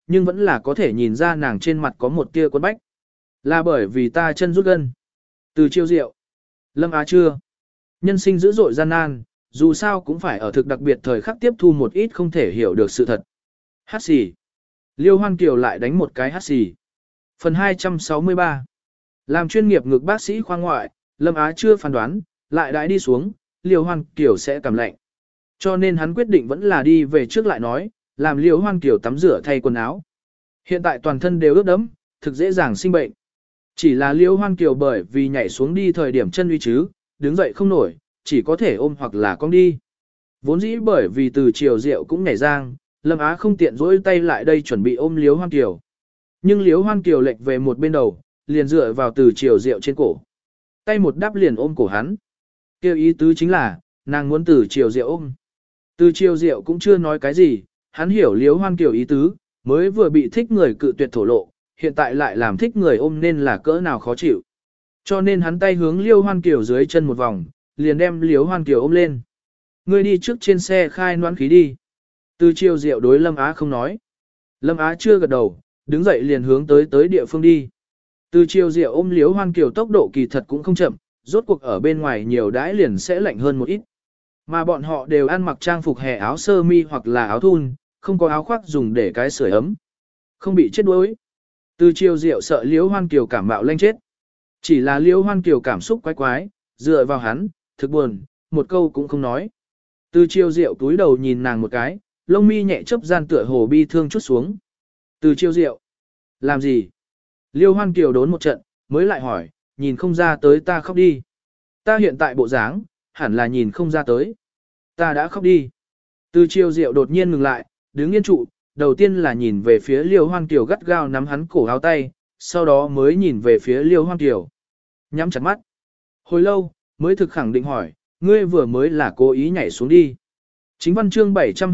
nhưng vẫn là có thể nhìn ra nàng trên mặt có một tia quấn bách. Là bởi vì ta chân rút gân. Từ chiêu rượu. Lâm Á chưa. Nhân sinh dữ dội gian nan, dù sao cũng phải ở thực đặc biệt thời khắc tiếp thu một ít không thể hiểu được sự thật. Hát xì. Liêu Hoan Kiều lại đánh một cái hát xì. Phần 263. Làm chuyên nghiệp ngực bác sĩ khoa ngoại, Lâm Á chưa phán đoán, lại đãi đi xuống, Liêu Hoan Kiều sẽ cảm lạnh. Cho nên hắn quyết định vẫn là đi về trước lại nói, làm Liêu Hoan Kiều tắm rửa thay quần áo. Hiện tại toàn thân đều ướt đẫm, thực dễ dàng sinh bệnh. Chỉ là Liêu Hoan Kiều bởi vì nhảy xuống đi thời điểm chân uy chứ, đứng dậy không nổi, chỉ có thể ôm hoặc là cong đi. Vốn dĩ bởi vì từ chiều rượu cũng nhảy giang, Lâm Á không tiện dỗi tay lại đây chuẩn bị ôm Liêu Hoan Kiều. Nhưng Liêu Hoan Kiều lệch về một bên đầu, liền dựa vào từ chiều rượu trên cổ. Tay một đắp liền ôm cổ hắn. Kêu ý tứ chính là, nàng muốn từ chiều rượu ôm. Từ chiều rượu cũng chưa nói cái gì, hắn hiểu Liêu Hoan Kiều ý tứ, mới vừa bị thích người cự tuyệt thổ lộ, hiện tại lại làm thích người ôm nên là cỡ nào khó chịu. Cho nên hắn tay hướng Liêu Hoan Kiều dưới chân một vòng, liền đem Liêu Hoan Kiều ôm lên. Ngươi đi trước trên xe khai noãn khí đi. Từ chiều rượu đối Lâm Á không nói. Lâm Á chưa gật đầu, đứng dậy liền hướng tới địa phương đi. Từ chiều rượu ôm Liêu Hoan Kiều tốc độ kỳ thật cũng không chậm, rốt cuộc ở bên ngoài nhiều đãi liền sẽ lạnh hơn một ít. Mà bọn họ đều ăn mặc trang phục hè áo sơ mi hoặc là áo thun, không có áo khoác dùng để cái sưởi ấm. Không bị chết đuối. Từ chiều rượu sợ Liêu Hoan Kiều cảm mạo lanh chết. Chỉ là Liêu Hoan Kiều cảm xúc quái quái, dựa vào hắn, thực buồn, một câu cũng không nói. Từ chiều rượu túi đầu nhìn nàng một cái, lông mi nhẹ chớp gian tựa hồ bi thương chút xuống. Từ chiều rượu. Làm gì? Liêu Hoan Kiều đốn một trận, mới lại hỏi, nhìn không ra tới ta khóc đi. Ta hiện tại bộ dáng, hẳn là nhìn không ra tới. Ta đã khóc đi. Từ chiều rượu đột nhiên ngừng lại, đứng yên trụ, đầu tiên là nhìn về phía Liêu Hoan Kiều gắt gao nắm hắn cổ áo tay, sau đó mới nhìn về phía Liêu Hoan Kiều. Nhắm chặt mắt. Hồi lâu, mới thực khẳng định hỏi, ngươi vừa mới là cố ý nhảy xuống đi. Chính văn chương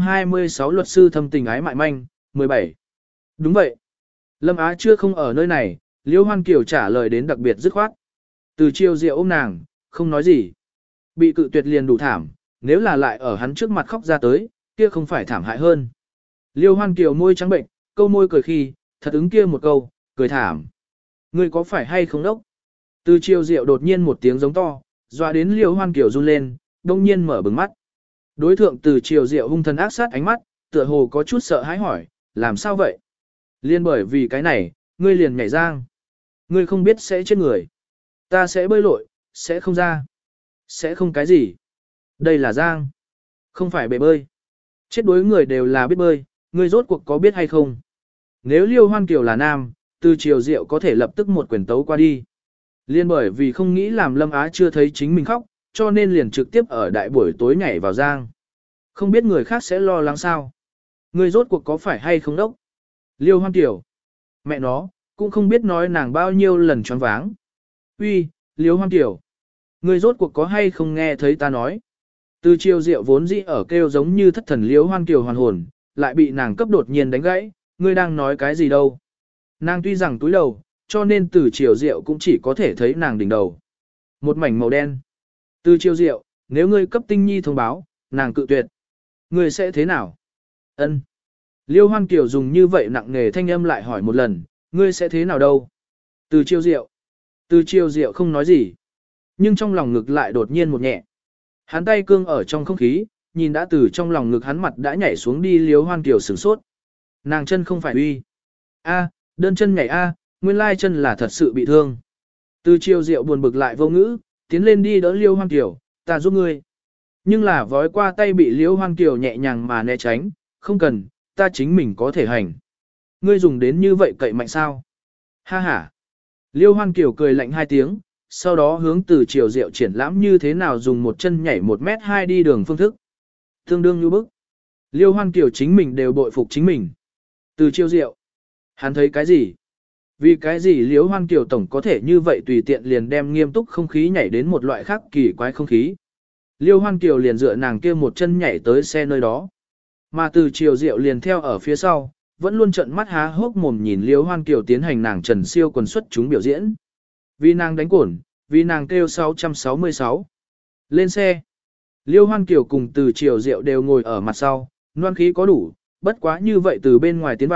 726 luật sư thâm tình ái mại manh, 17. Đúng vậy. Lâm Á chưa không ở nơi này, Liêu Hoan Kiều trả lời đến đặc biệt dứt khoát. Từ chiều rượu ôm nàng, không nói gì. Bị cự tuyệt liền đủ thảm, nếu là lại ở hắn trước mặt khóc ra tới, kia không phải thảm hại hơn. Liêu Hoan Kiều môi trắng bệnh, câu môi cười khi, thật ứng kia một câu, cười thảm. Ngươi có phải hay không đốc? Từ chiều rượu đột nhiên một tiếng giống to, dọa đến Liêu Hoan Kiều run lên, đông nhiên mở bừng mắt. Đối thượng từ chiều rượu hung thần ác sát ánh mắt, tựa hồ có chút sợ hãi hỏi, làm sao vậy? Liên bởi vì cái này, ngươi liền nhảy giang. Ngươi không biết sẽ chết người. Ta sẽ bơi lội, sẽ không ra. Sẽ không cái gì. Đây là giang. Không phải bể bơi. Chết đuối người đều là biết bơi, ngươi rốt cuộc có biết hay không? Nếu Liêu Hoan Kiều là nam, từ chiều rượu có thể lập tức một quyền tấu qua đi. Liên bởi vì không nghĩ làm Lâm Á chưa thấy chính mình khóc, cho nên liền trực tiếp ở đại buổi tối nhảy vào giang. Không biết người khác sẽ lo lắng sao? Ngươi rốt cuộc có phải hay không đốc? Liêu Hoan Kiều. Mẹ nó, cũng không biết nói nàng bao nhiêu lần choáng váng. Uy, Liêu Hoan Kiều. Ngươi rốt cuộc có hay không nghe thấy ta nói? Từ chiều rượu vốn dĩ ở kêu giống như thất thần Liêu Hoan Kiều hoàn hồn, lại bị nàng cấp đột nhiên đánh gãy, ngươi đang nói cái gì đâu? Nàng tuy rằng túi đầu, cho nên từ chiều rượu cũng chỉ có thể thấy nàng đỉnh đầu. Một mảnh màu đen. Từ chiều rượu, nếu ngươi cấp tinh nhi thông báo, nàng cự tuyệt. Ngươi sẽ thế nào? Ân. Liêu Hoan Kiều dùng như vậy nặng nề thanh âm lại hỏi một lần, ngươi sẽ thế nào đâu? Từ chiều rượu. Từ chiều rượu không nói gì. Nhưng trong lòng ngực lại đột nhiên một nhẹ. Hắn tay cương ở trong không khí, nhìn đã từ trong lòng ngực hắn mặt đã nhảy xuống đi Liêu Hoan Kiều sửng sốt. Nàng chân không phải uy. A, đơn chân nhảy A, nguyên lai chân là thật sự bị thương. Từ chiều rượu buồn bực lại vô ngữ, tiến lên đi đỡ Liêu Hoan Kiều, ta giúp ngươi. Nhưng là vói qua tay bị Liêu Hoan Kiều nhẹ nhàng mà né tránh, không cần, ta chính mình có thể hành. Ngươi dùng đến như vậy cậy mạnh sao? Ha ha. Liêu Hoan Kiều cười lạnh hai tiếng, sau đó hướng từ chiều rượu triển lãm như thế nào dùng một chân nhảy 1m2 đi đường phương thức. Tương đương như bức. Liêu Hoan Kiều chính mình đều bội phục chính mình. Từ chiều rượu. Hắn thấy cái gì? Vì cái gì Liêu Hoan Kiều tổng có thể như vậy tùy tiện liền đem nghiêm túc không khí nhảy đến một loại khác kỳ quái không khí. Liêu Hoan Kiều liền dựa nàng kia một chân nhảy tới xe nơi đó. Mà từ chiều rượu liền theo ở phía sau, vẫn luôn trợn mắt há hốc mồm nhìn Liêu Hoan Kiều tiến hành nàng Trần Siêu quần xuất chúng biểu diễn. Vì nàng đánh cổn, vì nàng kêu 666. Lên xe. Liêu Hoan Kiều cùng từ chiều rượu đều ngồi ở mặt sau, loan khí có đủ, bất quá như vậy từ bên ngoài tiến vào,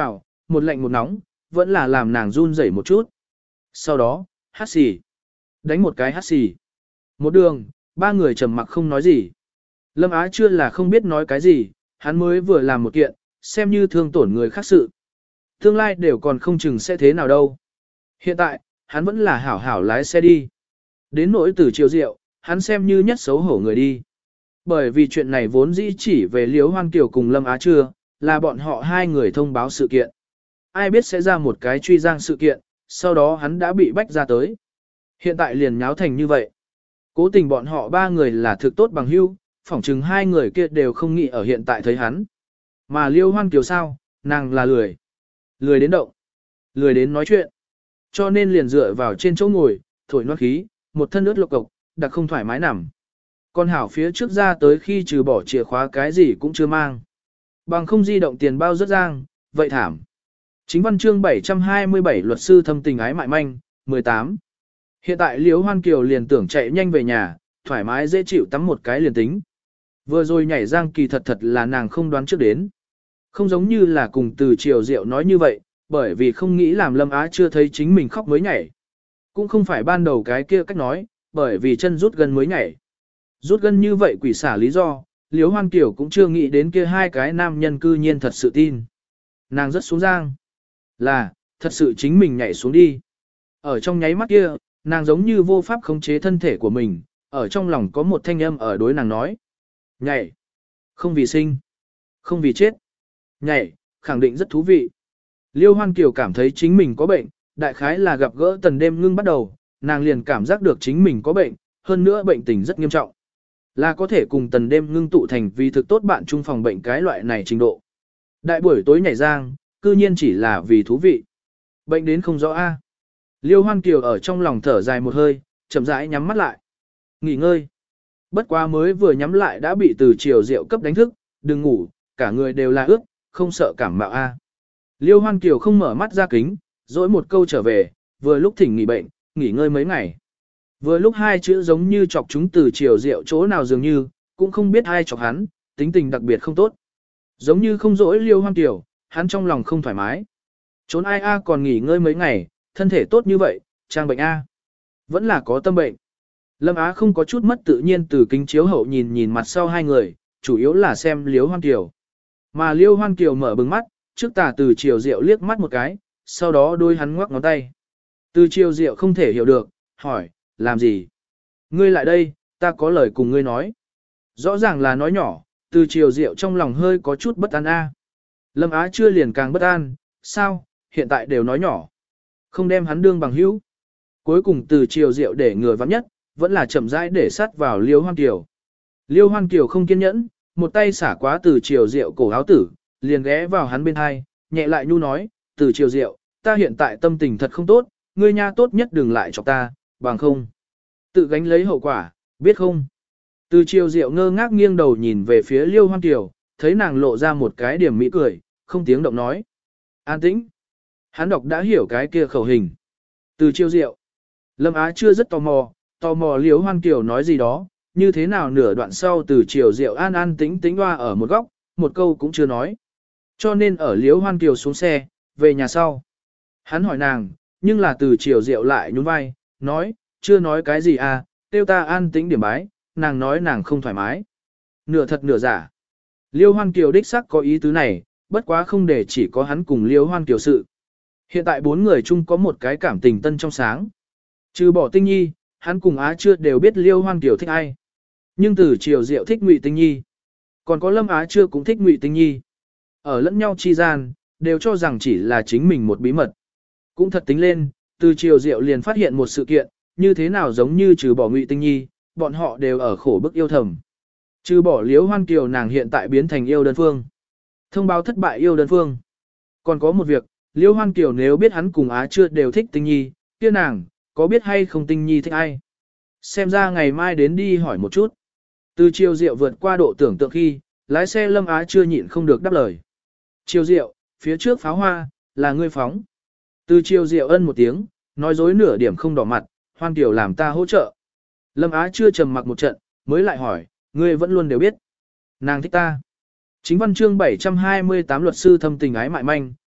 một lạnh một nóng, vẫn là làm nàng run rẩy một chút. Sau đó, hát xì. Đánh một cái hát xì. Một đường, ba người trầm mặc không nói gì. Lâm Á chưa là không biết nói cái gì, hắn mới vừa làm một kiện, xem như thương tổn người khác sự. Tương lai đều còn không chừng sẽ thế nào đâu. Hiện tại, hắn vẫn là hảo hảo lái xe đi. Đến nỗi Từ Triều Diệu, hắn xem như nhất xấu hổ người đi. Bởi vì chuyện này vốn dĩ chỉ về Liễu Hoan Kiều cùng Lâm Á Trưa, là bọn họ hai người thông báo sự kiện. Ai biết sẽ ra một cái truy giang sự kiện, sau đó hắn đã bị bách ra tới. Hiện tại liền nháo thành như vậy. Cố tình bọn họ ba người là thực tốt bằng hữu, phỏng chừng hai người kia đều không nghĩ ở hiện tại thấy hắn. Mà Liễu Hoan Kiều sao, nàng là lười. Lười đến động. Lười đến nói chuyện. Cho nên liền dựa vào trên chỗ ngồi, thổi noát khí, một thân ướt lộc cộc, đặc không thoải mái nằm. Con hảo phía trước ra tới khi trừ bỏ chìa khóa cái gì cũng chưa mang. Bằng không di động tiền bao rất giang, vậy thảm. Chính văn chương 727 luật sư thâm tình ái mại manh, 18. Hiện tại Liễu Hoan Kiều liền tưởng chạy nhanh về nhà, thoải mái dễ chịu tắm một cái liền tính. Vừa rồi nhảy giang kỳ thật thật là nàng không đoán trước đến. Không giống như là cùng Từ Triều Diệu nói như vậy, bởi vì không nghĩ làm Lâm Á chưa thấy chính mình khóc mới nhảy. Cũng không phải ban đầu cái kia cách nói, bởi vì chân rút gân mới nhảy. Rút gân như vậy quỷ xả lý do, Liễu Hoan Kiều cũng chưa nghĩ đến kia hai cái nam nhân cư nhiên thật sự tin. Nàng rất xuống giang. Là, thật sự chính mình nhảy xuống đi. Ở trong nháy mắt kia, nàng giống như vô pháp khống chế thân thể của mình, ở trong lòng có một thanh âm ở đối nàng nói. Nhảy. Không vì sinh. Không vì chết. Nhảy, khẳng định rất thú vị. Liêu Hoan Kiều cảm thấy chính mình có bệnh, đại khái là gặp gỡ Tần Đêm Ngưng bắt đầu, nàng liền cảm giác được chính mình có bệnh, hơn nữa bệnh tình rất nghiêm trọng. Là có thể cùng Tần Đêm Ngưng tụ thành vì thực tốt bạn chung phòng bệnh cái loại này trình độ. Đại buổi tối nhảy giang, cư nhiên chỉ là vì thú vị. Bệnh đến không rõ a. Liêu Hoan Kiều ở trong lòng thở dài một hơi, chậm rãi nhắm mắt lại. Nghỉ ngơi. Bất quá mới vừa nhắm lại đã bị Từ Triều Diệu cấp đánh thức, đừng ngủ, cả người đều là ướt, không sợ cảm mạo a. Liêu Hoan Kiều không mở mắt ra kính, dỗi một câu trở về, vừa lúc thỉnh nghỉ bệnh, nghỉ ngơi mấy ngày. Vừa lúc hai chữ giống như chọc chúng Từ Triều Diệu chỗ nào dường như, cũng không biết ai chọc hắn, tính tình đặc biệt không tốt. Giống như không dỗi Liêu Hoan Kiều, hắn trong lòng không thoải mái. Trốn ai a còn nghỉ ngơi mấy ngày, thân thể tốt như vậy, trang bệnh a. Vẫn là có tâm bệnh. Lâm Á không có chút mất tự nhiên từ kính chiếu hậu nhìn nhìn mặt sau hai người, chủ yếu là xem Liêu Hoan Kiều. Mà Liêu Hoan Kiều mở bừng mắt, trước tà Từ Triều Diệu liếc mắt một cái, sau đó đôi hắn ngoắc ngón tay. Từ Triều Diệu không thể hiểu được, hỏi, làm gì? Ngươi lại đây, ta có lời cùng ngươi nói. Rõ ràng là nói nhỏ, Từ Triều Diệu trong lòng hơi có chút bất an a. Lâm Á chưa liền càng bất an, sao, hiện tại đều nói nhỏ. Không đem hắn đương bằng hữu. Cuối cùng Từ Triều Diệu để ngừa vắng nhất, vẫn là chậm rãi để sát vào Liêu Hoan Kiều. Liêu Hoan Kiều không kiên nhẫn, một tay xả quá Từ Triều Diệu cổ áo tử, liền ghé vào hắn bên hai, nhẹ lại nhu nói, Từ Triều Diệu, ta hiện tại tâm tình thật không tốt, ngươi nha tốt nhất đừng lại chọc ta, bằng không. Tự gánh lấy hậu quả, biết không? Từ Triều Diệu ngơ ngác nghiêng đầu nhìn về phía Liêu Hoan Kiều, thấy nàng lộ ra một cái điểm mỹ cười, không tiếng động nói. An tĩnh. Hắn đọc đã hiểu cái kia khẩu hình. Từ Triều Diệu. Lâm Á chưa rất tò mò Liêu Hoan Kiều nói gì đó, như thế nào nửa đoạn sau Từ Triều Diệu an tĩnh tĩnh hoa ở một góc, một câu cũng chưa nói. Cho nên ở Liễu Hoan Kiều xuống xe, về nhà sau. Hắn hỏi nàng, nhưng là Từ Triều Diệu lại nhún vai, nói, chưa nói cái gì à, tiêu ta an tĩnh điểm bái, nàng nói nàng không thoải mái. Nửa thật nửa giả. Liễu Hoan Kiều đích sắc có ý tứ này, bất quá không để chỉ có hắn cùng Liễu Hoan Kiều sự. Hiện tại bốn người chung có một cái cảm tình tân trong sáng. Trừ bỏ Tinh Nhi, hắn cùng Á chưa đều biết Liễu Hoan Kiều thích ai. Nhưng Từ Triều Diệu thích Ngụy Tinh Nhi. Còn có Lâm Á chưa cũng thích Ngụy Tinh Nhi. Ở lẫn nhau chi gian, đều cho rằng chỉ là chính mình một bí mật. Cũng thật tính lên, Từ Triều Diệu liền phát hiện một sự kiện, như thế nào giống như trừ bỏ Ngụy Tinh Nhi, bọn họ đều ở khổ bức yêu thầm. Trừ bỏ Liễu Hoan Kiều nàng hiện tại biến thành yêu đơn phương. Thông báo thất bại yêu đơn phương. Còn có một việc, Liễu Hoan Kiều nếu biết hắn cùng Á chưa đều thích Tinh Nhi, kia nàng, có biết hay không Tinh Nhi thích ai? Xem ra ngày mai đến đi hỏi một chút. Từ Triều Diệu vượt qua độ tưởng tượng khi, lái xe Lâm Á chưa nhịn không được đáp lời. Triều Diệu, phía trước pháo hoa, là ngươi phóng. Từ Triều Diệu ân một tiếng, nói dối nửa điểm không đỏ mặt, Hoan Kiều làm ta hỗ trợ. Lâm Á chưa trầm mặc một trận, mới lại hỏi, ngươi vẫn luôn đều biết. Nàng thích ta. Chính văn chương 728 luật sư thâm tình ái mại manh,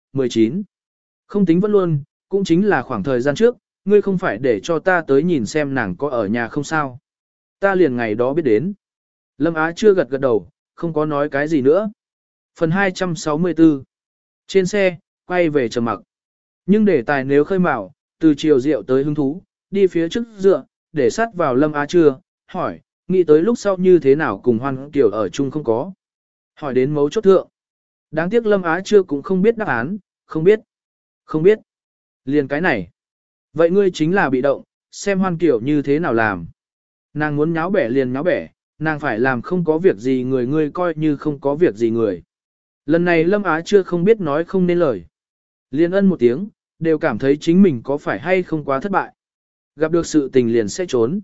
19. Không tính vẫn luôn, cũng chính là khoảng thời gian trước, ngươi không phải để cho ta tới nhìn xem nàng có ở nhà không sao. Ta liền ngày đó biết đến. Lâm Á chưa gật gật đầu, không có nói cái gì nữa. Phần 264. Trên xe, quay về trầm mặc. Nhưng đề tài nếu khơi mào, từ chiều rượu tới hứng thú, đi phía trước dựa, để sát vào Lâm Á chưa, hỏi, nghĩ tới lúc sau như thế nào cùng Hoan Kiều ở chung không có. Hỏi đến mấu chốt thượng. Đáng tiếc Lâm Á chưa cũng không biết đáp án, không biết. Liền cái này. Vậy ngươi chính là bị động, xem Hoan Kiều như thế nào làm. Nàng muốn nháo bẻ liền nháo bẻ, nàng phải làm không có việc gì người ngươi coi như không có việc gì người. Lần này Lâm Á chưa không biết nói không nên lời. Liên ân một tiếng, đều cảm thấy chính mình có phải hay không quá thất bại. Gặp được sự tình liền sẽ trốn.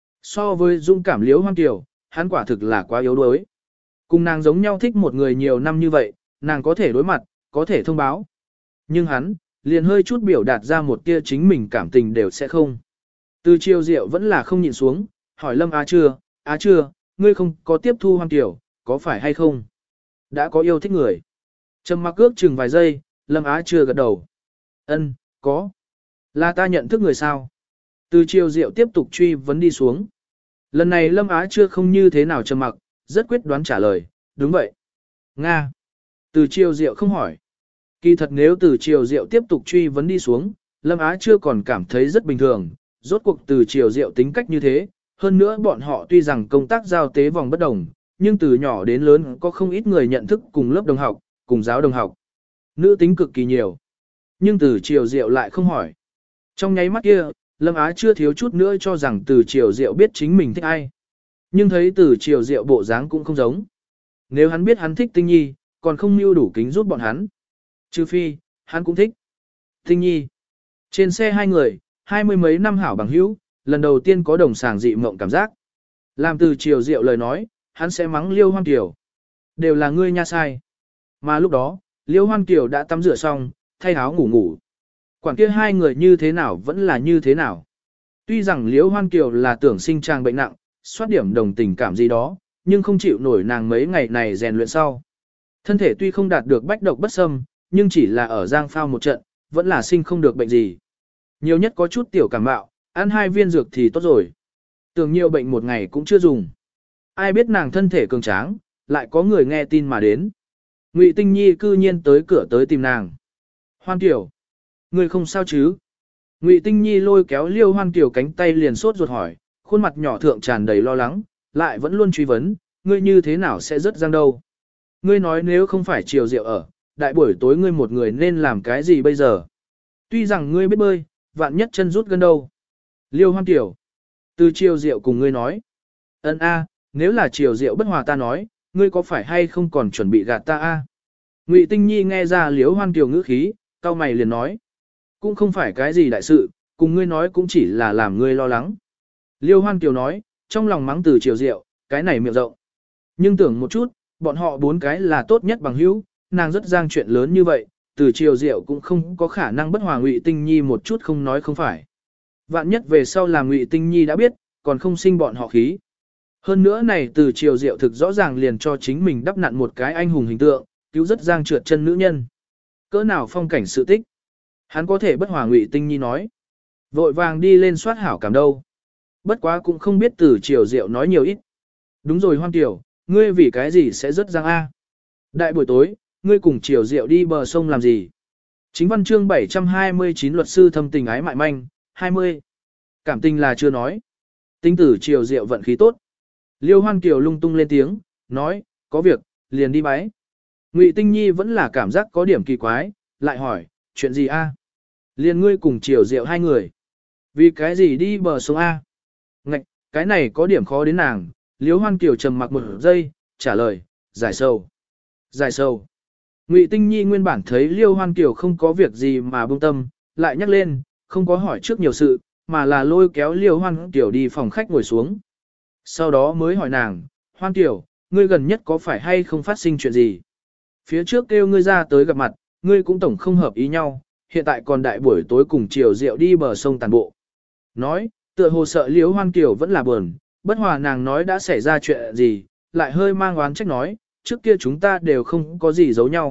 So với dung cảm liếu Hoan Kiều, hắn quả thực là quá yếu đuối. Cùng nàng giống nhau thích một người nhiều năm như vậy, nàng có thể đối mặt, có thể thông báo. Nhưng hắn, liền hơi chút biểu đạt ra một tia chính mình cảm tình đều sẽ không. Từ chiều rượu vẫn là không nhịn xuống, hỏi Lâm Á chưa, ngươi không có tiếp thu Hoan Kiều, có phải hay không? Đã có yêu thích người. Trầm mặc ước chừng vài giây, Lâm Á chưa gật đầu. Ân, có. Là ta nhận thức người sao? Từ chiều rượu tiếp tục truy vấn đi xuống. Lần này Lâm Á chưa không như thế nào trầm mặc, rất quyết đoán trả lời, đúng vậy. Nga. Từ chiều rượu không hỏi. Kỳ thật nếu từ chiều rượu tiếp tục truy vấn đi xuống, Lâm Á chưa còn cảm thấy rất bình thường, rốt cuộc từ chiều rượu tính cách như thế, hơn nữa bọn họ tuy rằng công tác giao tế vòng bất đồng, nhưng từ nhỏ đến lớn có không ít người nhận thức cùng lớp đồng học, cùng giáo đồng học. Nữ tính cực kỳ nhiều. Nhưng từ chiều rượu lại không hỏi. Trong nháy mắt kia, Lâm Á chưa thiếu chút nữa cho rằng từ chiều rượu biết chính mình thích ai. Nhưng thấy từ chiều rượu bộ dáng cũng không giống. Nếu hắn biết hắn thích Tinh Nhi, còn không mưu đủ kính giúp bọn hắn. Trừ phi, hắn cũng thích. Tinh Nhi. Trên xe hai người, 20 mấy năm hảo bằng hữu, lần đầu tiên có đồng sàng dị mộng cảm giác. Làm từ chiều rượu lời nói, hắn sẽ mắng Liêu Hoan Kiều. Đều là ngươi nha sai. Mà lúc đó, Liêu Hoan Kiều đã tắm rửa xong, thay áo ngủ ngủ. Quản kia hai người như thế nào vẫn là như thế nào. Tuy rằng Liêu Hoan Kiều là tưởng sinh trang bệnh nặng, soát điểm đồng tình cảm gì đó, nhưng không chịu nổi nàng mấy ngày này rèn luyện sau. Thân thể tuy không đạt được bách độc bất xâm, nhưng chỉ là ở giang phao một trận, vẫn là sinh không được bệnh gì. Nhiều nhất có chút tiểu cảm mạo, ăn 2 viên dược thì tốt rồi. Tưởng nhiều bệnh một ngày cũng chưa dùng. Ai biết nàng thân thể cường tráng, lại có người nghe tin mà đến. Ngụy Tinh Nhi cư nhiên tới cửa tới tìm nàng. Hoan Kiều, người không sao chứ? Ngụy Tinh Nhi lôi kéo Liêu Hoan Kiều cánh tay liền sốt ruột hỏi, khuôn mặt nhỏ thượng tràn đầy lo lắng, lại vẫn luôn truy vấn, ngươi như thế nào sẽ rất giang đâu? Ngươi nói nếu không phải chiều rượu ở, đại buổi tối ngươi một người nên làm cái gì bây giờ? Tuy rằng ngươi biết bơi, vạn nhất chân rút gân đâu. Liêu Hoan Kiều, từ chiều rượu cùng ngươi nói. Ân a, nếu là chiều rượu bất hòa ta nói, ngươi có phải hay không còn chuẩn bị gạt ta a? Ngụy Tinh Nhi nghe ra Liêu Hoan Kiều ngữ khí, cau mày liền nói. Cũng không phải cái gì đại sự, cùng ngươi nói cũng chỉ là làm ngươi lo lắng. Liêu Hoan Kiều nói, trong lòng mắng từ chiều rượu, cái này miệng rộng. Nhưng tưởng một chút, bọn họ 4 cái là tốt nhất bằng hữu, nàng rất giang chuyện lớn như vậy, từ chiều rượu cũng không có khả năng bất hòa Ngụy Tinh Nhi một chút không nói không phải. Vạn nhất về sau làm Ngụy Tinh Nhi đã biết, còn không sinh bọn họ khí. Hơn nữa này từ chiều rượu thực rõ ràng liền cho chính mình đắp nặn một cái anh hùng hình tượng, cứu rất giang trượt chân nữ nhân. Cỡ nào phong cảnh sự tích. Hắn có thể bất hòa Ngụy Tinh Nhi nói. Vội vàng đi lên soát hảo cảm đâu. Bất quá cũng không biết từ chiều rượu nói nhiều ít. Đúng rồi Hoan Kiều, ngươi vì cái gì sẽ rất giang a? Đại buổi tối, ngươi cùng chiều rượu đi bờ sông làm gì? Chính văn chương 729 luật sư thâm tình ái mại manh, 20. Cảm tình là chưa nói. Tính tử chiều rượu vận khí tốt. Liêu Hoan Kiều lung tung lên tiếng, nói, có việc, liền đi bái. Ngụy Tinh Nhi vẫn là cảm giác có điểm kỳ quái, lại hỏi, chuyện gì a? Liền ngươi cùng chiều rượu hai người. Vì cái gì đi bờ sông a? Ngạch, cái này có điểm khó đến nàng. Liêu Hoan Kiều trầm mặc một giây, trả lời, giải sầu. Giải sầu. Ngụy Tinh Nhi nguyên bản thấy Liêu Hoan Kiều không có việc gì mà buông tâm, lại nhắc lên, không có hỏi trước nhiều sự, mà là lôi kéo Liêu Hoan Kiều đi phòng khách ngồi xuống. Sau đó mới hỏi nàng, Hoan Kiều, ngươi gần nhất có phải hay không phát sinh chuyện gì? Phía trước kêu ngươi ra tới gặp mặt, ngươi cũng tổng không hợp ý nhau, hiện tại còn đại buổi tối cùng chiều rượu đi bờ sông tàn bộ. Nói, tựa hồ sợ Liêu Hoan Kiều vẫn là buồn, bất hòa nàng nói đã xảy ra chuyện gì, lại hơi mang oán trách nói, trước kia chúng ta đều không có gì giấu nhau,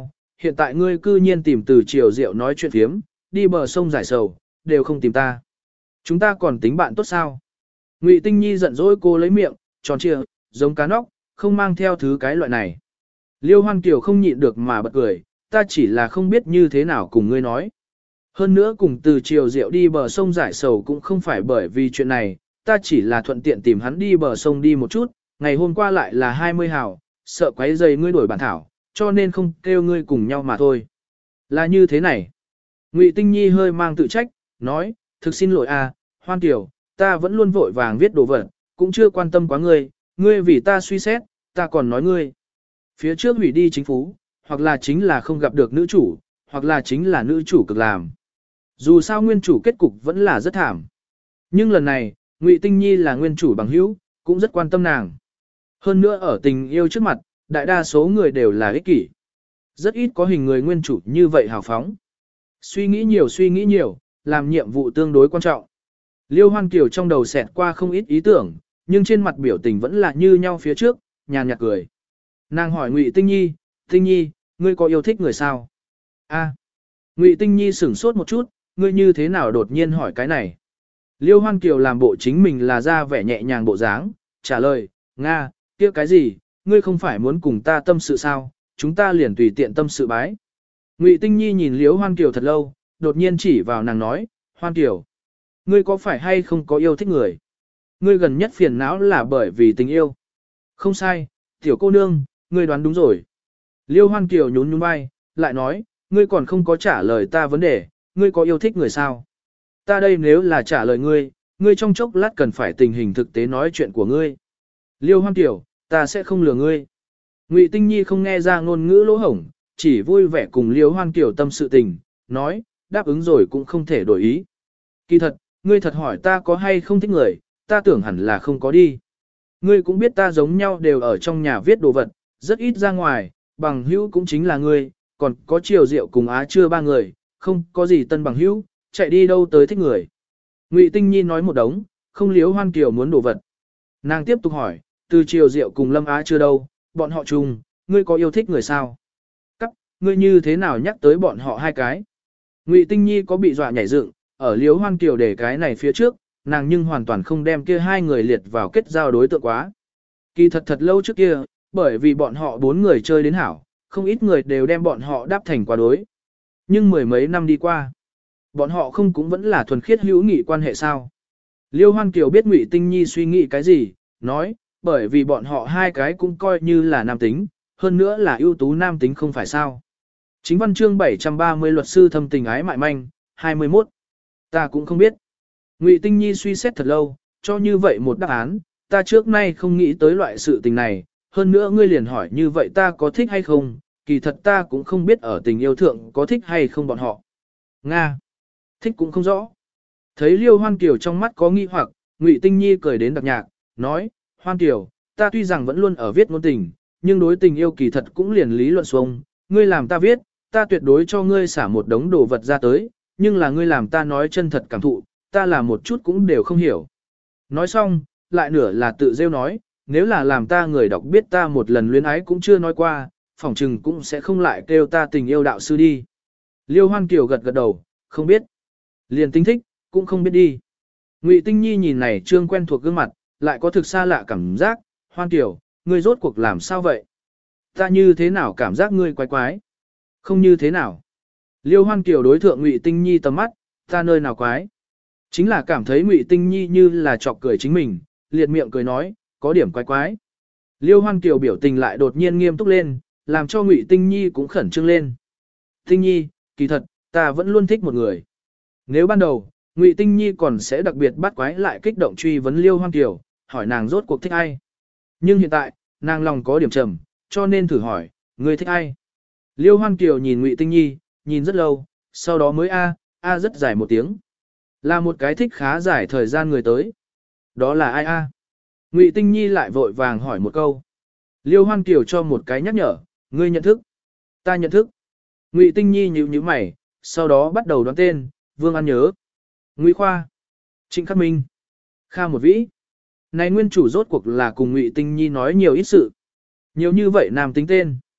Hiện tại ngươi cư nhiên tìm Từ Triều Diệu nói chuyện phiếm, đi bờ sông giải sầu, đều không tìm ta. Chúng ta còn tính bạn tốt sao? Ngụy Tinh Nhi giận dỗi cô lấy miệng, tròn trịa, giống cá nóc, không mang theo thứ cái loại này. Liêu Hoan Kiều không nhịn được mà bật cười, ta chỉ là không biết như thế nào cùng ngươi nói. Hơn nữa cùng Từ Triều Diệu đi bờ sông giải sầu cũng không phải bởi vì chuyện này, ta chỉ là thuận tiện tìm hắn đi bờ sông đi một chút, ngày hôm qua lại là 20 hào, sợ quấy rầy ngươi đổi bản thảo, cho nên không kêu ngươi cùng nhau mà thôi. Là như thế này. Ngụy Tinh Nhi hơi mang tự trách, nói, thực xin lỗi à, Hoan Kiều, ta vẫn luôn vội vàng viết đồ vật, cũng chưa quan tâm quá ngươi, ngươi vì ta suy xét, ta còn nói ngươi. Phía trước hủy đi chính phủ, hoặc là chính là không gặp được nữ chủ, hoặc là chính là nữ chủ cực làm. Dù sao nguyên chủ kết cục vẫn là rất thảm. Nhưng lần này, Ngụy Tinh Nhi là nguyên chủ bằng hữu, cũng rất quan tâm nàng. Hơn nữa ở tình yêu trước mặt, đại đa số người đều là ích kỷ. Rất ít có hình người nguyên chủ như vậy hào phóng. Suy nghĩ nhiều, làm nhiệm vụ tương đối quan trọng. Liêu Hoan Kiều trong đầu xẹt qua không ít ý tưởng, nhưng trên mặt biểu tình vẫn là như nhau phía trước, nhàn nhạt cười. Nàng hỏi Ngụy Tinh Nhi, ngươi có yêu thích người sao? A. Ngụy Tinh Nhi sửng sốt một chút, ngươi như thế nào đột nhiên hỏi cái này? Liêu Hoan Kiều làm bộ chính mình là ra vẻ nhẹ nhàng bộ dáng, trả lời, Nga, kia cái gì, ngươi không phải muốn cùng ta tâm sự sao, chúng ta liền tùy tiện tâm sự bái. Ngụy Tinh Nhi nhìn Liêu Hoan Kiều thật lâu, đột nhiên chỉ vào nàng nói, Hoan Kiều, ngươi có phải hay không có yêu thích người? Ngươi gần nhất phiền não là bởi vì tình yêu. Không sai, tiểu cô nương, ngươi đoán đúng rồi. Liêu Hoan Kiều nhún nhún vai, lại nói, ngươi còn không có trả lời ta vấn đề, ngươi có yêu thích người sao? Ta đây nếu là trả lời ngươi, ngươi trong chốc lát cần phải tình hình thực tế nói chuyện của ngươi. Liêu Hoan Kiều, ta sẽ không lừa ngươi. Ngụy Tinh Nhi không nghe ra ngôn ngữ lỗ hổng, chỉ vui vẻ cùng Liêu Hoan Kiều tâm sự tình, nói, đáp ứng rồi cũng không thể đổi ý. Kỳ thật, ngươi thật hỏi ta có hay không thích người, ta tưởng hẳn là không có đi. Ngươi cũng biết ta giống nhau đều ở trong nhà viết đồ vật, rất ít ra ngoài, bằng hữu cũng chính là ngươi, còn có Triều Diệu cùng Á Chưa ba người, không có gì tân bằng hữu, chạy đi đâu tới thích người. Ngụy Tinh Nhi nói một đống, không Liếu Hoan Kiều muốn đồ vật. Nàng tiếp tục hỏi, từ Triều Diệu cùng Lâm Á Chưa đâu, bọn họ chung, ngươi có yêu thích người sao? Cắp, ngươi như thế nào nhắc tới bọn họ hai cái? Ngụy Tinh Nhi có bị dọa nhảy dựng, ở Liếu Hoan Kiều để cái này phía trước, nàng nhưng hoàn toàn không đem kia hai người liệt vào kết giao đối tượng quá. Kỳ thật thật lâu trước kia, bởi vì bọn họ bốn người chơi đến hảo, không ít người đều đem bọn họ đáp thành quá đối. Nhưng mười mấy năm đi qua, bọn họ không cũng vẫn là thuần khiết hữu nghị quan hệ sao. Liêu Hoan Kiều biết Ngụy Tinh Nhi suy nghĩ cái gì, nói, bởi vì bọn họ hai cái cũng coi như là nam tính, hơn nữa là ưu tú nam tính không phải sao. Chính văn chương 730 luật sư thâm tình ái mại manh, 21. Ta cũng không biết. Ngụy Tinh Nhi suy xét thật lâu, cho như vậy một đáp án, ta trước nay không nghĩ tới loại sự tình này, hơn nữa ngươi liền hỏi như vậy ta có thích hay không, kỳ thật ta cũng không biết ở tình yêu thượng có thích hay không bọn họ. Nga. Thích cũng không rõ. Thấy Liêu Hoan Kiều trong mắt có nghi hoặc, Ngụy Tinh Nhi cười đến đặc nhạc, nói, Hoan Kiều, ta tuy rằng vẫn luôn ở viết ngôn tình, nhưng đối tình yêu kỳ thật cũng liền lý luận xuông, ngươi làm ta viết, ta tuyệt đối cho ngươi xả một đống đồ vật ra tới, nhưng là ngươi làm ta nói chân thật cảm thụ, ta là một chút cũng đều không hiểu. Nói xong, lại nửa là tự rêu nói, nếu là làm ta người đọc biết ta một lần luyến ái cũng chưa nói qua, phỏng chừng cũng sẽ không lại kêu ta tình yêu đạo sư đi. Liêu Hoan Kiều gật gật đầu, không biết. Liền tính thích, cũng không biết đi. Ngụy Tinh Nhi nhìn này trương quen thuộc gương mặt, lại có thực xa lạ cảm giác, Hoan Kiều, ngươi rốt cuộc làm sao vậy? Ta như thế nào cảm giác ngươi quái quái? Không như thế nào. Liêu Hoan Kiều đối thượng Ngụy Tinh Nhi tầm mắt, ta nơi nào quái? Chính là cảm thấy Ngụy Tinh Nhi như là chọc cười chính mình, liệt miệng cười nói, có điểm quái quái. Liêu Hoan Kiều biểu tình lại đột nhiên nghiêm túc lên, làm cho Ngụy Tinh Nhi cũng khẩn trương lên. Tinh Nhi, kỳ thật, ta vẫn luôn thích một người. Nếu ban đầu, Ngụy Tinh Nhi còn sẽ đặc biệt bắt quái lại kích động truy vấn Liêu Hoan Kiều, hỏi nàng rốt cuộc thích ai. Nhưng hiện tại, nàng lòng có điểm trầm, cho nên thử hỏi, ngươi thích ai? Liêu Hoan Kiều nhìn Ngụy Tinh Nhi, nhìn rất lâu, sau đó mới a rất dài một tiếng. Là một cái thích khá dài thời gian người tới. Đó là ai a? Ngụy Tinh Nhi lại vội vàng hỏi một câu. Liêu Hoan Kiều cho một cái nhắc nhở, ngươi nhận thức. Ta nhận thức. Ngụy Tinh Nhi nhíu mày, sau đó bắt đầu đoán tên, Vương An Nhớ, Ngụy Khoa, Trịnh Khắc Minh, Kha Một Vĩ. Này nguyên chủ rốt cuộc là cùng Ngụy Tinh Nhi nói nhiều ít sự. Nhiều như vậy nam tính tên.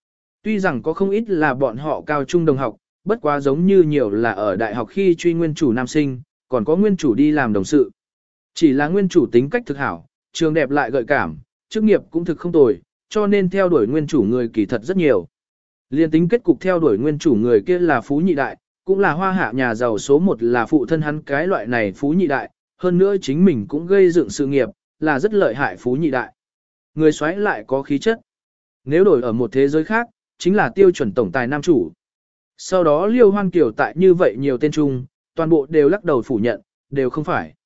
Tuy rằng có không ít là bọn họ cao trung đồng học, bất quá giống như nhiều là ở đại học khi truy nguyên chủ nam sinh, còn có nguyên chủ đi làm đồng sự. Chỉ là nguyên chủ tính cách thực hảo, trường đẹp lại gợi cảm, chức nghiệp cũng thực không tồi, cho nên theo đuổi nguyên chủ người kỳ thật rất nhiều. Liên tính kết cục theo đuổi nguyên chủ người kia là phú nhị đại, cũng là hoa hạ nhà giàu số 1 là phụ thân hắn cái loại này phú nhị đại, hơn nữa chính mình cũng gây dựng sự nghiệp, là rất lợi hại phú nhị đại. Người xoáy lại có khí chất. Nếu đổi ở một thế giới khác, chính là tiêu chuẩn tổng tài nam chủ. Sau đó Liêu Hoan Kiều tại như vậy nhiều tên chung, toàn bộ đều lắc đầu phủ nhận, đều không phải.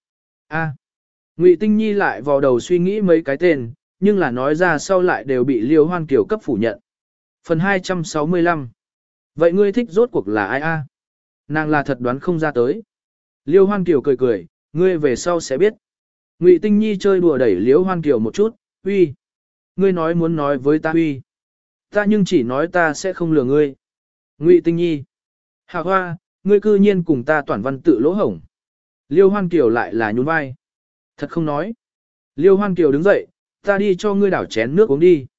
Ngụy Tinh Nhi lại vào đầu suy nghĩ mấy cái tên, nhưng là nói ra sau lại đều bị Liêu Hoan Kiều cấp phủ nhận. Phần 265. Vậy ngươi thích rốt cuộc là ai a? Nàng là thật đoán không ra tới. Liêu Hoan Kiều cười cười, ngươi về sau sẽ biết. Ngụy Tinh Nhi chơi đùa đẩy Liêu Hoan Kiều một chút, uy. Ngươi nói muốn nói với ta uy. Ta nhưng chỉ nói ta sẽ không lừa ngươi. Ngụy Tinh Nhi. Hà Hoa, ngươi cư nhiên cùng ta toàn văn tự lỗ hổng. Liêu Hoan Kiều lại là nhún vai. Thật không nói. Liêu Hoan Kiều đứng dậy, ta đi cho ngươi đảo chén nước uống đi.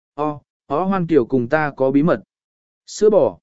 Hoan Kiều cùng ta có bí mật. Sữa bò.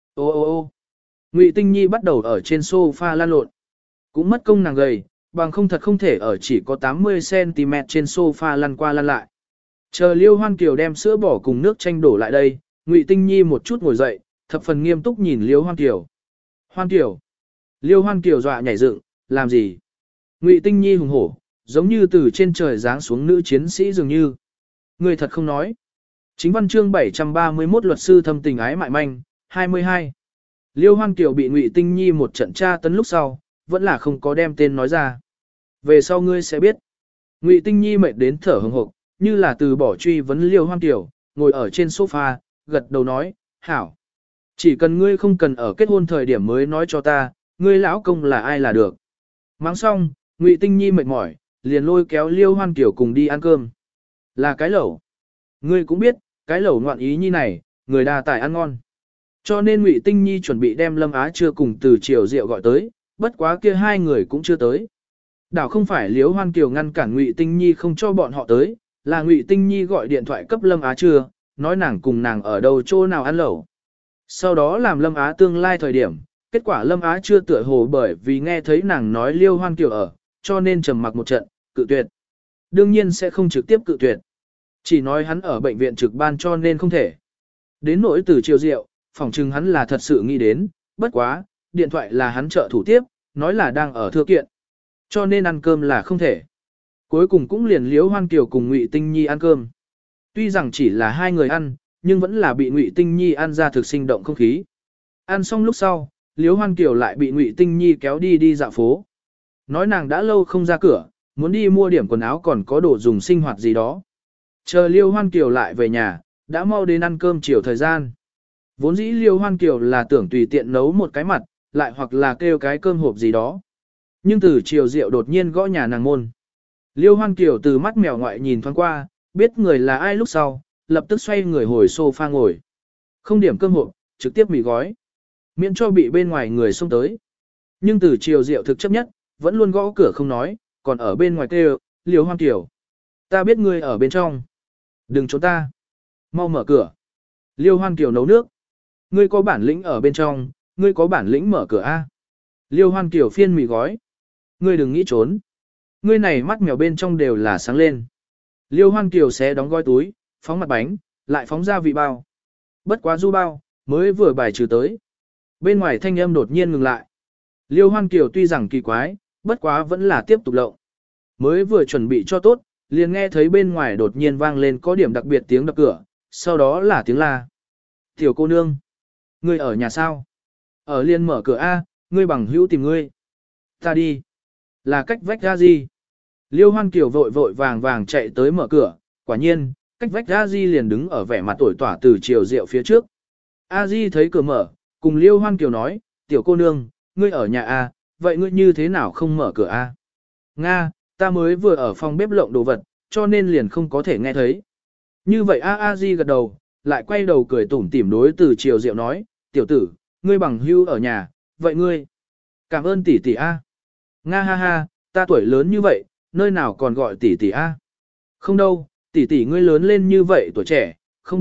Ô. Ngụy Tinh Nhi bắt đầu ở trên sofa lan lộn. Cũng mất công nàng gầy, bằng không thật không thể ở chỉ có 80cm trên sofa lăn qua lăn lại. Chờ Liêu Hoan Kiều đem sữa bò cùng nước chanh đổ lại đây, Ngụy Tinh Nhi một chút ngồi dậy, thập phần nghiêm túc nhìn Liêu Hoan Kiều. Hoan Kiều. Liêu Hoan Kiều dọa nhảy dựng, làm gì? Ngụy Tinh Nhi hùng hổ, giống như từ trên trời giáng xuống nữ chiến sĩ dường như. Người thật không nói. Chính văn chương 731 luật sư thâm tình ái mại manh, 22. Liêu Hoan Kiều bị Ngụy Tinh Nhi một trận tra tấn lúc sau, vẫn là không có đem tên nói ra. Về sau ngươi sẽ biết. Ngụy Tinh Nhi mệt đến thở hừng hực, như là từ bỏ truy vấn Liêu Hoan Kiều, ngồi ở trên sofa, gật đầu nói, hảo. Chỉ cần ngươi không cần ở kết hôn thời điểm mới nói cho ta, ngươi lão công là ai là được. Mắng xong, Ngụy Tinh Nhi mệt mỏi, liền lôi kéo Liêu Hoan Kiều cùng đi ăn cơm. Là cái lẩu. Ngươi cũng biết, cái lẩu ngoạn ý như này, người đa tài ăn ngon. Cho nên Ngụy Tinh Nhi chuẩn bị đem Lâm Á chưa cùng từ Triều Diệu gọi tới, bất quá kia hai người cũng chưa tới. Đảo không phải Liêu Hoan Kiều ngăn cản Ngụy Tinh Nhi không cho bọn họ tới, là Ngụy Tinh Nhi gọi điện thoại cấp Lâm Á chưa, nói nàng cùng nàng ở đâu chỗ nào ăn lẩu. Sau đó làm Lâm Á tương lai thời điểm, kết quả Lâm Á chưa tựa hồ bởi vì nghe thấy nàng nói Liêu Hoan Kiều ở, cho nên trầm mặc một trận, cự tuyệt. Đương nhiên sẽ không trực tiếp cự tuyệt. Chỉ nói hắn ở bệnh viện trực ban cho nên không thể. Đến nỗi từ Triều Diệu, phỏng chừng hắn là thật sự nghĩ đến, bất quá, điện thoại là hắn trợ thủ tiếp, nói là đang ở thưa kiện. Cho nên ăn cơm là không thể. Cuối cùng cũng liền Liêu Hoan Kiều cùng Ngụy Tinh Nhi ăn cơm. Tuy rằng chỉ là hai người ăn, nhưng vẫn là bị Ngụy Tinh Nhi ăn ra thực sinh động không khí. Ăn xong lúc sau, Liêu Hoan Kiều lại bị Ngụy Tinh Nhi kéo đi dạo phố. Nói nàng đã lâu không ra cửa, muốn đi mua điểm quần áo còn có đồ dùng sinh hoạt gì đó. Chờ Liêu Hoan Kiều lại về nhà, đã mau đến ăn cơm chiều thời gian. Vốn dĩ Liêu Hoan Kiều là tưởng tùy tiện nấu một cái mặt, lại hoặc là kêu cái cơm hộp gì đó. Nhưng từ Triều Diệu đột nhiên gõ nhà nàng môn. Liêu Hoan Kiều từ mắt mèo ngoại nhìn thoáng qua, biết người là ai lúc sau, lập tức xoay người hồi sofa ngồi. Không điểm cơm hộp, trực tiếp mì gói. Miễn cho bị bên ngoài người xông tới. Nhưng từ Triều Diệu thực chấp nhất, vẫn luôn gõ cửa không nói, còn ở bên ngoài kêu, Liêu Hoan Kiều. Ta biết ngươi ở bên trong. Đừng trốn ta. Mau mở cửa. Liêu Hoan Kiều nấu nước. Ngươi có bản lĩnh ở bên trong, ngươi có bản lĩnh mở cửa A. Liêu Hoan Kiều phiên mì gói. Ngươi đừng nghĩ trốn. Ngươi này mắt mèo bên trong đều là sáng lên. Liêu Hoan Kiều xé đóng gói túi, phóng mặt bánh, lại phóng ra vị bao. Bất quá du bao, mới vừa bài trừ tới. Bên ngoài thanh âm đột nhiên ngừng lại. Liêu Hoan Kiều tuy rằng kỳ quái, bất quá vẫn là tiếp tục lộng. Mới vừa chuẩn bị cho tốt, liền nghe thấy bên ngoài đột nhiên vang lên có điểm đặc biệt tiếng đập cửa, sau đó là tiếng la. Tiểu cô nương, ngươi ở nhà sao? Ở liền mở cửa A, ngươi bằng hữu tìm ngươi. Ta đi. Là cách vách ra gì? Liêu Hoan Kiều vội vội vàng vàng chạy tới mở cửa, quả nhiên, cách vách A Di liền đứng ở vẻ mặt tuổi tỏa từ Triều Diệu phía trước. A Di thấy cửa mở, cùng Liêu Hoan Kiều nói, tiểu cô nương, ngươi ở nhà A, vậy ngươi như thế nào không mở cửa A? Nga, ta mới vừa ở phòng bếp lộng đồ vật, cho nên liền không có thể nghe thấy. Như vậy A Di gật đầu, lại quay đầu cười tủm tỉm đối từ Triều Diệu nói, tiểu tử, ngươi bằng hưu ở nhà, vậy ngươi. Cảm ơn tỷ tỷ A. Nga ha ha, ta tuổi lớn như vậy, nơi nào còn gọi tỷ tỷ A. Không đâu, tỷ tỷ ngươi lớn lên như vậy tuổi trẻ, không biết,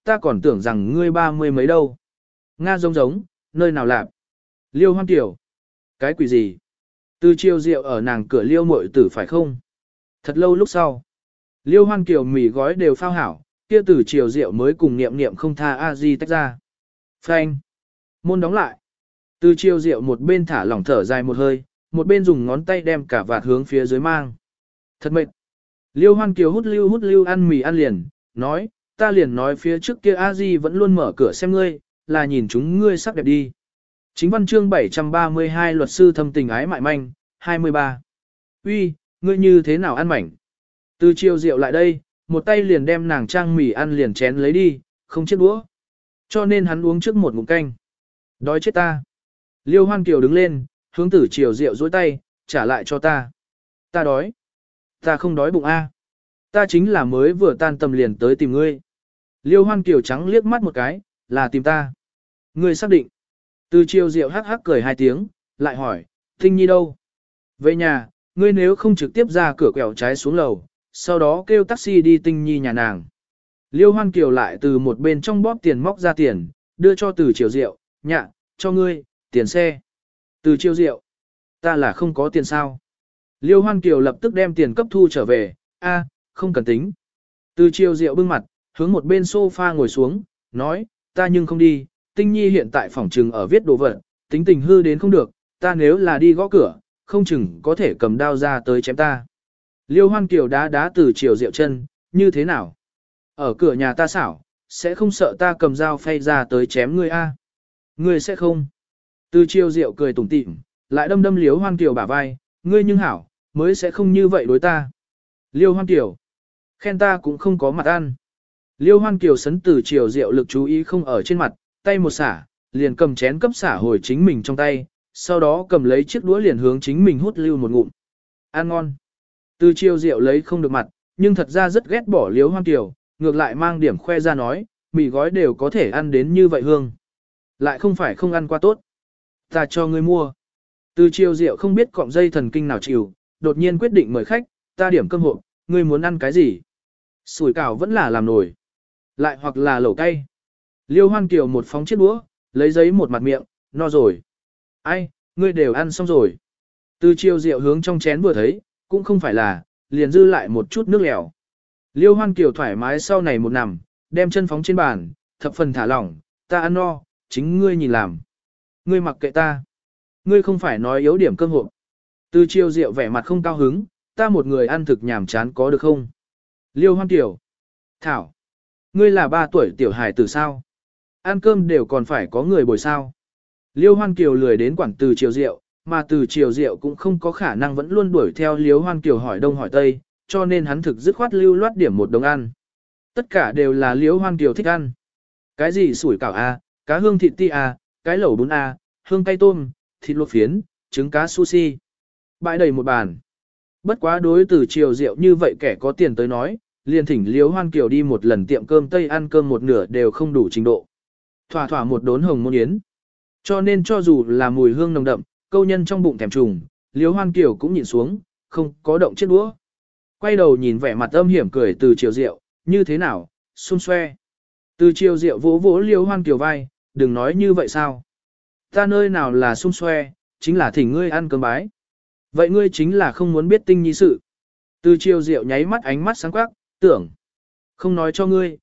ta còn tưởng rằng ngươi 30 mấy đâu. Nga giống giống, nơi nào lạp? Liêu Hoan Kiều. Cái quỷ gì? Từ chiều rượu ở nàng cửa liêu muội tử phải không? Thật lâu lúc sau. Liêu Hoan Kiều mì gói đều phao hảo, kia từ chiều rượu mới cùng niệm niệm không tha a di tách ra. Phanh. Môn đóng lại. Từ chiều rượu một bên thả lỏng thở dài một hơi, một bên dùng ngón tay đem cả vạt hướng phía dưới mang. Thật mệt. Liêu Hoan Kiều hút lưu ăn mì ăn liền, nói, ta liền nói phía trước kia a di vẫn luôn mở cửa xem ngươi, là nhìn chúng ngươi sắc đẹp đi. Chính văn chương 732 luật sư thâm tình ái mại manh, 23. Uy, ngươi như thế nào ăn mảnh? Từ chiều rượu lại đây, một tay liền đem nàng trang mì ăn liền chén lấy đi, không chiếc đũa. Cho nên hắn uống trước một ngụm canh. Đói chết ta. Liêu Hoan Kiều đứng lên, hướng Từ chiều rượu dối tay, trả lại cho ta. Ta đói. Ta không đói bụng a. Ta chính là mới vừa tan tầm liền tới tìm ngươi. Liêu Hoan Kiều trắng liếc mắt một cái, là tìm ta. Ngươi xác định. Từ chiều rượu hắc hắc cười hai tiếng, lại hỏi, Tinh Nhi đâu? Về nhà, ngươi nếu không trực tiếp ra cửa quẹo trái xuống lầu, sau đó kêu taxi đi Tinh Nhi nhà nàng. Liêu Hoan Kiều lại từ một bên trong bóp tiền móc ra tiền, đưa cho Từ chiều rượu, nhạ, cho ngươi, tiền xe. Từ chiều rượu, ta là không có tiền sao? Liêu Hoan Kiều lập tức đem tiền cấp thu trở về, a, không cần tính. Từ chiều rượu bưng mặt, hướng một bên sofa ngồi xuống, nói, ta nhưng không đi, Tinh Nhi hiện tại phòng trừng ở viết đồ vật, tính tình hư đến không được, ta nếu là đi gõ cửa, không chừng có thể cầm đao ra tới chém ta. Liêu Hoan Kiều đá Từ chiều rượu chân, như thế nào? Ở cửa nhà ta xảo, sẽ không sợ ta cầm dao phay ra tới chém ngươi a? Ngươi sẽ không? Từ chiều rượu cười tủm tỉm, lại đâm Liêu Hoan Kiều bả vai, ngươi nhưng hảo, mới sẽ không như vậy đối ta. Liêu Hoan Kiều, khen ta cũng không có mặt ăn. Liêu Hoan Kiều sấn Từ chiều rượu lực chú ý không ở trên mặt, tay một xả, liền cầm chén cấp xả hồi chính mình trong tay, sau đó cầm lấy chiếc đũa liền hướng chính mình hút lưu một ngụm. Ăn ngon. Từ chiều rượu lấy không được mặt, nhưng thật ra rất ghét bỏ Liêu Hoan Kiều, ngược lại mang điểm khoe ra nói, mì gói đều có thể ăn đến như vậy hương. Lại không phải không ăn qua tốt. Ta cho ngươi mua. Từ chiều rượu không biết cọng dây thần kinh nào chịu, đột nhiên quyết định mời khách, ta điểm cơm hộp, ngươi muốn ăn cái gì? Sủi cảo vẫn là làm nổi. Lại hoặc là lẩu cay. Liêu Hoan Kiều một phóng chiếc đũa, lấy giấy một mặt miệng, no rồi. Ai, ngươi đều ăn xong rồi. Từ chiều rượu hướng trong chén vừa thấy, cũng không phải là, liền dư lại một chút nước lèo. Liêu Hoan Kiều thoải mái sau này một nằm, đem chân phóng trên bàn, thập phần thả lỏng, ta ăn no, chính ngươi nhìn làm. Ngươi mặc kệ ta. Ngươi không phải nói yếu điểm cơm hộp. Từ chiều rượu vẻ mặt không cao hứng, ta một người ăn thực nhàm chán có được không? Liêu Hoan Kiều. Thảo. Ngươi là 3 tuổi tiểu hài tử sao? Ăn cơm đều còn phải có người bồi sao. Liêu Hoan Kiều lười đến quản Từ chiều rượu, mà Từ chiều rượu cũng không có khả năng vẫn luôn đuổi theo Liêu Hoan Kiều hỏi đông hỏi tây, cho nên hắn thực dứt khoát lưu loát điểm một đồng ăn. Tất cả đều là Liêu Hoan Kiều thích ăn. Cái gì sủi cảo a, cá hương thịt ti a, cái lẩu bún a, hương cay tôm, thịt luộc phiến, trứng cá sushi. Bãi đầy một bàn. Bất quá đối Từ chiều rượu như vậy kẻ có tiền tới nói, liền thỉnh Liêu Hoan Kiều đi một lần tiệm cơm Tây ăn cơm một nửa đều không đủ trình độ. Thỏa thỏa một đốn hồng môn yến. Cho nên cho dù là mùi hương nồng đậm, câu nhân trong bụng thèm trùng, Liêu Hoan Kiều cũng nhìn xuống, không có động chiếc đũa. Quay đầu nhìn vẻ mặt âm hiểm cười Từ chiều rượu, như thế nào, xun xoe. Từ chiều rượu vỗ vỗ Liêu Hoan Kiều vai, đừng nói như vậy sao. Ta nơi nào là xun xoe, chính là thỉnh ngươi ăn cơm bái. Vậy ngươi chính là không muốn biết Tinh Nhi sự. Từ chiều rượu nháy mắt ánh mắt sáng quắc, tưởng. Không nói cho ngươi,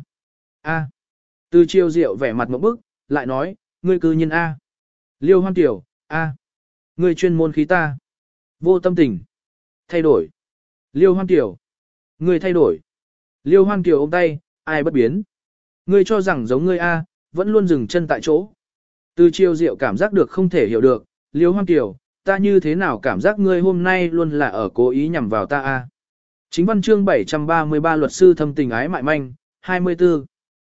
a. Từ chiều rượu vẻ mặt ngộp bức, lại nói, ngươi cư nhiên a. Liêu Hoan Kiều, a. Ngươi chuyên môn khí ta. Vô tâm tình. Thay đổi. Liêu Hoan Kiều. Ngươi thay đổi. Liêu Hoan Kiều ôm tay, ai bất biến. Ngươi cho rằng giống ngươi a, vẫn luôn dừng chân tại chỗ. Từ chiều rượu cảm giác được không thể hiểu được, Liêu Hoan Kiều, ta như thế nào cảm giác ngươi hôm nay luôn là ở cố ý nhằm vào ta a. Chính văn chương 733 luật sư thâm tình ái mại manh, 24.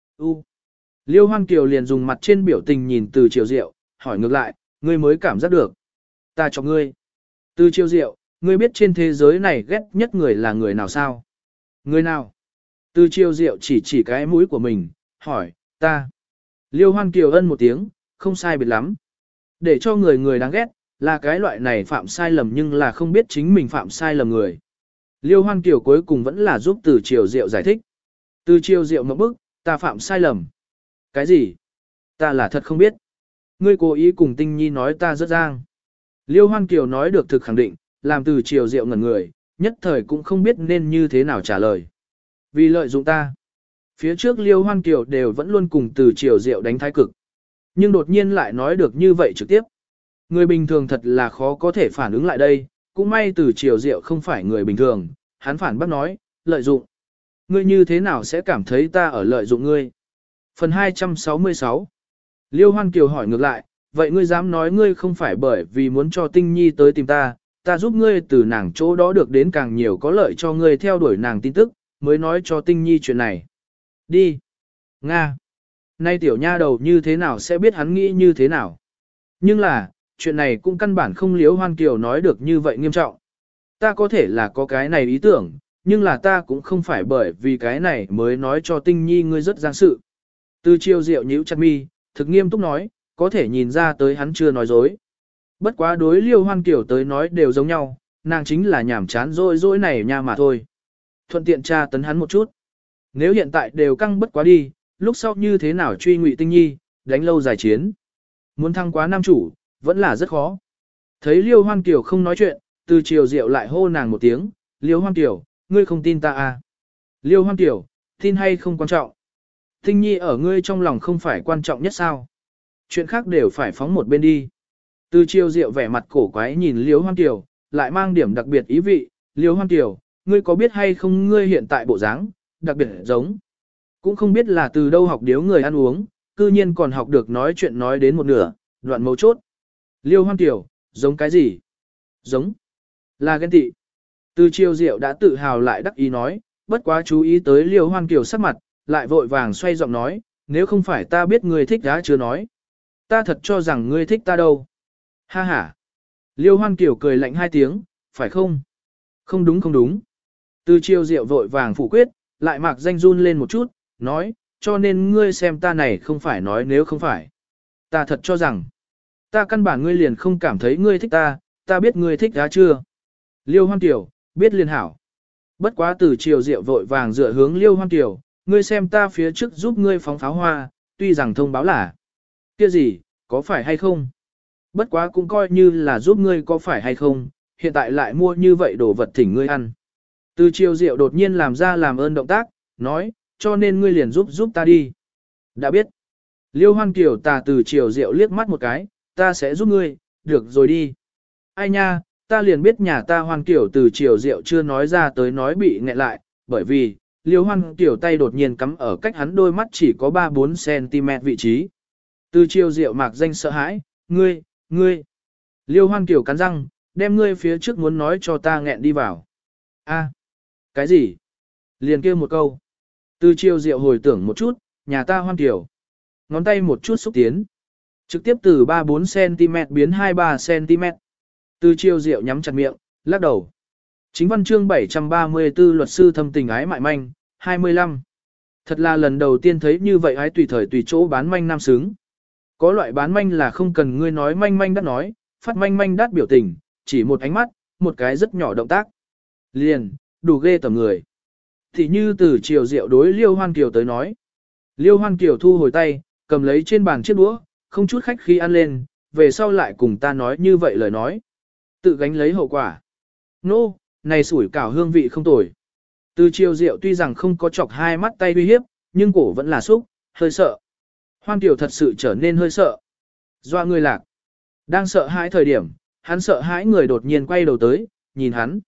Liêu Hoan Kiều liền dùng mặt trên biểu tình nhìn Từ chiều rượu, hỏi ngược lại, ngươi mới cảm giác được. Ta cho ngươi. Từ chiều rượu, ngươi biết trên thế giới này ghét nhất người là người nào sao? Người nào? Từ chiều rượu chỉ cái mũi của mình, hỏi, ta. Liêu Hoan Kiều ân một tiếng, không sai biệt lắm. Để cho người đáng ghét, là cái loại này phạm sai lầm nhưng là không biết chính mình phạm sai lầm người. Liêu Hoan Kiều cuối cùng vẫn là giúp Từ chiều rượu giải thích. Từ chiều rượu một bức, Ta phạm sai lầm. Cái gì? Ta là thật không biết. Ngươi cố ý cùng Tinh Nhi nói ta rất giang. Liêu Hoan Kiều nói được thực khẳng định, làm Từ Triều Diệu ngẩn người, nhất thời cũng không biết nên như thế nào trả lời. Vì lợi dụng ta. Phía trước Liêu Hoan Kiều đều vẫn luôn cùng Từ Triều Diệu đánh thái cực. Nhưng đột nhiên lại nói được như vậy trực tiếp. Người bình thường thật là khó có thể phản ứng lại đây, cũng may Từ Triều Diệu không phải người bình thường, hắn phản bác nói, lợi dụng. Ngươi như thế nào sẽ cảm thấy ta ở lợi dụng ngươi? Phần 266 Liêu Hoan Kiều hỏi ngược lại, vậy ngươi dám nói ngươi không phải bởi vì muốn cho Tinh Nhi tới tìm ta, ta giúp ngươi từ nàng chỗ đó được đến càng nhiều có lợi cho ngươi theo đuổi nàng tin tức, mới nói cho Tinh Nhi chuyện này. Đi. Nga. Nay tiểu nha đầu như thế nào sẽ biết hắn nghĩ như thế nào? Nhưng là, chuyện này cũng căn bản không Liêu Hoan Kiều nói được như vậy nghiêm trọng. Ta có thể là có cái này ý tưởng, nhưng là ta cũng không phải bởi vì cái này mới nói cho Tinh Nhi ngươi rất giang sự. Từ Triều Diệu nhíu chặt mi, thực nghiêm túc nói, có thể nhìn ra tới hắn chưa nói dối. Bất quá đối Liêu Hoan Kiều tới nói đều giống nhau, nàng chính là nhảm chán dỗi này nha mà thôi. Thuận tiện tra tấn hắn một chút. Nếu hiện tại đều căng bất quá đi, lúc sau như thế nào truy Ngụy Tinh Nhi, đánh lâu dài chiến. Muốn thăng quá nam chủ, vẫn là rất khó. Thấy Liêu Hoan Kiều không nói chuyện, Từ Triều Diệu lại hô nàng một tiếng, Liêu Hoan Kiều, ngươi không tin ta à? Liêu Hoan Kiều, tin hay không quan trọng? Tinh Nhi ở ngươi trong lòng không phải quan trọng nhất sao? Chuyện khác đều phải phóng một bên đi. Từ Triều Diệu vẻ mặt cổ quái nhìn Liêu Hoan Kiều, lại mang điểm đặc biệt ý vị, Liêu Hoan Kiều, ngươi có biết hay không ngươi hiện tại bộ dáng, đặc biệt giống. Cũng không biết là từ đâu học điếu người ăn uống, cư nhiên còn học được nói chuyện nói đến một nửa, đoạn mấu chốt. Liêu Hoan Kiều, giống cái gì? Giống. Là ghen tị. Từ Triều Diệu đã tự hào lại đắc ý nói, bất quá chú ý tới Liêu Hoan Kiều sắc mặt, lại vội vàng xoay giọng nói, nếu không phải ta biết ngươi thích đã chưa nói. Ta thật cho rằng ngươi thích ta đâu. Ha ha. Liêu Hoan Kiều cười lạnh hai tiếng, phải không? Không đúng không đúng. Từ Triều Diệu vội vàng phủ quyết, lại mạc danh run lên một chút, nói, cho nên ngươi xem ta này không phải nói nếu không phải. Ta thật cho rằng, ta căn bản ngươi liền không cảm thấy ngươi thích ta biết ngươi thích đã chưa. Liêu Hoan Kiều, biết liền hảo. Bất quá Từ Triều Diệu vội vàng dựa hướng Liêu Hoan Kiều, ngươi xem ta phía trước giúp ngươi phóng pháo hoa, tuy rằng thông báo là kia gì, có phải hay không? Bất quá cũng coi như là giúp ngươi có phải hay không, hiện tại lại mua như vậy đồ vật thỉnh ngươi ăn. Từ Triều Diệu đột nhiên làm ra làm ơn động tác, nói, cho nên ngươi liền giúp ta đi. Đã biết. Liêu Hoan Kiều tà Từ Triều Diệu liếc mắt một cái, ta sẽ giúp ngươi, được rồi đi. Ai nha, ta liền biết nhà ta Hoan Kiều Từ Triều Diệu chưa nói ra tới nói bị nghẹn lại, bởi vì, Liêu Hoan Kiều tay đột nhiên cắm ở cách hắn đôi mắt chỉ có 3-4 cm vị trí. Từ Triều Diệu mạc danh sợ hãi, ngươi. Liêu Hoan Kiều cắn răng, đem ngươi phía trước muốn nói cho ta nghẹn đi vào. A, cái gì? Liền kêu một câu. Từ Triều Diệu hồi tưởng một chút, nhà ta Hoan Kiều. Ngón tay một chút xúc tiến. Trực tiếp từ 3-4 cm biến 2-3 cm. Từ Triều Diệu nhắm chặt miệng, lắc đầu. Chính văn chương 734 luật sư thâm tình ái mại manh, 25. Thật là lần đầu tiên thấy như vậy ái tùy thời tùy chỗ bán manh nam xứng. Có loại bán manh là không cần ngươi nói manh manh đắt nói, phát manh manh đắt biểu tình, chỉ một ánh mắt, một cái rất nhỏ động tác. Liền, đủ ghê tầm người. Thì như Từ Triều Diệu đối Liêu Hoan Kiều tới nói. Liêu Hoan Kiều thu hồi tay, cầm lấy trên bàn chiếc đũa, không chút khách khí ăn lên, về sau lại cùng ta nói như vậy lời nói. Tự gánh lấy hậu quả. Nô, này sủi cảo hương vị không tồi. Từ Triều Diệu tuy rằng không có chọc hai mắt tay uy hiếp, nhưng cổ vẫn là xúc, hơi sợ. Hoan Kiều thật sự trở nên hơi sợ. Doa người lạc. Đang sợ hãi thời điểm, hắn sợ hãi người đột nhiên quay đầu tới, nhìn hắn.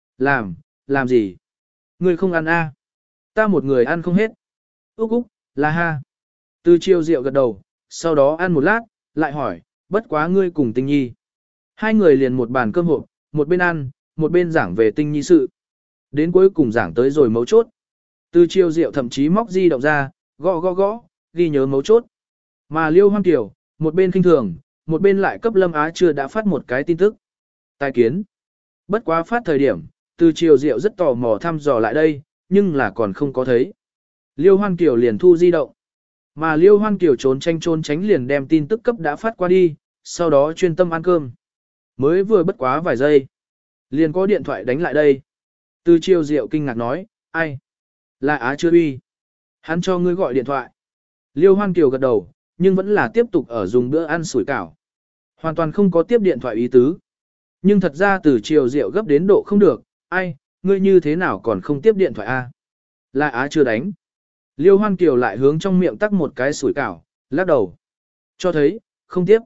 Làm gì? Người không ăn a? Ta một người ăn không hết. Úc, là ha. Từ Triều Diệu gật đầu, sau đó ăn một lát, lại hỏi, bất quá ngươi cùng Tinh Nhi. Hai người liền một bàn cơm hộp, một bên ăn, một bên giảng về Tinh Nhi sự. Đến cuối cùng giảng tới rồi mấu chốt. Từ Triều Diệu thậm chí móc di động ra, gõ, ghi nhớ mấu chốt. Mà Liêu Hoan Kiều, một bên khinh thường, một bên lại cấp Lâm Á chưa đã phát một cái tin tức. Tài kiến. Bất quá phát thời điểm, Từ Triều Diệu rất tò mò thăm dò lại đây, nhưng là còn không có thấy. Liêu Hoan Kiều liền thu di động. Mà Liêu Hoan Kiều trốn tránh liền đem tin tức cấp đã phát qua đi, sau đó chuyên tâm ăn cơm. Mới vừa bất quá vài giây. Liền có điện thoại đánh lại đây. Từ Triều Diệu kinh ngạc nói, ai? Là Á Chưa Uy. Hắn cho ngươi gọi điện thoại. Liêu Hoan Kiều gật đầu, nhưng vẫn là tiếp tục ở dùng bữa ăn sủi cảo. Hoàn toàn không có tiếp điện thoại ý tứ. Nhưng thật ra từ chiều rượu gấp đến độ không được, ai, ngươi như thế nào còn không tiếp điện thoại a? Là Á chưa đánh. Liêu Hoan Kiều lại hướng trong miệng tắc một cái sủi cảo, lắc đầu. Cho thấy, không tiếp.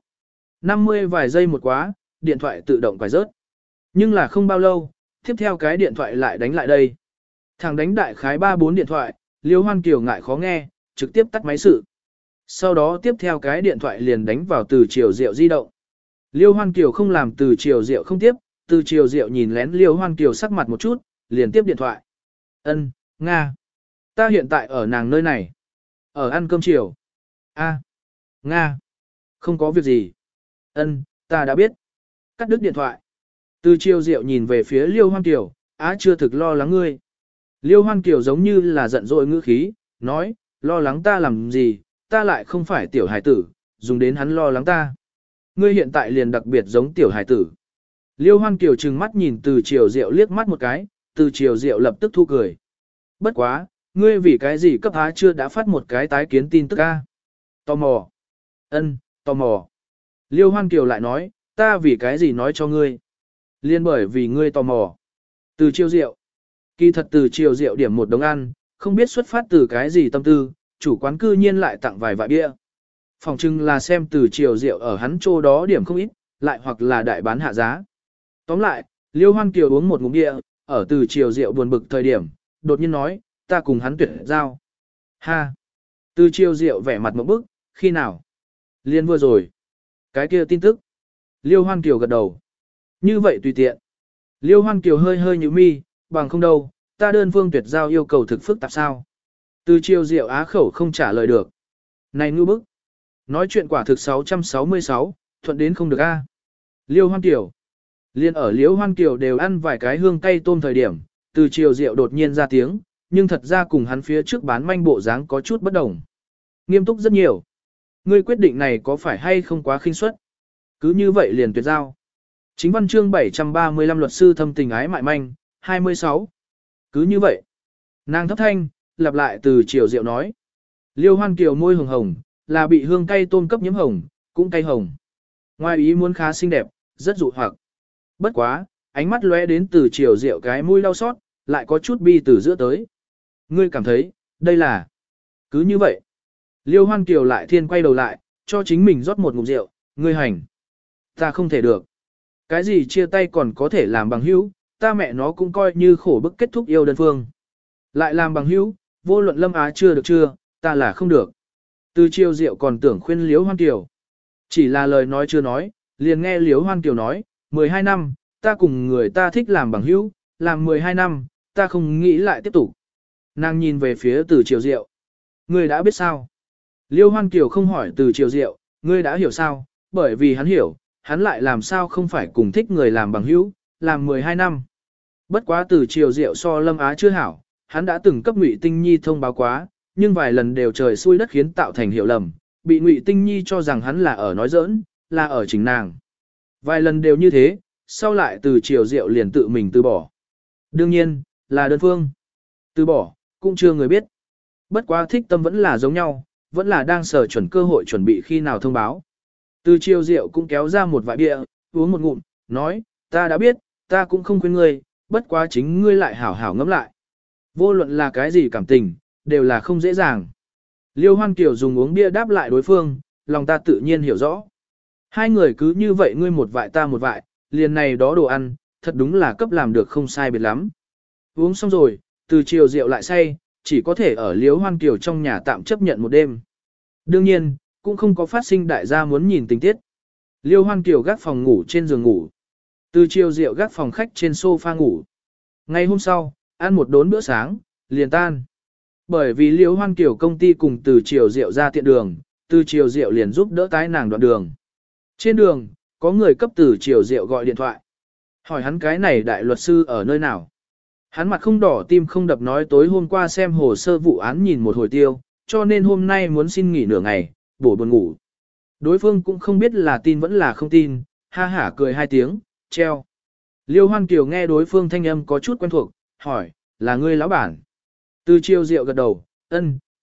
50 vài giây một quá, điện thoại tự động quải rớt. Nhưng là không bao lâu, tiếp theo cái điện thoại lại đánh lại đây. Thằng đánh đại khái 3-4 điện thoại, Liêu Hoan Kiều ngại khó nghe, trực tiếp tắt máy sự. Sau đó tiếp theo cái điện thoại liền đánh vào từ chiều rượu di động. Liêu Hoan Kiều không làm từ chiều rượu không tiếp, từ chiều rượu nhìn lén Liêu Hoan Kiều sắc mặt một chút, liền tiếp điện thoại. Ân, Nga. Ta hiện tại ở nàng nơi này. Ở ăn cơm chiều. A. Nga. Không có việc gì. Ân, ta đã biết. Cắt đứt điện thoại. Từ chiều rượu nhìn về phía Liêu Hoan Kiều, Á chưa thực lo lắng ngươi. Liêu Hoan Kiều giống như là giận dỗi ngữ khí, nói, lo lắng ta làm gì, ta lại không phải tiểu hải tử, dùng đến hắn lo lắng ta. Ngươi hiện tại liền đặc biệt giống tiểu hải tử. Liêu Hoan Kiều trừng mắt nhìn từ chiều rượu liếc mắt một cái, từ chiều rượu lập tức thu cười. Bất quá, ngươi vì cái gì cấp Á chưa đã phát một cái tái kiến tin tức a? Tò mò. Ân, tò mò. Liêu Hoan Kiều lại nói, ta vì cái gì nói cho ngươi? Liên bởi vì ngươi tò mò. Từ chiều rượu. Kỳ thật từ chiều rượu điểm một đống ăn, không biết xuất phát từ cái gì tâm tư, chủ quán cư nhiên lại tặng vài vại bia. Phòng trưng là xem từ chiều rượu ở hắn chỗ đó điểm không ít, lại hoặc là đại bán hạ giá. Tóm lại, Liêu Hoan Kiều uống một ngụm bia, ở từ chiều rượu buồn bực thời điểm, đột nhiên nói, ta cùng hắn tuyệt giao. Ha! Từ chiều rượu vẻ mặt một bức, khi nào? Liên vừa rồi. Cái kia tin tức. Liêu Hoan Kiều gật đầu. Như vậy tùy tiện. Liêu Hoan Kiều hơi hơi nhíu mi, bằng không đâu, ta đơn phương tuyệt giao yêu cầu thực phức tạp sao. Từ chiều rượu á khẩu không trả lời được. Này ngư bức. Nói chuyện quả thực 666, thuận đến không được a. Liêu Hoan Kiều. Liên ở Liêu Hoan Kiều đều ăn vài cái hương cay tôm thời điểm, từ chiều rượu đột nhiên ra tiếng, nhưng thật ra cùng hắn phía trước bán manh bộ dáng có chút bất đồng. Nghiêm túc rất nhiều. Ngươi quyết định này có phải hay không quá khinh suất? Cứ như vậy liền tuyệt giao. Chính văn chương 735 luật sư thâm tình ái mại manh, 26. Cứ như vậy. Nàng thấp thanh, lặp lại từ chiều rượu nói. Liêu Hoan Kiều môi hồng hồng, là bị hương cay tôm cấp nhiễm hồng, cũng cay hồng. Ngoài ý muốn khá xinh đẹp, rất dụ hoặc. Bất quá, ánh mắt lóe đến từ chiều rượu cái mũi đau xót, lại có chút bi từ giữa tới. Ngươi cảm thấy, đây là... Cứ như vậy. Liêu Hoan Kiều lại thiên quay đầu lại, cho chính mình rót một ngụm rượu, ngươi hành. Ta không thể được. Cái gì chia tay còn có thể làm bằng hữu, ta mẹ nó cũng coi như khổ bức kết thúc yêu đơn phương. Lại làm bằng hữu, vô luận Lâm Á chưa được chưa, ta là không được. Từ chiều rượu còn tưởng khuyên Liễu Hoan Kiều. Chỉ là lời nói chưa nói, liền nghe Liễu Hoan Kiều nói, 12 năm, ta cùng người ta thích làm bằng hữu, làm 12 năm, ta không nghĩ lại tiếp tục. Nàng nhìn về phía từ chiều rượu. Ngươi đã biết sao? Liêu Hoan Kiều không hỏi từ chiều rượu, ngươi đã hiểu sao? Bởi vì hắn hiểu, hắn lại làm sao không phải cùng thích người làm bằng hữu, làm 12 năm. Bất quá từ chiều rượu so Lâm Á chưa hảo, hắn đã từng cấp Ngụy Tinh Nhi thông báo quá, nhưng vài lần đều trời xui đất khiến tạo thành hiểu lầm, bị Ngụy Tinh Nhi cho rằng hắn là ở nói giỡn, là ở chính nàng. Vài lần đều như thế, sau lại từ chiều rượu liền tự mình từ bỏ. Đương nhiên, là đơn phương. Từ bỏ, cũng chưa người biết. Bất quá thích tâm vẫn là giống nhau, vẫn là đang sở chuẩn cơ hội chuẩn bị khi nào thông báo. Từ chiều rượu cũng kéo ra một vại bia, uống một ngụm, nói, ta đã biết, ta cũng không khuyên ngươi, bất quá chính ngươi lại hảo hảo ngẫm lại. Vô luận là cái gì cảm tình, đều là không dễ dàng. Liêu Hoan Kiều dùng uống bia đáp lại đối phương, lòng ta tự nhiên hiểu rõ. Hai người cứ như vậy ngươi một vại ta một vại, liền này đó đồ ăn, thật đúng là cấp làm được không sai biệt lắm. Uống xong rồi, từ chiều rượu lại say, chỉ có thể ở Liêu Hoan Kiều trong nhà tạm chấp nhận một đêm. Đương nhiên, cũng không có phát sinh đại gia muốn nhìn tình tiết. Liêu Hoan Kiều gác phòng ngủ trên giường ngủ. Từ chiều rượu gác phòng khách trên sofa ngủ. Ngày hôm sau, ăn một đốn bữa sáng, liền tan. Bởi vì Liêu Hoan Kiều công ty cùng từ chiều rượu ra tiện đường, từ chiều rượu liền giúp đỡ tái nàng đoạn đường. Trên đường, có người cấp từ chiều rượu gọi điện thoại. Hỏi hắn cái này đại luật sư ở nơi nào. Hắn mặt không đỏ tim không đập nói tối hôm qua xem hồ sơ vụ án nhìn một hồi tiêu, cho nên hôm nay muốn xin nghỉ nửa ngày, bổ buồn ngủ. Đối phương cũng không biết là tin vẫn là không tin, ha hả cười hai tiếng, treo. Liêu Hoan Kiều nghe đối phương thanh âm có chút quen thuộc, hỏi, là ngươi lão bản. Từ chiều rượu gật đầu, ân,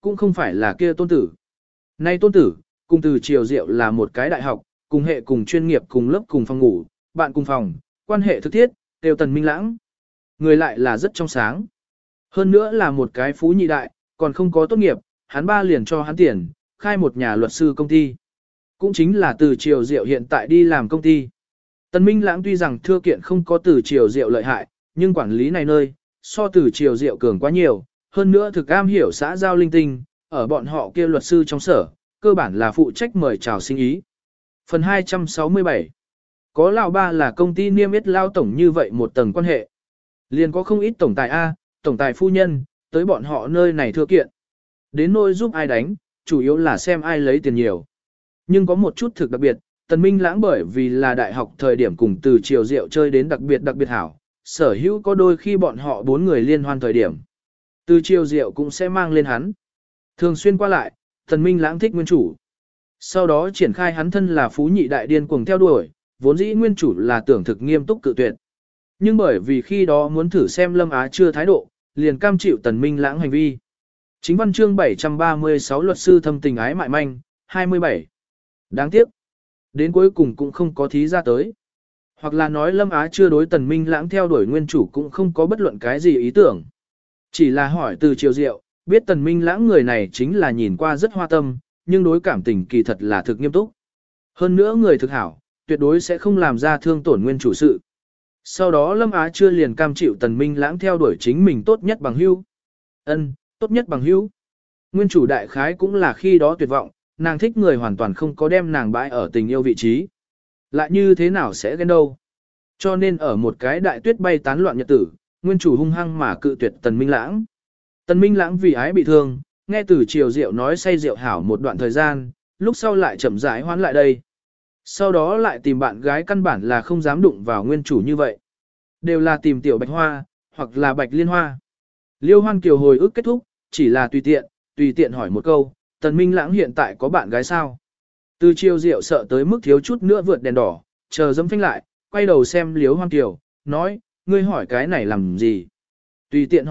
cũng không phải là kia tôn tử. Nay tôn tử, cùng Từ Triều Diệu là một cái đại học, cùng hệ cùng chuyên nghiệp cùng lớp cùng phòng ngủ, bạn cùng phòng, quan hệ thực thiết, đều Tần Minh Lãng. Người lại là rất trong sáng. Hơn nữa là một cái phú nhị đại, còn không có tốt nghiệp, hắn ba liền cho hắn tiền, khai một nhà luật sư công ty. Cũng chính là Từ Triều Diệu hiện tại đi làm công ty. Tần Minh Lãng tuy rằng thưa kiện không có Từ Triều Diệu lợi hại, nhưng quản lý này nơi, so Từ Triều Diệu cường quá nhiều, hơn nữa thực am hiểu xã giao linh tinh, ở bọn họ kia luật sư trong sở, cơ bản là phụ trách mời chào sinh ý. Phần 267 có lão ba là công ty niêm yết lao tổng như vậy một tầng quan hệ. Liền có không ít tổng tài A, tổng tài phu nhân, tới bọn họ nơi này thưa kiện. Đến nỗi giúp ai đánh, chủ yếu là xem ai lấy tiền nhiều. Nhưng có một chút thực đặc biệt, Tần Minh Lãng bởi vì là đại học thời điểm cùng Từ Triều Diệu chơi đến đặc biệt hảo, sở hữu có đôi khi bọn họ 4 người liên hoan thời điểm. Từ Triều Diệu cũng sẽ mang lên hắn. Thường xuyên qua lại, Tần Minh Lãng thích nguyên chủ. Sau đó triển khai hắn thân là phú nhị đại điên cuồng theo đuổi, vốn dĩ nguyên chủ là tưởng thực nghiêm túc cự tuyệt. Nhưng bởi vì khi đó muốn thử xem Lâm Á chưa thái độ, liền cam chịu Tần Minh Lãng hành vi. Chính văn chương 736 luật sư thâm tình ái mại manh, 27. Đáng tiếc, đến cuối cùng cũng không có thí ra tới. Hoặc là nói Lâm Á chưa đối Tần Minh Lãng theo đuổi nguyên chủ cũng không có bất luận cái gì ý tưởng. Chỉ là hỏi Từ Triều Diệu, biết Tần Minh Lãng người này chính là nhìn qua rất hoa tâm, nhưng đối cảm tình kỳ thật là thực nghiêm túc. Hơn nữa người thực hảo, tuyệt đối sẽ không làm ra thương tổn nguyên chủ sự. Sau đó Lâm Á chưa liền cam chịu Tần Minh Lãng theo đuổi chính mình tốt nhất bằng hữu. Tốt nhất bằng hữu. Nguyên chủ đại khái cũng là khi đó tuyệt vọng, nàng thích người hoàn toàn không có đem nàng bãi ở tình yêu vị trí. Lại như thế nào sẽ ghen đâu. Cho nên ở một cái đại tuyết bay tán loạn nhật tử, nguyên chủ hung hăng mà cự tuyệt Tần Minh Lãng. Tần Minh Lãng vì ái bị thương, nghe Từ Triều Diệu nói say rượu hảo một đoạn thời gian, lúc sau lại chậm rãi hoán lại đây. Sau đó lại tìm bạn gái căn bản là không dám đụng vào nguyên chủ như vậy. Đều là tìm tiểu bạch hoa, hoặc là bạch liên hoa. Liêu Hoan Kiều hồi ức kết thúc, chỉ là tùy tiện hỏi một câu, Tần Minh Lãng hiện tại có bạn gái sao? Từ Triều Diệu sợ tới mức thiếu chút nữa vượt đèn đỏ, chờ dâm phanh lại, quay đầu xem Liêu Hoan Kiều, nói, ngươi hỏi cái này làm gì? Tùy tiện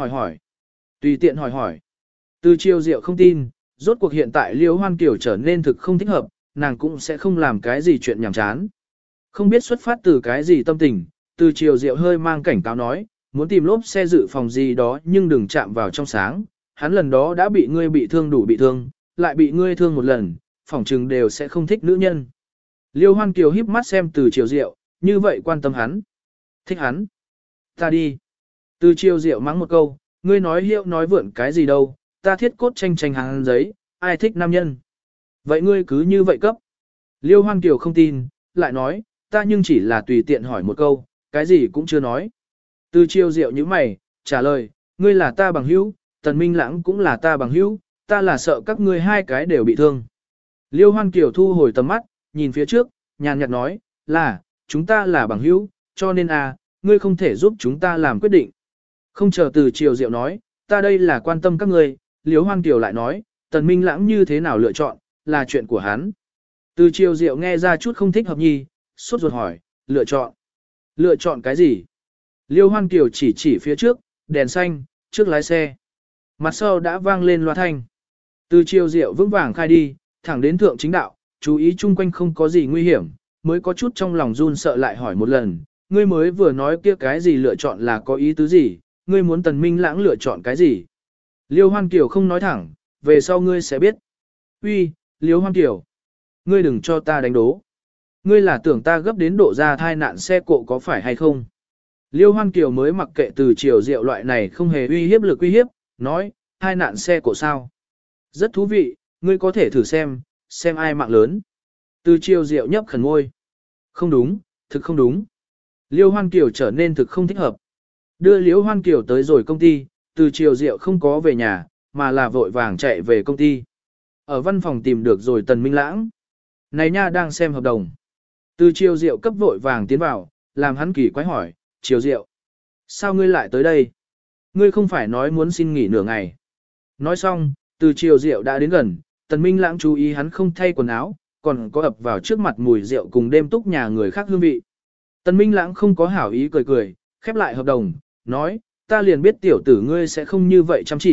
hỏi. Từ Triều Diệu không tin, rốt cuộc hiện tại Liêu Hoan Kiều trở nên thực không thích hợp, nàng cũng sẽ không làm cái gì chuyện nhảm chán. Không biết xuất phát từ cái gì tâm tình, Từ Triều Diệu hơi mang cảnh cáo nói, muốn tìm lốp xe dự phòng gì đó nhưng đừng chạm vào trong sáng, hắn lần đó đã bị ngươi bị thương đủ bị thương, lại bị ngươi thương một lần, phỏng chừng đều sẽ không thích nữ nhân. Liêu Hoan Kiều híp mắt xem Từ Triều Diệu, như vậy quan tâm hắn. Thích hắn. Ta đi. Từ Triều Diệu mắng một câu, ngươi nói hiệu nói vượn cái gì đâu, ta thiết cốt tranh hàng giấy, ai thích nam nhân. Vậy ngươi cứ như vậy cấp. Liêu Hoan Kiều không tin, lại nói, ta nhưng chỉ là tùy tiện hỏi một câu, cái gì cũng chưa nói. Từ Triều Diệu như mày, trả lời, ngươi là ta bằng hữu, Tần Minh Lãng cũng là ta bằng hữu, ta là sợ các ngươi hai cái đều bị thương. Liêu Hoan Kiều thu hồi tầm mắt, nhìn phía trước, nhàn nhạt nói, là, chúng ta là bằng hữu, cho nên ngươi không thể giúp chúng ta làm quyết định. Không chờ Từ Triều Diệu nói, ta đây là quan tâm các ngươi, Liêu Hoan Kiều lại nói, Tần Minh Lãng như thế nào lựa chọn, là chuyện của hắn. Từ Triều Diệu nghe ra chút không thích hợp nhi, sốt ruột hỏi, lựa chọn. Lựa chọn cái gì? Liêu Hoan Kiều chỉ phía trước, đèn xanh, trước lái xe. Mặt sau đã vang lên loa thanh. Từ Triều Diệu vững vàng khai đi, thẳng đến thượng chính đạo, chú ý chung quanh không có gì nguy hiểm, mới có chút trong lòng run sợ lại hỏi một lần, ngươi mới vừa nói kia cái gì lựa chọn là có ý tứ gì, ngươi muốn Tần Minh Lãng lựa chọn cái gì? Liêu Hoan Kiều không nói thẳng, về sau ngươi sẽ biết. Uy, Liêu Hoan Kiều, ngươi đừng cho ta đánh đố. Ngươi là tưởng ta gấp đến độ ra thai nạn xe cộ có phải hay không? Liêu Hoan Kiều mới mặc kệ Từ Triều Diệu loại này không hề uy hiếp, nói, thai nạn xe cộ sao? Rất thú vị, ngươi có thể thử xem ai mạng lớn. Từ Triều Diệu nhấp khẩn môi. Không đúng, thực không đúng. Liêu Hoan Kiều trở nên thực không thích hợp. Đưa Liêu Hoan Kiều tới rồi công ty, Từ Triều Diệu không có về nhà, mà là vội vàng chạy về công ty. Ở văn phòng tìm được rồi Tần Minh Lãng. Này nha đang xem hợp đồng. Từ Triều Diệu cấp vội vàng tiến vào, làm hắn kỳ quái hỏi, Triều Diệu, sao ngươi lại tới đây? Ngươi không phải nói muốn xin nghỉ nửa ngày. Nói xong, Từ Triều Diệu đã đến gần, Tần Minh Lãng chú ý hắn không thay quần áo, còn có ập vào trước mặt mùi rượu cùng đêm túc nhà người khác hương vị. Tần Minh Lãng không có hảo ý cười, khép lại hợp đồng, nói, ta liền biết tiểu tử ngươi sẽ không như vậy chăm chỉ,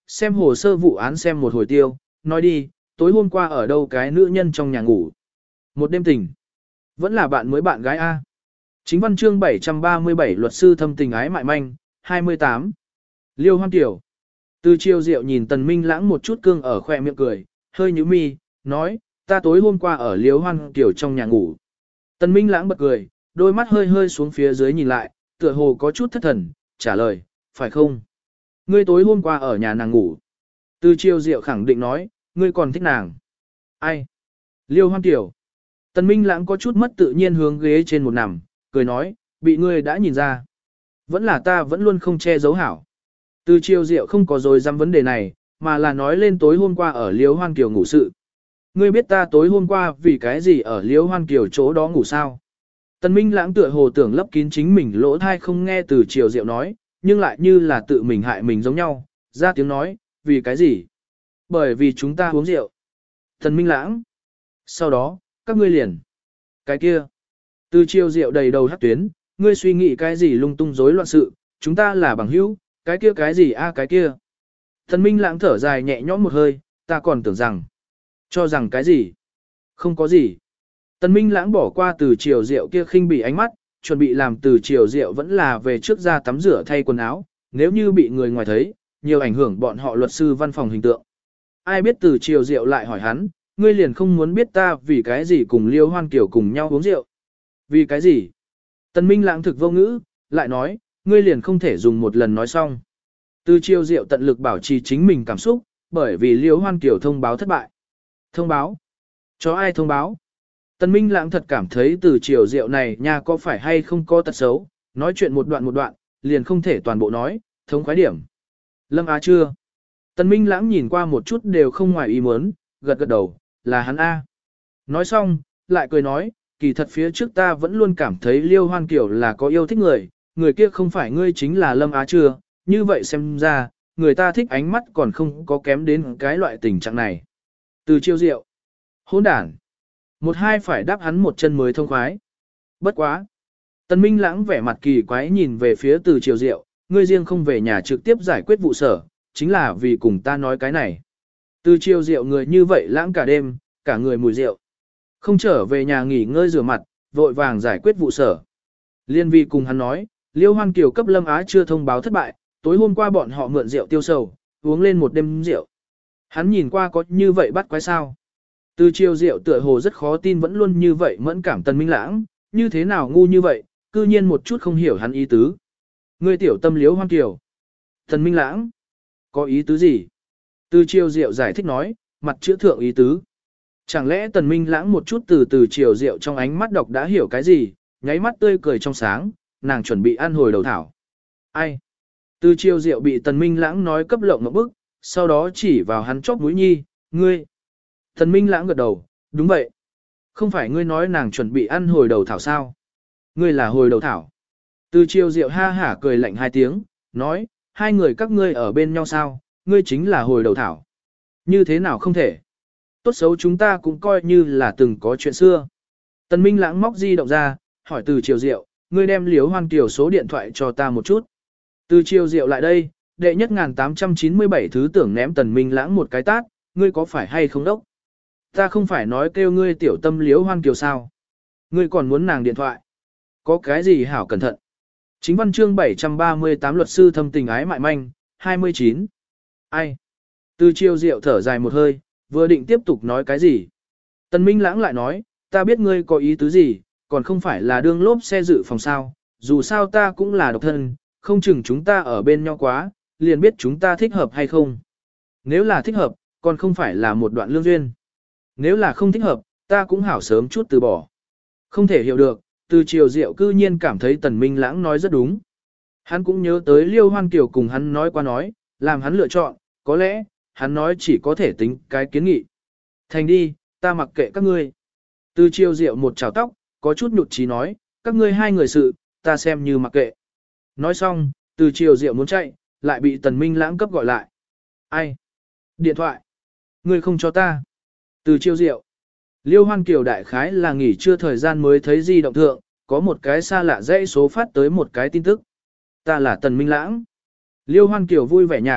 xem hồ sơ vụ án xem một hồi tiêu, nói đi, tối hôm qua ở đâu cái nữ nhân trong nhà ngủ. Một đêm tình. Vẫn là bạn mới bạn gái A. Chính văn chương 737 luật sư thâm tình ái mại manh, 28. Liêu Hoan Tiểu. Từ chiều rượu nhìn Tần Minh Lãng một chút cương ở khoe miệng cười, hơi nhíu mi, nói, ta tối hôm qua ở Liêu Hoan Tiểu trong nhà ngủ. Tần Minh Lãng bật cười, đôi mắt hơi hơi xuống phía dưới nhìn lại, tựa hồ có chút thất thần, trả lời, phải không? Ngươi tối hôm qua ở nhà nàng ngủ. Từ chiều rượu khẳng định nói, ngươi còn thích nàng. Ai? Liêu Hoan Tiểu. Tần Minh Lãng có chút mất tự nhiên hướng ghế trên một nằm, cười nói, bị ngươi đã nhìn ra. Vẫn là ta vẫn luôn không che giấu hảo. Từ chiều rượu không có dối dám vấn đề này, mà là nói lên tối hôm qua ở Liêu Hoan Kiều ngủ sự. Ngươi biết ta tối hôm qua vì cái gì ở Liêu Hoan Kiều chỗ đó ngủ sao? Tần Minh Lãng tựa hồ tưởng lấp kín chính mình lỗ thai không nghe từ chiều rượu nói, nhưng lại như là tự mình hại mình giống nhau, ra tiếng nói, vì cái gì? Bởi vì chúng ta uống rượu. Tần Minh Lãng. Sau đó, các ngươi liền. Cái kia. Từ chiều rượu đầy đầu hắc tuyến, ngươi suy nghĩ cái gì lung tung rối loạn sự, chúng ta là bằng hữu, cái gì a cái kia. Tần Minh Lãng thở dài nhẹ nhõm một hơi, ta còn tưởng rằng. Cho rằng cái gì? Không có gì. Tần Minh Lãng bỏ qua từ chiều rượu kia khinh bỉ ánh mắt, chuẩn bị làm từ chiều rượu vẫn là về trước ra tắm rửa thay quần áo, nếu như bị người ngoài thấy, nhiều ảnh hưởng bọn họ luật sư văn phòng hình tượng. Ai biết từ chiều rượu lại hỏi hắn, ngươi liền không muốn biết ta vì cái gì cùng Liêu Hoan Kiều cùng nhau uống rượu. Vì cái gì? Tần Minh Lãng thực vô ngữ, lại nói, ngươi liền không thể dùng một lần nói xong. Từ chiều rượu tận lực bảo trì chính mình cảm xúc, bởi vì Liêu Hoan Kiều thông báo thất bại. Thông báo? Cho ai thông báo? Tần Minh Lãng thật cảm thấy từ chiều rượu này nha có phải hay không có tật xấu, nói chuyện một đoạn, liền không thể toàn bộ nói, thống khoái điểm. Lâm Á chưa? Tần Minh Lãng nhìn qua một chút đều không ngoài ý muốn, gật đầu, là hắn A. Nói xong, lại cười nói, kỳ thật phía trước ta vẫn luôn cảm thấy Liêu Hoan Kiều là có yêu thích người kia không phải ngươi chính là Lâm Á chưa, như vậy xem ra, người ta thích ánh mắt còn không có kém đến cái loại tình trạng này. Từ chiêu rượu, hỗn đản, một hai phải đáp hắn một chân mới thông khoái. Bất quá. Tần Minh Lãng vẻ mặt kỳ quái nhìn về phía từ chiều rượu, ngươi riêng không về nhà trực tiếp giải quyết vụ sở, chính là vì cùng ta nói cái này. Từ chiều rượu người như vậy lãng cả đêm, cả người mùi rượu. Không trở về nhà nghỉ ngơi rửa mặt, vội vàng giải quyết vụ sở. Liên vi cùng hắn nói, Liêu Hoan Kiều cấp Lâm Á chưa thông báo thất bại, tối hôm qua bọn họ mượn rượu tiêu sầu, uống lên một đêm rượu. Hắn nhìn qua có như vậy bắt quái sao. Từ chiều rượu tựa hồ rất khó tin vẫn luôn như vậy mẫn cảm Tần Minh Lãng, như thế nào ngu như vậy, cư nhiên một chút không hiểu hắn ý tứ. Ngươi tiểu tâm Liêu Hoan Kiều. Tần Minh Lãng, có ý tứ gì? Từ chiều rượu giải thích nói, mặt chữ thượng ý tứ. Chẳng lẽ Tần Minh Lãng một chút từ chiều rượu trong ánh mắt độc đã hiểu cái gì, nháy mắt tươi cười trong sáng, nàng chuẩn bị ăn hồi đầu thảo. Ai? Từ chiều rượu bị Tần Minh Lãng nói cấp lộng một bức, sau đó chỉ vào hắn chóp mũi nhi, ngươi. Tần Minh Lãng gật đầu, đúng vậy. Không phải ngươi nói nàng chuẩn bị ăn hồi đầu thảo sao? Ngươi là hồi đầu thảo. Từ chiều rượu ha hả cười lạnh hai tiếng, nói, hai người các ngươi ở bên nhau sao, ngươi chính là hồi đầu thảo. Như thế nào không thể? Tốt xấu chúng ta cũng coi như là từng có chuyện xưa. Tần Minh Lãng móc di động ra, hỏi từ chiều rượu, ngươi đem Liêu Hoan Kiều số điện thoại cho ta một chút. Từ chiều rượu lại đây, đệ nhất 1897 thứ tưởng ném Tần Minh Lãng một cái tát, ngươi có phải hay không đốc? Ta không phải nói kêu ngươi tiểu tâm Liêu Hoan Kiều sao? Ngươi còn muốn nàng điện thoại? Có cái gì hảo cẩn thận? Chính văn chương 738 luật sư thâm tình ái mại manh, 29. Ai? Từ chiều rượu thở dài một hơi, vừa định tiếp tục nói cái gì? Tần Minh Lãng lại nói, ta biết ngươi có ý tứ gì, còn không phải là đương lốp xe dự phòng sao, dù sao ta cũng là độc thân, không chừng chúng ta ở bên nhau quá, liền biết chúng ta thích hợp hay không. Nếu là thích hợp, còn không phải là một đoạn lương duyên. Nếu là không thích hợp, ta cũng hảo sớm chút từ bỏ. Không thể hiểu được, từ chiều rượu cư nhiên cảm thấy Tần Minh Lãng nói rất đúng. Hắn cũng nhớ tới Liêu Hoan Kiều cùng hắn nói qua nói, làm hắn lựa chọn, có lẽ, hắn nói chỉ có thể tính cái kiến nghị. Thành đi, ta mặc kệ các ngươi. Từ chiều rượu một chảo tóc, có chút nhụt chí nói, các ngươi hai người sự, ta xem như mặc kệ. Nói xong, từ chiều rượu muốn chạy, lại bị Tần Minh Lãng cấp gọi lại. Ai? Điện thoại. Ngươi không cho ta. Từ chiều rượu. Liêu Hoan Kiều đại khái là nghỉ trưa thời gian mới thấy di động thượng, có một cái xa lạ dãy số phát tới một cái tin tức. Ta là Tần Minh Lãng. Liêu Hoan Kiều vui vẻ nhạc,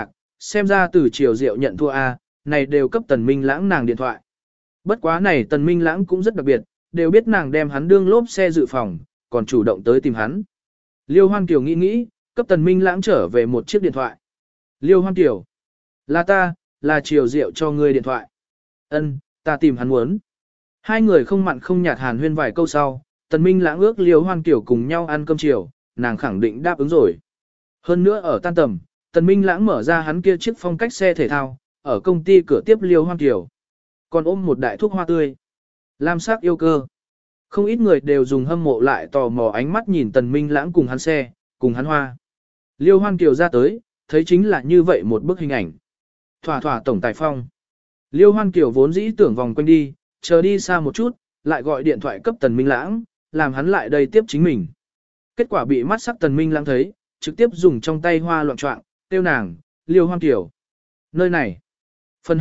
xem ra từ Triều Diệu nhận thua A, này đều cấp Tần Minh Lãng nàng điện thoại. Bất quá này Tần Minh Lãng cũng rất đặc biệt, đều biết nàng đem hắn đương lốp xe dự phòng, còn chủ động tới tìm hắn. Liêu Hoan Kiều nghĩ, cấp Tần Minh Lãng trở về một chiếc điện thoại. Liêu Hoan Kiều, là ta, là Triều Diệu cho ngươi điện thoại. Ân, ta tìm hắn muốn. Hai người không mặn không nhạt hàn huyên vài câu sau, Tần Minh Lãng ước Liêu Hoan Kiều cùng nhau ăn cơm chiều, nàng khẳng định đáp ứng rồi. Hơn nữa ở tan tầm, Tần Minh Lãng mở ra hắn kia chiếc phong cách xe thể thao, ở công ty cửa tiếp Liêu Hoan Kiều. Còn ôm một đại thuốc hoa tươi. Lam sắc yêu cơ. Không ít người đều dùng hâm mộ lại tò mò ánh mắt nhìn Tần Minh Lãng cùng hắn xe, cùng hắn hoa. Liêu Hoan Kiều ra tới, thấy chính là như vậy một bức hình ảnh. Thỏa thỏa tổng tài phong. Liêu Hoan Kiều vốn dĩ tưởng vòng quanh đi, chờ đi xa một chút, lại gọi điện thoại cấp Tần Minh Lãng, làm hắn lại đây tiếp chính mình. Kết quả bị mắt sắc Tần Minh Lãng thấy, trực tiếp dùng trong tay hoa loạn trọng, tiêu nàng, Liêu Hoan Kiều. Nơi này. Phần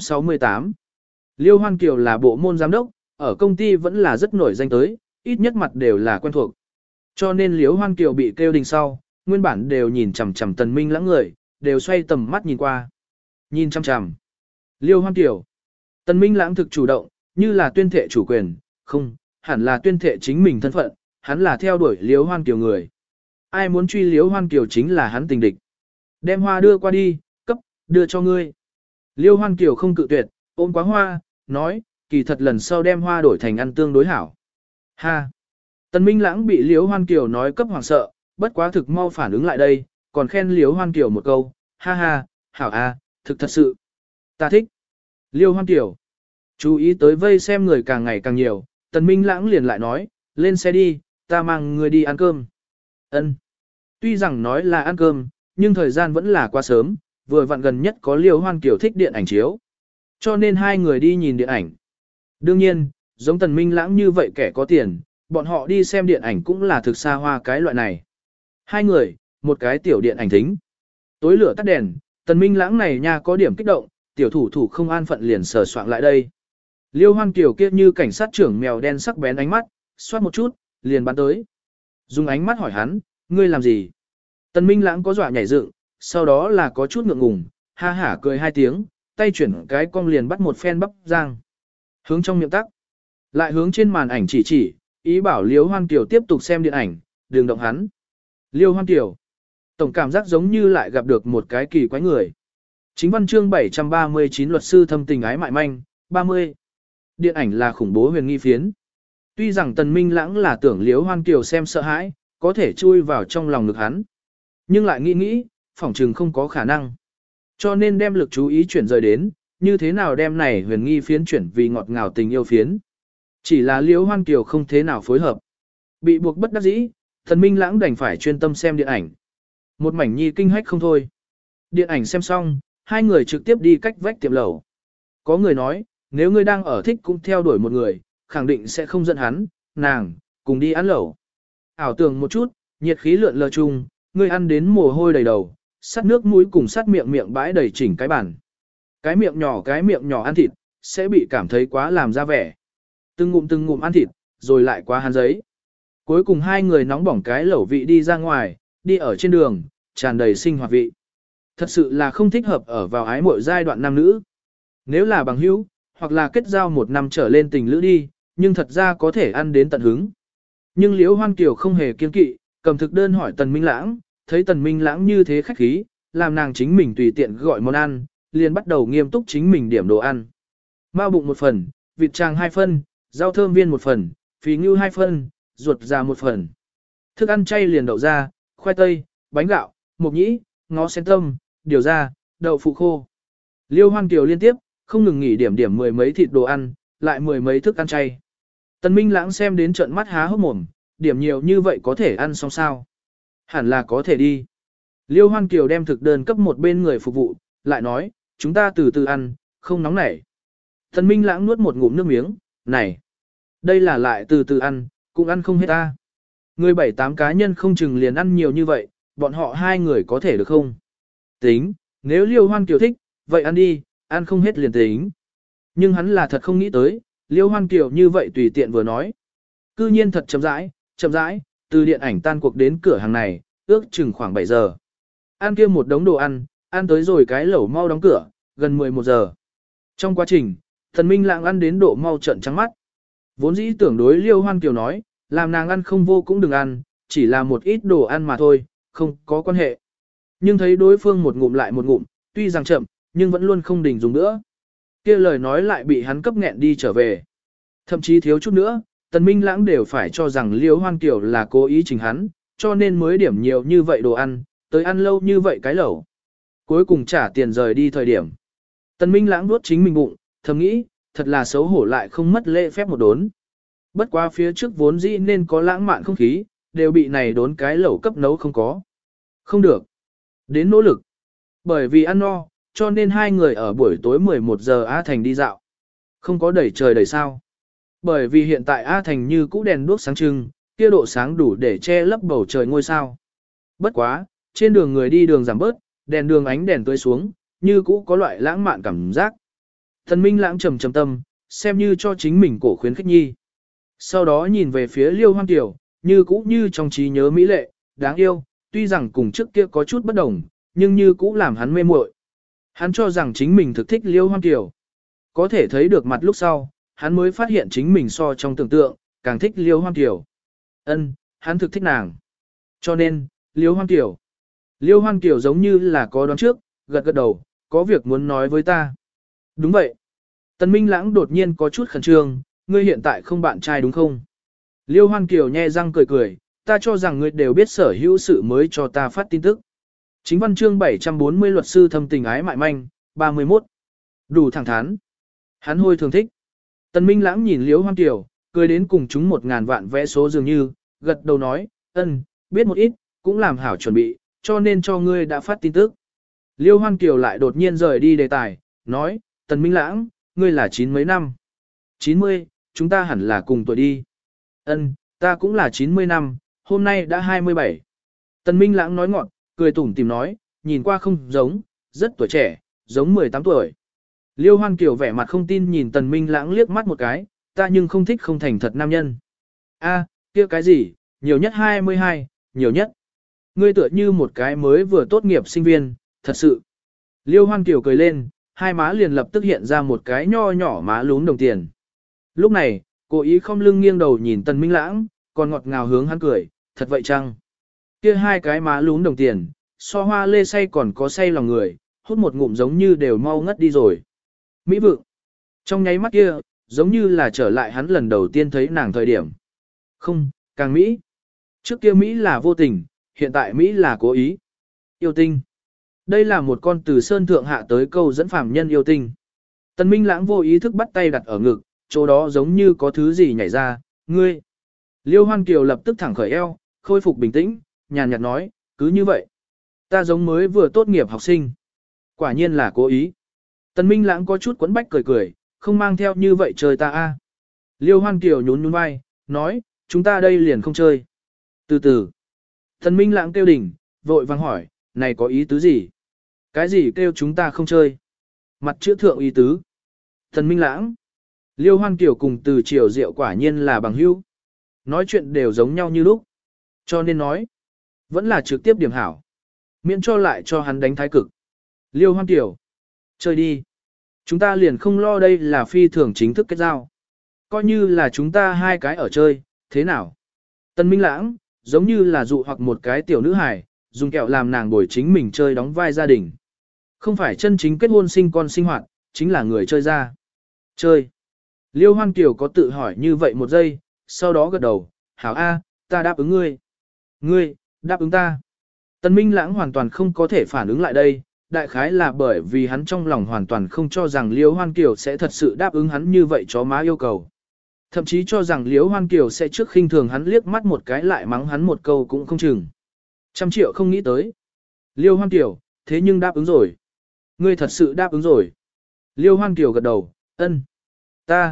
268. Liêu Hoan Kiều là bộ môn giám đốc, ở công ty vẫn là rất nổi danh tới, ít nhất mặt đều là quen thuộc. Cho nên Liêu Hoan Kiều bị kêu đình sau, nguyên bản đều nhìn chằm chằm Tần Minh Lãng người, đều xoay tầm mắt nhìn qua. Nhìn chằm chằm. Liêu Hoan Kiều. Tần Minh Lãng thực chủ động, như là tuyên thệ chủ quyền, không, hẳn là tuyên thệ chính mình thân phận, hắn là theo đuổi Liêu Hoan Kiều người. Ai muốn truy Liêu Hoan Kiều chính là hắn tình địch. Đem hoa đưa qua đi, cấp, đưa cho ngươi. Liêu Hoan Kiều không cự tuyệt, ôm quá hoa, nói, kỳ thật lần sau đem hoa đổi thành ăn tương đối hảo. Ha! Tần Minh Lãng bị Liêu Hoan Kiều nói cấp hoảng sợ, bất quá thực mau phản ứng lại đây, còn khen Liêu Hoan Kiều một câu, ha ha, hảo a, thực thật sự. Ta thích. Liêu Hoan Kiều. Chú ý tới vây xem người càng ngày càng nhiều, Tần Minh Lãng liền lại nói, lên xe đi, ta mang người đi ăn cơm. Ân. Tuy rằng nói là ăn cơm, nhưng thời gian vẫn là quá sớm, vừa vặn gần nhất có Liêu Hoan Kiều thích điện ảnh chiếu. Cho nên hai người đi nhìn điện ảnh. Đương nhiên, giống Tần Minh Lãng như vậy kẻ có tiền, bọn họ đi xem điện ảnh cũng là thực xa hoa cái loại này. Hai người, một cái tiểu điện ảnh thính. Tối lửa tắt đèn, Tần Minh Lãng này nha có điểm kích động, tiểu thủ thủ không an phận liền sờ soạng lại đây. Liêu Hoan Kiều kia như cảnh sát trưởng mèo đen sắc bén ánh mắt, xoát một chút, liền bắn tới. Dùng ánh mắt hỏi hắn, ngươi làm gì? Tần Minh Lãng có dọa nhảy dựng, sau đó là có chút ngượng ngùng, ha hả cười hai tiếng, tay chuyển cái cong liền bắt một phen bắp giang. Hướng trong miệng tắc. Lại hướng trên màn ảnh chỉ, ý bảo Liêu Hoan Kiều tiếp tục xem điện ảnh, đừng động hắn. Liêu Hoan Kiều. Tổng cảm giác giống như lại gặp được một cái kỳ quái người. Chính văn chương 739 luật sư thâm tình ái mại manh, 30. Điện ảnh là khủng bố huyền nghi phiến. Tuy rằng Tần Minh Lãng là tưởng Liêu Hoan Kiều xem sợ hãi, có thể chui vào trong lòng ngực hắn. Nhưng lại nghĩ, phỏng chừng không có khả năng. Cho nên đem lực chú ý chuyển rời đến, như thế nào đem này huyền nghi phiến chuyển vì ngọt ngào tình yêu phiến. Chỉ là Liêu Hoan Kiều không thế nào phối hợp. Bị buộc bất đắc dĩ, Tần Minh Lãng đành phải chuyên tâm xem điện ảnh. Một mảnh nhi kinh hách không thôi. Điện ảnh xem xong, hai người trực tiếp đi cách vách tiệm lẩu. Có người nói, nếu ngươi đang ở thích cũng theo đuổi một người, khẳng định sẽ không giận hắn, nàng, cùng đi ăn lẩu. Ảo tưởng một chút, nhiệt khí lượn lờ chung, ngươi ăn đến mồ hôi đầy đầu, sắt nước mũi cùng sắt miệng bãi đầy chỉnh cái bàn. Cái miệng nhỏ ăn thịt, sẽ bị cảm thấy quá làm ra vẻ. Từng ngụm ăn thịt, rồi lại quá hàn giấy. Cuối cùng hai người nóng bỏng cái lẩu vị đi ra ngoài, đi ở trên đường, tràn đầy sinh hoạt vị. Thật sự là không thích hợp ở vào ái muội giai đoạn nam nữ. Nếu là bằng hữu, hoặc là kết giao một năm trở lên tình lữ đi, nhưng thật ra có thể ăn đến tận hứng. Nhưng Liễu Hoan Kiều không hề kiên kỵ, cầm thực đơn hỏi Tần Minh Lãng, thấy Tần Minh Lãng như thế khách khí, làm nàng chính mình tùy tiện gọi món ăn, liền bắt đầu nghiêm túc chính mình điểm đồ ăn. Mao bụng một phần, vịt tràng 2 phân, rau thơm viên 1 phần, phí ngưu 2 phân, ruột già 1 phần. Thức ăn chay liền đậu ra, khoai tây, bánh gạo, mộc nhĩ, ngó sen tâm, điều ra, đậu phụ khô. Liêu Hoan Kiều liên tiếp, không ngừng nghỉ điểm mười mấy thịt đồ ăn, lại mười mấy thức ăn chay. Tần Minh Lãng xem đến trợn mắt há hốc mồm, điểm nhiều như vậy có thể ăn xong sao? Hẳn là có thể đi. Liêu Hoan Kiều đem thực đơn cấp một bên người phục vụ, lại nói, chúng ta từ từ ăn, không nóng nảy. Tần Minh Lãng nuốt một ngụm nước miếng, này, đây là lại từ từ ăn, cũng ăn không hết ta. Người 7-8 cá nhân không chừng liền ăn nhiều như vậy, bọn họ hai người có thể được không? Tính, nếu Liêu Hoan Kiều thích, vậy ăn đi, ăn không hết liền tính. Nhưng hắn là thật không nghĩ tới, Liêu Hoan Kiều như vậy tùy tiện vừa nói. Cư nhiên thật chậm rãi, từ điện ảnh tan cuộc đến cửa hàng này, ước chừng khoảng 7 giờ. Ăn kia một đống đồ ăn, ăn tới rồi cái lẩu mau đóng cửa, gần 11 giờ. Trong quá trình, Tần Minh Lãng ăn đến độ mau trợn trắng mắt. Vốn dĩ tưởng đối Liêu Hoan Kiều nói, làm nàng ăn không vô cũng đừng ăn, chỉ là một ít đồ ăn mà thôi, không có quan hệ. Nhưng thấy đối phương một ngụm lại một ngụm, tuy rằng chậm, nhưng vẫn luôn không đình dùng nữa. Kia lời nói lại bị hắn cấp nghẹn đi trở về. Thậm chí thiếu chút nữa, Tần Minh Lãng đều phải cho rằng Liêu Hoan Kiều là cố ý chỉnh hắn, cho nên mới điểm nhiều như vậy đồ ăn, tới ăn lâu như vậy cái lẩu. Cuối cùng trả tiền rời đi thời điểm. Tần Minh Lãng nuốt chính mình bụng, thầm nghĩ, thật là xấu hổ lại không mất lễ phép một đốn. Bất quá phía trước vốn dĩ nên có lãng mạn không khí, đều bị này đốn cái lẩu cấp nấu không có. Không được. Đến nỗ lực. Bởi vì ăn no, cho nên hai người ở buổi tối 11 giờ A Thành đi dạo. Không có đẩy trời đẩy sao. Bởi vì hiện tại A Thành như cũ đèn đuốc sáng trưng, kia độ sáng đủ để che lấp bầu trời ngôi sao. Bất quá, trên đường người đi đường giảm bớt, đèn đường ánh đèn tươi xuống, như cũ có loại lãng mạn cảm giác. Thần Minh Lãng trầm trầm tâm, xem như cho chính mình cổ khuyến khích nhi. Sau đó nhìn về phía Liêu Hoan Kiều, như cũ như trong trí nhớ mỹ lệ, đáng yêu, tuy rằng cùng trước kia có chút bất đồng, nhưng như cũ làm hắn mê muội. Hắn cho rằng chính mình thực thích Liêu Hoan Kiều. Có thể thấy được mặt lúc sau, hắn mới phát hiện chính mình so trong tưởng tượng, càng thích Liêu Hoan Kiều. Hắn thực thích nàng. Cho nên, Liêu Hoan Kiều. Liêu Hoan Kiều giống như là có đoán trước, gật gật đầu, có việc muốn nói với ta. Đúng vậy. Tần Minh Lãng đột nhiên có chút khẩn trương, ngươi hiện tại không bạn trai đúng không? Liêu Hoan Kiều nhe răng cười cười, ta cho rằng ngươi đều biết sở hữu sự mới cho ta phát tin tức. Chính văn chương 740 luật sư thâm tình ái mại manh, 31. Đủ thẳng thắn. Hắn hôi thường thích. Tần Minh Lãng nhìn Liêu Hoan Kiều, cười đến cùng chúng 1.000 vạn vẽ số dường như, gật đầu nói, biết một ít, cũng làm hảo chuẩn bị, cho nên cho ngươi đã phát tin tức. Liêu Hoan Kiều lại đột nhiên rời đi đề tài, nói, Tần Minh Lãng, ngươi là 9 mấy năm? 90, chúng ta hẳn là cùng tuổi đi. Ta cũng là 90 năm, hôm nay đã 27. Tần Minh Lãng nói ngọn, cười tủm tìm nói, nhìn qua không giống, rất tuổi trẻ, giống 18 tuổi. Liêu Hoan Kiều vẻ mặt không tin nhìn Tần Minh Lãng liếc mắt một cái, ta nhưng không thích không thành thật nam nhân. Kia cái gì, nhiều nhất 22, nhiều nhất. Ngươi tựa như một cái mới vừa tốt nghiệp sinh viên, thật sự. Liêu Hoan Kiều cười lên, hai má liền lập tức hiện ra một cái nho nhỏ má lún đồng tiền. Lúc này, cố ý không lưng nghiêng đầu nhìn Tần Minh Lãng, còn ngọt ngào hướng hắn cười, thật vậy chăng? Kia hai cái má lún đồng tiền, so hoa lê say còn có say lòng người, hút một ngụm giống như đều mau ngất đi rồi. Mỹ vượng. Trong nháy mắt kia, giống như là trở lại hắn lần đầu tiên thấy nàng thời điểm. Không, càng Mỹ. Trước kia Mỹ là vô tình, hiện tại Mỹ là cố ý. Yêu tinh. Đây là một con từ sơn thượng hạ tới câu dẫn phàm nhân yêu tinh. Tần Minh Lãng vô ý thức bắt tay đặt ở ngực, chỗ đó giống như có thứ gì nhảy ra, ngươi. Liêu Hoan Kiều lập tức thẳng khởi eo, khôi phục bình tĩnh, nhàn nhạt nói, cứ như vậy. Ta giống mới vừa tốt nghiệp học sinh. Quả nhiên là cố ý. Tần Minh Lãng có chút quấn bách cười cười, không mang theo như vậy chơi ta a. Liêu Hoan Kiều nhún nhún vai, nói, chúng ta đây liền không chơi. Từ từ. Tần Minh Lãng kêu đỉnh, vội vang hỏi, này có ý tứ gì? Cái gì kêu chúng ta không chơi? Mặt chữ thượng ý tứ. Tần Minh Lãng. Liêu Hoan Kiều cùng Từ Triều Diệu quả nhiên là bằng hữu. Nói chuyện đều giống nhau như lúc. Cho nên nói, vẫn là trực tiếp điểm hảo. Miễn cho lại cho hắn đánh thái cực. Liêu Hoan Kiều. Chơi đi. Chúng ta liền không lo đây là phi thường chính thức kết giao. Coi như là chúng ta hai cái ở chơi, thế nào? Tần Minh Lãng, giống như là dụ hoặc một cái tiểu nữ hài, dùng kẹo làm nàng bồi chính mình chơi đóng vai gia đình. Không phải chân chính kết hôn sinh con sinh hoạt, chính là người chơi ra. Chơi. Liêu Hoan Kiều có tự hỏi như vậy một giây, sau đó gật đầu, hảo A, ta đáp ứng ngươi. Ngươi, đáp ứng ta. Tần Minh Lãng hoàn toàn không có thể phản ứng lại đây, đại khái là bởi vì hắn trong lòng hoàn toàn không cho rằng Liêu Hoan Kiều sẽ thật sự đáp ứng hắn như vậy chó má yêu cầu. Thậm chí cho rằng Liêu Hoan Kiều sẽ trước khinh thường hắn liếc mắt một cái lại mắng hắn một câu cũng không chừng. 100 triệu không nghĩ tới. Liêu Hoan Kiều, thế nhưng đáp ứng rồi. Ngươi thật sự đáp ứng rồi. Liêu Hoan Kiều gật đầu, ân. Ta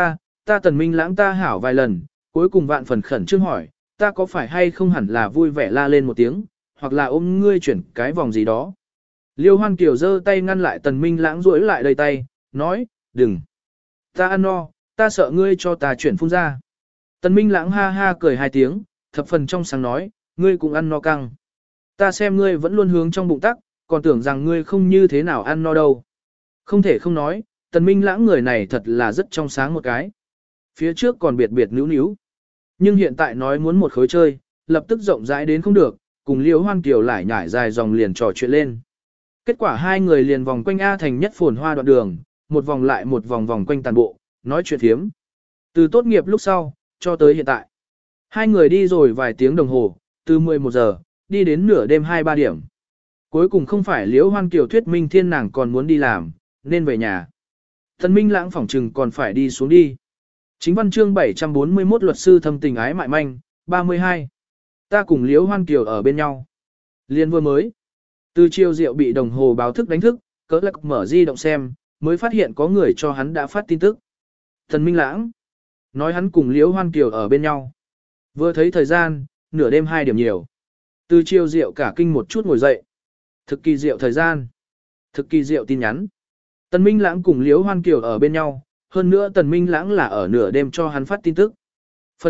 Tần Minh Lãng ta hảo vài lần, cuối cùng vạn phần khẩn trương hỏi, ta có phải hay không hẳn là vui vẻ la lên một tiếng, hoặc là ôm ngươi chuyển cái vòng gì đó. Liêu Hoan Kiều giơ tay ngăn lại Tần Minh Lãng duỗi lại đầy tay, nói, đừng. Ta ăn no, ta sợ ngươi cho ta chuyển phun ra. Tần Minh Lãng ha ha cười hai tiếng, thập phần trong sáng nói, ngươi cũng ăn no căng. Ta xem ngươi vẫn luôn hướng trong bụng tắc, còn tưởng rằng ngươi không như thế nào ăn no đâu. Không thể không nói, Tần Minh Lãng người này thật là rất trong sáng một cái. Phía trước còn biệt biệt níu níu. Nhưng hiện tại nói muốn một khối chơi, lập tức rộng rãi đến không được, cùng Liễu Hoan Kiều lại nhảy dài dòng liền trò chuyện lên. Kết quả hai người liền vòng quanh A Thành nhất phồn hoa đoạn đường, một vòng lại một vòng vòng quanh toàn bộ, nói chuyện thiếm. Từ tốt nghiệp lúc sau, cho tới hiện tại. Hai người đi rồi vài tiếng đồng hồ, từ 11 giờ, đi đến nửa đêm 2-3 điểm. Cuối cùng không phải Liễu Hoan Kiều thuyết minh thiên nàng còn muốn đi làm, nên về nhà. Tần Minh Lãng phỏng trừng còn phải đi xuống đi. Chính văn chương 741 luật sư thâm tình ái mại manh, 32. Ta cùng Liễu Hoan Kiều ở bên nhau. Liên vừa mới. Từ chiều rượu bị đồng hồ báo thức đánh thức, cỡ lạc mở di động xem, mới phát hiện có người cho hắn đã phát tin tức. Tần Minh Lãng. Nói hắn cùng Liễu Hoan Kiều ở bên nhau. Vừa thấy thời gian, nửa đêm 2 điểm nhiều. Từ chiều rượu cả kinh một chút ngồi dậy. Thực kỳ diệu thời gian. Thực kỳ diệu tin nhắn. Tần Minh Lãng cùng Liễu Hoan Kiều ở bên nhau, hơn nữa Tần Minh Lãng là ở nửa đêm cho hắn phát tin tức. Phần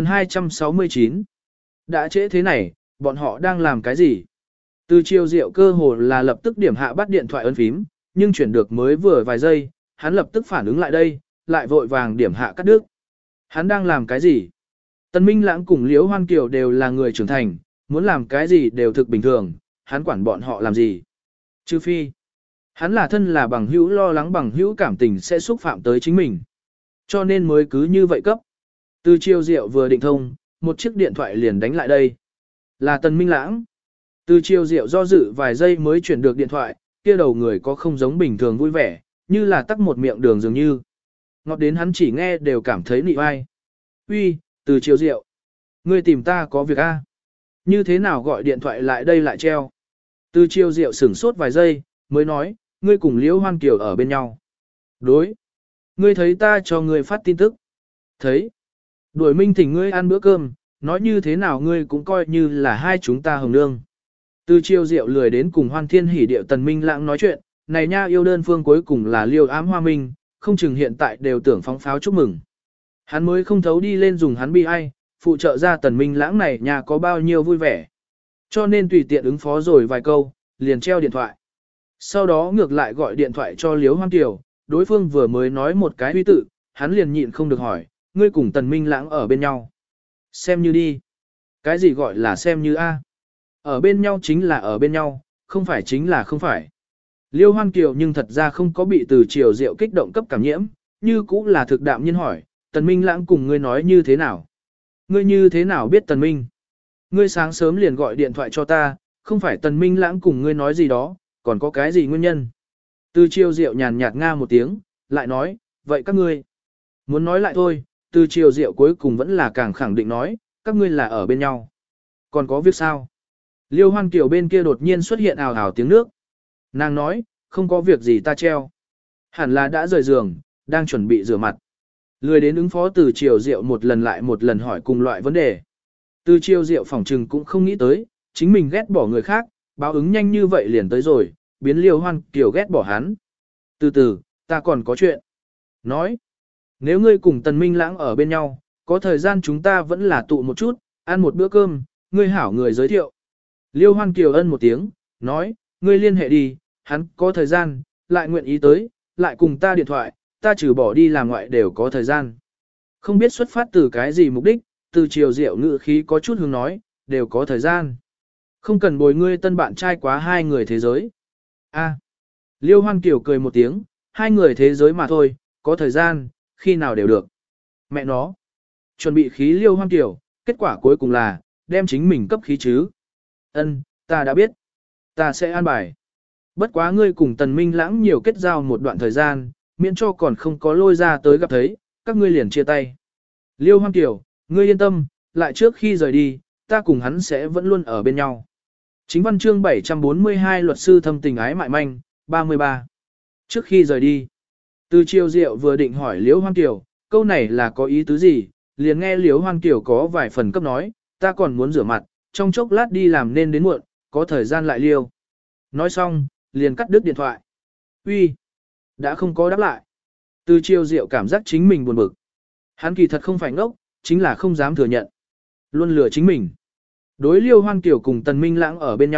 269. Đã trễ thế này, bọn họ đang làm cái gì? Từ chiều rượu cơ hồ là lập tức điểm hạ bắt điện thoại ấn phím, nhưng chuyển được mới vừa vài giây, hắn lập tức phản ứng lại đây, lại vội vàng điểm hạ cắt đứt. Hắn đang làm cái gì? Tần Minh Lãng cùng Liễu Hoan Kiều đều là người trưởng thành, muốn làm cái gì đều thực bình thường, hắn quản bọn họ làm gì? Trừ phi, hắn là thân là bằng hữu lo lắng bằng hữu cảm tình sẽ xúc phạm tới chính mình. Cho nên mới cứ như vậy cấp. Từ chiều rượu vừa định thông, một chiếc điện thoại liền đánh lại đây. Là Tần Minh Lãng. Từ chiều rượu do dự vài giây mới chuyển được điện thoại, kia đầu người có không giống bình thường vui vẻ, như là tắc một miệng đường dường như. Ngọt đến hắn chỉ nghe đều cảm thấy nị oai. Uy, từ chiều rượu. Ngươi tìm ta có việc a? Như thế nào gọi điện thoại lại đây lại treo? Từ chiều rượu sửng sốt vài giây, mới nói, ngươi cùng Liễu Hoan Kiều ở bên nhau. Đối. Ngươi thấy ta cho ngươi phát tin tức. Thấy. Đuổi Minh thỉnh ngươi ăn bữa cơm, nói như thế nào ngươi cũng coi như là hai chúng ta hồng nương. Từ chiều rượu lười đến cùng Hoan Thiên Hỉ điệu Tần Minh Lãng nói chuyện, này nha yêu đơn phương cuối cùng là Liêu Ám Hoa Minh, không chừng hiện tại đều tưởng phóng pháo chúc mừng. Hắn mới không thấu đi lên dùng hắn bi ai, phụ trợ ra Tần Minh Lãng này nhà có bao nhiêu vui vẻ. Cho nên tùy tiện ứng phó rồi vài câu, liền treo điện thoại. Sau đó ngược lại gọi điện thoại cho Liễu Hoan Kiều, đối phương vừa mới nói một cái huy tự, hắn liền nhịn không được hỏi, ngươi cùng Tần Minh Lãng ở bên nhau. Xem như đi. Cái gì gọi là xem như a? Ở bên nhau chính là ở bên nhau, không phải chính là không phải. Liêu Hoan Kiều nhưng thật ra không có bị từ chiều rượu kích động cấp cảm nhiễm, như cũng là thực đạm nhiên hỏi, Tần Minh Lãng cùng ngươi nói như thế nào? Ngươi như thế nào biết Tần Minh? Ngươi sáng sớm liền gọi điện thoại cho ta, không phải Tần Minh Lãng cùng ngươi nói gì đó, còn có cái gì nguyên nhân? Từ chiều rượu nhàn nhạt nga một tiếng, lại nói, vậy các ngươi muốn nói lại thôi, từ chiều rượu cuối cùng vẫn là càng khẳng định nói, các ngươi là ở bên nhau. Còn có việc sao? Liêu Hoan Kiều bên kia đột nhiên xuất hiện ào ào tiếng nước. Nàng nói, không có việc gì ta treo. Hẳn là đã rời giường, đang chuẩn bị rửa mặt. Lười đến ứng phó từ chiều rượu một lần lại một lần hỏi cùng loại vấn đề. Từ chiều rượu phỏng trừng cũng không nghĩ tới, chính mình ghét bỏ người khác, báo ứng nhanh như vậy liền tới rồi, biến Liêu Hoan Kiều ghét bỏ hắn. Từ từ, ta còn có chuyện. Nói, nếu ngươi cùng Tần Minh Lãng ở bên nhau, có thời gian chúng ta vẫn là tụ một chút, ăn một bữa cơm, ngươi hảo người giới thiệu. Liêu Hoan Kiều ân một tiếng, nói, ngươi liên hệ đi, hắn có thời gian, lại nguyện ý tới, lại cùng ta điện thoại, ta trừ bỏ đi làm ngoại đều có thời gian. Không biết xuất phát từ cái gì mục đích, từ chiều rượu ngữ khí có chút hướng nói, đều có thời gian. Không cần bồi ngươi tân bạn trai quá hai người thế giới. A. Liêu Hoan Kiều cười một tiếng, hai người thế giới mà thôi, có thời gian, khi nào đều được. Mẹ nó. Chuẩn bị khí Liêu Hoan Kiều, kết quả cuối cùng là, đem chính mình cấp khí chứ. Ân, ta đã biết. Ta sẽ an bài. Bất quá ngươi cùng Tần Minh Lãng nhiều kết giao một đoạn thời gian, miễn cho còn không có lôi ra tới gặp thấy, các ngươi liền chia tay. Liêu Hoan Kiều, ngươi yên tâm, lại trước khi rời đi, ta cùng hắn sẽ vẫn luôn ở bên nhau. Chính văn chương 742 luật sư thâm tình ái mại manh, 33. Trước khi rời đi, từ chiều rượu vừa định hỏi Liễu Hoan Kiều, câu này là có ý tứ gì, liền nghe Liễu Hoan Kiều có vài phần cấp nói, ta còn muốn rửa mặt, trong chốc lát đi làm nên đến muộn, có thời gian lại liêu. Nói xong, liền cắt đứt điện thoại. Uy, đã không có đáp lại. Từ chiều rượu cảm giác chính mình buồn bực. Hắn kỳ thật không phải ngốc, chính là không dám thừa nhận. Luôn lừa chính mình. Đối Liêu Hoan Kiều cùng Tần Minh Lãng ở bên nhau,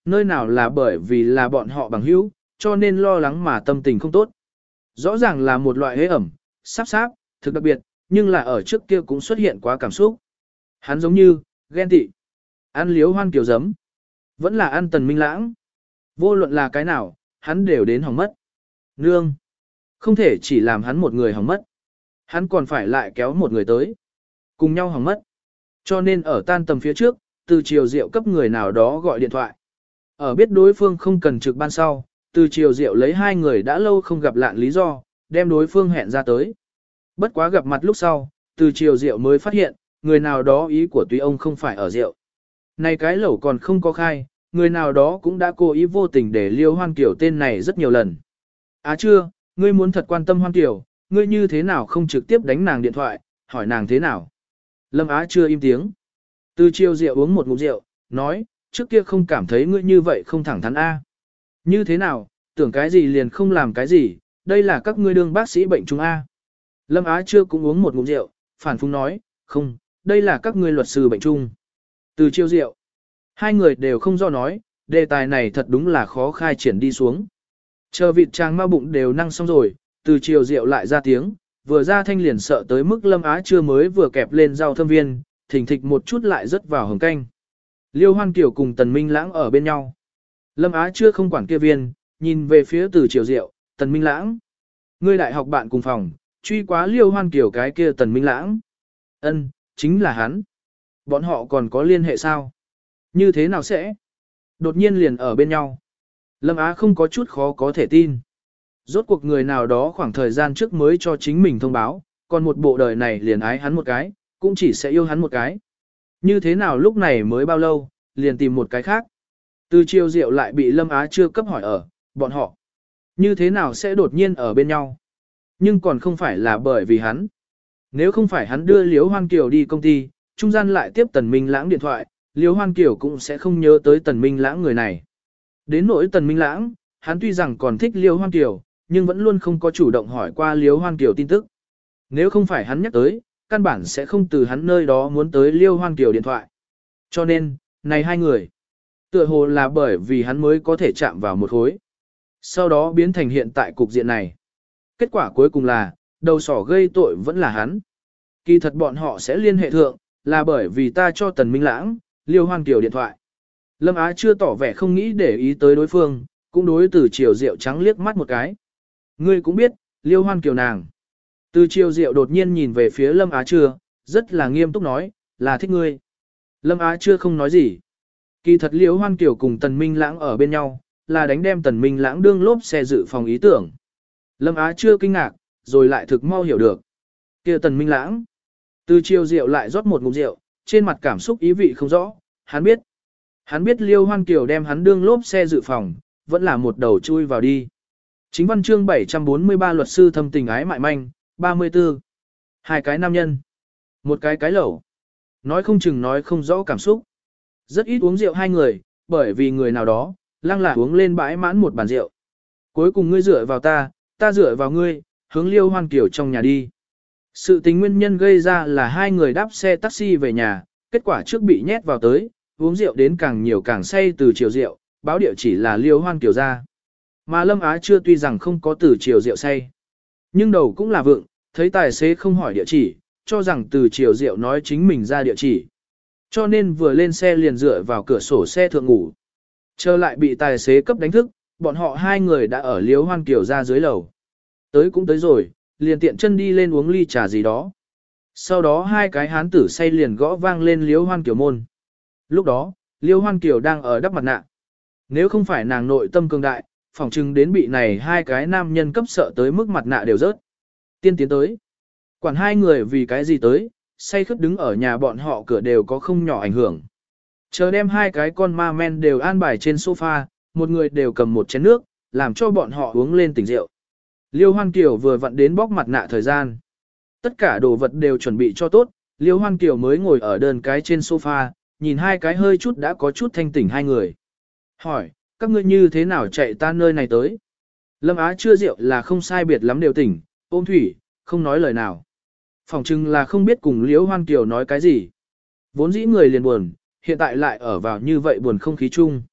nơi nào là bởi vì là bọn họ bằng hữu, cho nên lo lắng mà tâm tình không tốt. Rõ ràng là một loại hế ẩm, sáp sáp, thực đặc biệt, nhưng là ở trước kia cũng xuất hiện quá cảm xúc. Hắn giống như, ghen tị, ăn liếu hoan kiểu giấm, vẫn là ăn Tần Minh Lãng. Vô luận là cái nào, hắn đều đến hỏng mất. Nương, không thể chỉ làm hắn một người hỏng mất. Hắn còn phải lại kéo một người tới. Cùng nhau hỏng mất. Cho nên ở tan tầm phía trước, Từ Triều Diệu cấp người nào đó gọi điện thoại. Ở biết đối phương không cần trực ban sau, Từ Triều Diệu lấy hai người đã lâu không gặp lạn lý do, đem đối phương hẹn ra tới. Bất quá gặp mặt lúc sau, Từ Triều Diệu mới phát hiện, người nào đó ý của túy ông không phải ở rượu. Này cái lẩu còn không có khai, người nào đó cũng đã cố ý vô tình để Liêu Hoan Kiều tên này rất nhiều lần. Chưa, ngươi muốn thật quan tâm Hoan Kiều, ngươi như thế nào không trực tiếp đánh nàng điện thoại, hỏi nàng thế nào. Lâm Á chưa im tiếng. Từ Triều Diệu uống một ngụm rượu, nói, trước kia không cảm thấy ngươi như vậy không thẳng thắn A. Như thế nào, tưởng cái gì liền không làm cái gì, đây là các ngươi đương bác sĩ bệnh chúng A. Lâm Á chưa cũng uống một ngụm rượu, phản phung nói, không, đây là các ngươi luật sư bệnh chung. Từ Triều Diệu, hai người đều không do nói, đề tài này thật đúng là khó khai triển đi xuống. Chờ vịt trang ma bụng đều năng xong rồi, Từ Triều Diệu lại ra tiếng, vừa ra thanh liền sợ tới mức Lâm Á chưa mới vừa kẹp lên rau thơm viên, thỉnh thịch một chút lại rớt vào hồng canh. Liêu Hoan Kiều cùng Tần Minh Lãng ở bên nhau. Lâm Á chưa không quản kia viên, nhìn về phía Từ Triều Diệu, Tần Minh Lãng. Ngươi đại học bạn cùng phòng, truy quá Liêu Hoan Kiều cái kia Tần Minh Lãng. Ân, chính là hắn. Bọn họ còn có liên hệ sao? Như thế nào sẽ? Đột nhiên liền ở bên nhau. Lâm Á không có chút khó có thể tin. Rốt cuộc người nào đó khoảng thời gian trước mới cho chính mình thông báo, còn một bộ đời này liền ái hắn một cái, cũng chỉ sẽ yêu hắn một cái. Như thế nào lúc này mới bao lâu, liền tìm một cái khác. Từ Triều Diệu lại bị Lâm Á chưa cấp hỏi ở, bọn họ. Như thế nào sẽ đột nhiên ở bên nhau? Nhưng còn không phải là bởi vì hắn. Nếu không phải hắn đưa Liễu Hoan Kiều đi công ty, trung gian lại tiếp Tần Minh Lãng điện thoại, Liễu Hoan Kiều cũng sẽ không nhớ tới Tần Minh Lãng người này. Đến nỗi Tần Minh Lãng, hắn tuy rằng còn thích Liễu Hoan Kiều, nhưng vẫn luôn không có chủ động hỏi qua Liễu Hoan Kiều tin tức. Nếu không phải hắn nhắc tới, căn bản sẽ không từ hắn nơi đó muốn tới Liễu Hoan Kiều điện thoại. Cho nên, này hai người, tựa hồ là bởi vì hắn mới có thể chạm vào một khối. Sau đó biến thành hiện tại cục diện này. Kết quả cuối cùng là, đầu sỏ gây tội vẫn là hắn. Kỳ thật bọn họ sẽ liên hệ thượng, là bởi vì ta cho Tần Minh Lãng, Liêu Hoan Kiều điện thoại. Lâm Á chưa tỏ vẻ không nghĩ để ý tới đối phương, cũng đối Từ Triều Diệu trắng liếc mắt một cái. Ngươi cũng biết, Liêu Hoan Kiều nàng. Từ Triều Diệu đột nhiên nhìn về phía Lâm Á chưa, rất là nghiêm túc nói, là thích ngươi. Lâm Á chưa không nói gì. Kỳ thật Liêu Hoan Kiều cùng Tần Minh Lãng ở bên nhau, là đánh đem Tần Minh Lãng đương lốp xe dự phòng ý tưởng. Lâm Á chưa kinh ngạc, rồi lại thực mau hiểu được. Kia Tần Minh Lãng. Từ Triều Diệu lại rót một ngụm rượu, trên mặt cảm xúc ý vị không rõ, hắn biết. Hắn biết Liêu Hoan Kiều đem hắn đương lốp xe dự phòng, vẫn là một đầu chui vào đi. Chính văn chương 743 luật sư thâm tình ái mại manh, 34. Hai cái nam nhân. Một cái lẩu. Nói không chừng nói không rõ cảm xúc. Rất ít uống rượu hai người, bởi vì người nào đó, lăng là uống lên bãi mãn một bàn rượu. Cuối cùng ngươi dựa vào ta, ta dựa vào ngươi, hướng Liêu Hoan Kiều trong nhà đi. Sự tình nguyên nhân gây ra là hai người đáp xe taxi về nhà, kết quả trước bị nhét vào tới, uống rượu đến càng nhiều càng say Từ Triều Diệu, báo địa chỉ là Liêu Hoan Kiều ra. Mà Lâm Á chưa tuy rằng không có Từ Triều Diệu say, nhưng đầu cũng là vượng, thấy tài xế không hỏi địa chỉ, cho rằng Từ Triều Diệu nói chính mình ra địa chỉ. Cho nên vừa lên xe liền dựa vào cửa sổ xe thượng ngủ. Chờ lại bị tài xế cấp đánh thức, bọn họ hai người đã ở Liêu Hoan Kiều ra dưới lầu. Tới cũng tới rồi, liền tiện chân đi lên uống ly trà gì đó. Sau đó hai cái hán tử say liền gõ vang lên Liêu Hoan Kiều môn. Lúc đó, Liêu Hoan Kiều đang ở đắp mặt nạ. Nếu không phải nàng nội tâm cường đại, phỏng chừng đến bị này hai cái nam nhân cấp sợ tới mức mặt nạ đều rớt. Tiên tiến tới. Quản hai người vì cái gì tới, say khướt đứng ở nhà bọn họ cửa đều có không nhỏ ảnh hưởng. Chờ đem hai cái con ma men đều an bài trên sofa, một người đều cầm một chén nước, làm cho bọn họ uống lên tỉnh rượu. Liêu Hoan Kiều vừa vặn đến bóc mặt nạ thời gian. Tất cả đồ vật đều chuẩn bị cho tốt, Liêu Hoan Kiều mới ngồi ở đơn cái trên sofa, nhìn hai cái hơi chút đã có chút thanh tỉnh hai người. Hỏi, các ngươi như thế nào chạy ta nơi này tới? Lâm Á chưa rượu là không sai biệt lắm đều tỉnh, ôm thủy, không nói lời nào. Phòng chừng là không biết cùng Liêu Hoan Kiều nói cái gì. Vốn dĩ người liền buồn, hiện tại lại ở vào như vậy buồn không khí chung.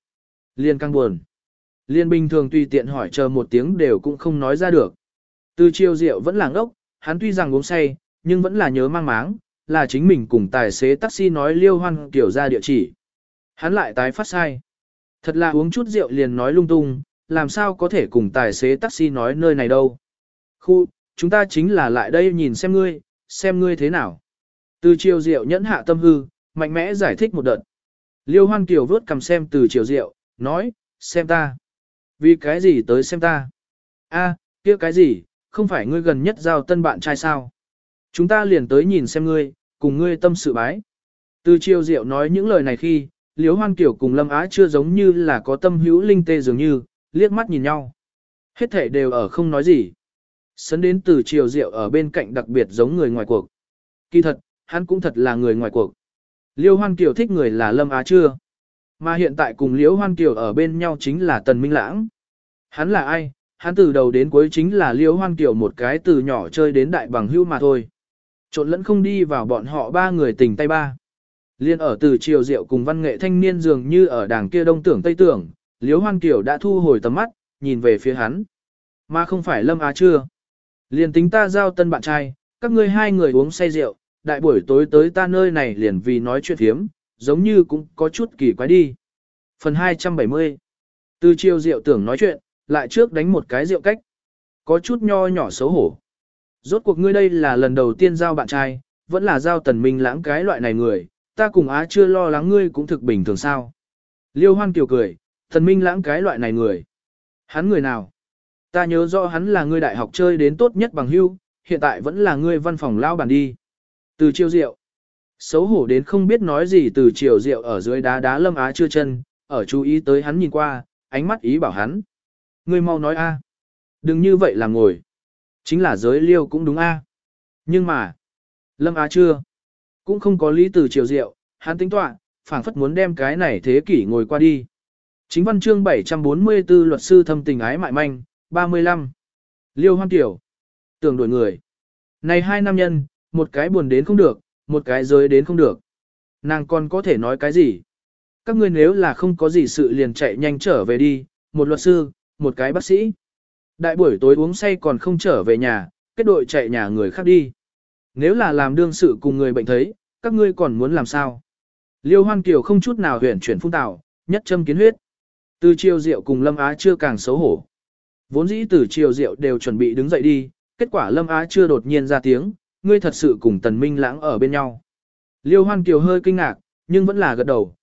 Liên căng buồn. Liên bình thường tùy tiện hỏi chờ một tiếng đều cũng không nói ra được. Từ chiều rượu vẫn là ngốc, hắn tuy rằng uống say, nhưng vẫn là nhớ mang máng, là chính mình cùng tài xế taxi nói Liêu Hoan Kiều ra địa chỉ. Hắn lại tái phát sai. Thật là uống chút rượu liền nói lung tung, làm sao có thể cùng tài xế taxi nói nơi này đâu. Khu, chúng ta chính là lại đây nhìn xem ngươi thế nào. Từ chiều rượu nhẫn hạ tâm hư, mạnh mẽ giải thích một đợt. Liêu Hoan Kiều vớt cầm xem từ chiều rượu, nói, xem ta. Vì cái gì tới xem ta? A, kia cái gì, không phải ngươi gần nhất giao tân bạn trai sao? Chúng ta liền tới nhìn xem ngươi, cùng ngươi tâm sự bái. Từ chiều rượu nói những lời này khi, Liêu Hoan Kiều cùng Lâm Á chưa giống như là có tâm hữu linh tê dường như, liếc mắt nhìn nhau. Hết thể đều ở không nói gì. Sấn đến từ chiều rượu ở bên cạnh đặc biệt giống người ngoài cuộc. Kỳ thật, hắn cũng thật là người ngoài cuộc. Liêu Hoan Kiều thích người là Lâm Á chưa. Mà hiện tại cùng Liêu Hoan Kiều ở bên nhau chính là Tần Minh Lãng. Hắn là ai? Hắn từ đầu đến cuối chính là Liêu Hoan Kiều một cái từ nhỏ chơi đến đại bằng hữu mà thôi. Trộn lẫn không đi vào bọn họ ba người tình tay ba. Liên ở từ chiều rượu cùng văn nghệ thanh niên dường như ở đàng kia đông tưởng tây tưởng, Liêu Hoan Kiều đã thu hồi tầm mắt, nhìn về phía hắn. Mà không phải Lâm Á chưa. Liền tính ta giao tân bạn trai, các ngươi hai người uống say rượu, đại buổi tối tới ta nơi này liền vì nói chuyện thiếm, giống như cũng có chút kỳ quái đi. Phần 270. Từ chiều rượu tưởng nói chuyện, lại trước đánh một cái rượu cách. Có chút nho nhỏ xấu hổ. Rốt cuộc ngươi đây là lần đầu tiên giao bạn trai, vẫn là giao Tần Minh Lãng cái loại này người, ta cùng Á chưa lo lắng ngươi cũng thực bình thường sao. Liêu Hoan Kiều cười, Tần Minh Lãng cái loại này người. Hắn người nào? Ta nhớ rõ hắn là ngươi đại học chơi đến tốt nhất bằng hữu, hiện tại vẫn là ngươi văn phòng lao bản đi. Từ chiều rượu. Xấu hổ đến không biết nói gì từ chiều rượu ở dưới đá đá Lâm Á chưa chân, ở chú ý tới hắn nhìn qua, ánh mắt ý bảo hắn. Ngươi mau nói a, đừng như vậy là ngồi. Chính là giới liêu cũng đúng a. Nhưng mà, Lâm Á chưa, cũng không có lý từ chiều rượu, hắn tính toán, phảng phất muốn đem cái này thế kỷ ngồi qua đi. Chính văn chương 744 luật sư thâm tình ái mại manh, 35. Liêu Hoan Kiều. Tưởng đổi người. Này hai nam nhân, một cái buồn đến không được, một cái giới đến không được. Nàng còn có thể nói cái gì? Các ngươi nếu là không có gì sự liền chạy nhanh trở về đi, một luật sư, một cái bác sĩ. Đại buổi tối uống say còn không trở về nhà, kết đội chạy nhà người khác đi. Nếu là làm đương sự cùng người bệnh thấy, các ngươi còn muốn làm sao? Liêu Hoan Kiều không chút nào huyển chuyển phun tào, nhất châm kiến huyết. Từ chiều rượu cùng Lâm Á chưa càng xấu hổ. Vốn dĩ từ chiều rượu đều chuẩn bị đứng dậy đi, kết quả Lâm Á chưa đột nhiên ra tiếng, ngươi thật sự cùng Tần Minh Lãng ở bên nhau. Liêu Hoan Kiều hơi kinh ngạc, nhưng vẫn là gật đầu,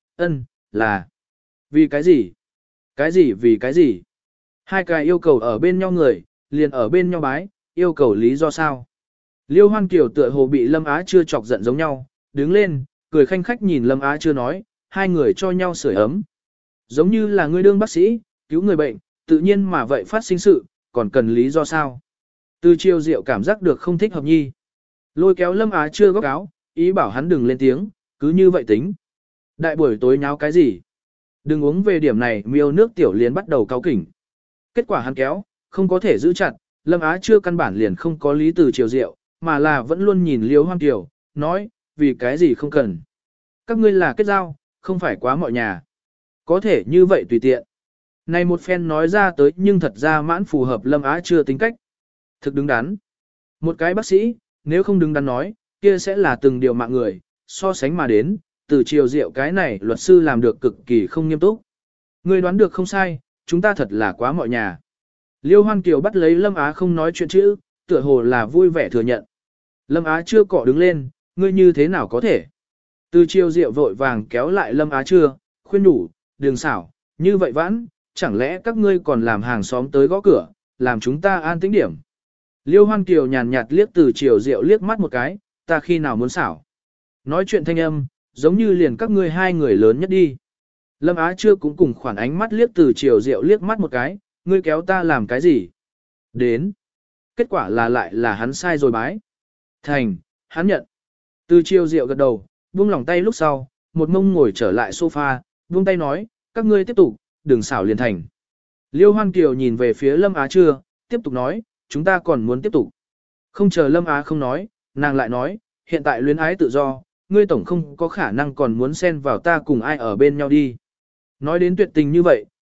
là. Vì cái gì? Cái gì vì cái gì? Hai cái yêu cầu ở bên nhau người, liền ở bên nhau bái, yêu cầu lý do sao? Liêu Hoan Kiều tựa hồ bị Lâm Á chưa chọc giận giống nhau, đứng lên, cười khanh khách nhìn Lâm Á chưa nói, hai người cho nhau sưởi ấm. Giống như là ngươi đương bác sĩ, cứu người bệnh, tự nhiên mà vậy phát sinh sự, còn cần lý do sao? Từ chiều rượu cảm giác được không thích hợp nhi. Lôi kéo Lâm Á chưa góc áo, ý bảo hắn đừng lên tiếng, cứ như vậy tính. Đại buổi tối nháo cái gì? Đừng uống về điểm này miêu nước tiểu liền bắt đầu cáu kỉnh. Kết quả hắn kéo, không có thể giữ chặt, Lâm Á chưa căn bản liền không có lý từ chiều rượu, mà là vẫn luôn nhìn Liêu Hoan Kiều, nói, vì cái gì không cần. Các ngươi là kết giao, không phải quá mọi nhà. Có thể như vậy tùy tiện. Này một phen nói ra tới nhưng thật ra mãn phù hợp Lâm Á chưa tính cách. Thực đứng đắn. Một cái bác sĩ, nếu không đứng đắn nói, kia sẽ là từng điều mạng người, so sánh mà đến, từ chiều rượu cái này luật sư làm được cực kỳ không nghiêm túc. Người đoán được không sai, chúng ta thật là quá mọi nhà. Liêu Hoan Kiều bắt lấy Lâm Á không nói chuyện chữ, tựa hồ là vui vẻ thừa nhận. Lâm Á chưa cọ đứng lên, ngươi như thế nào có thể. Từ chiều rượu vội vàng kéo lại Lâm Á chưa, khuyên nhủ, đường xảo, như vậy vãn, chẳng lẽ các ngươi còn làm hàng xóm tới gõ cửa, làm chúng ta an tĩnh điểm. Liêu Hoan Kiều nhàn nhạt liếc từ chiều rượu liếc mắt một cái, ta khi nào muốn xảo. Nói chuyện thanh âm, giống như liền các ngươi hai người lớn nhất đi. Lâm Á chưa cũng cùng khoản ánh mắt liếc từ chiều rượu liếc mắt một cái, ngươi kéo ta làm cái gì? Đến. Kết quả là lại là hắn sai rồi bái. Thành, hắn nhận. Từ chiều rượu gật đầu, buông lỏng tay lúc sau, một mông ngồi trở lại sofa, buông tay nói, các ngươi tiếp tục, đừng xảo liền thành. Liêu Hoan Kiều nhìn về phía Lâm Á chưa, tiếp tục nói, chúng ta còn muốn tiếp tục. Không chờ Lâm Á không nói, nàng lại nói, hiện tại luyến ái tự do, ngươi tổng không có khả năng còn muốn xen vào ta cùng ai ở bên nhau đi. Nói đến tuyệt tình như vậy,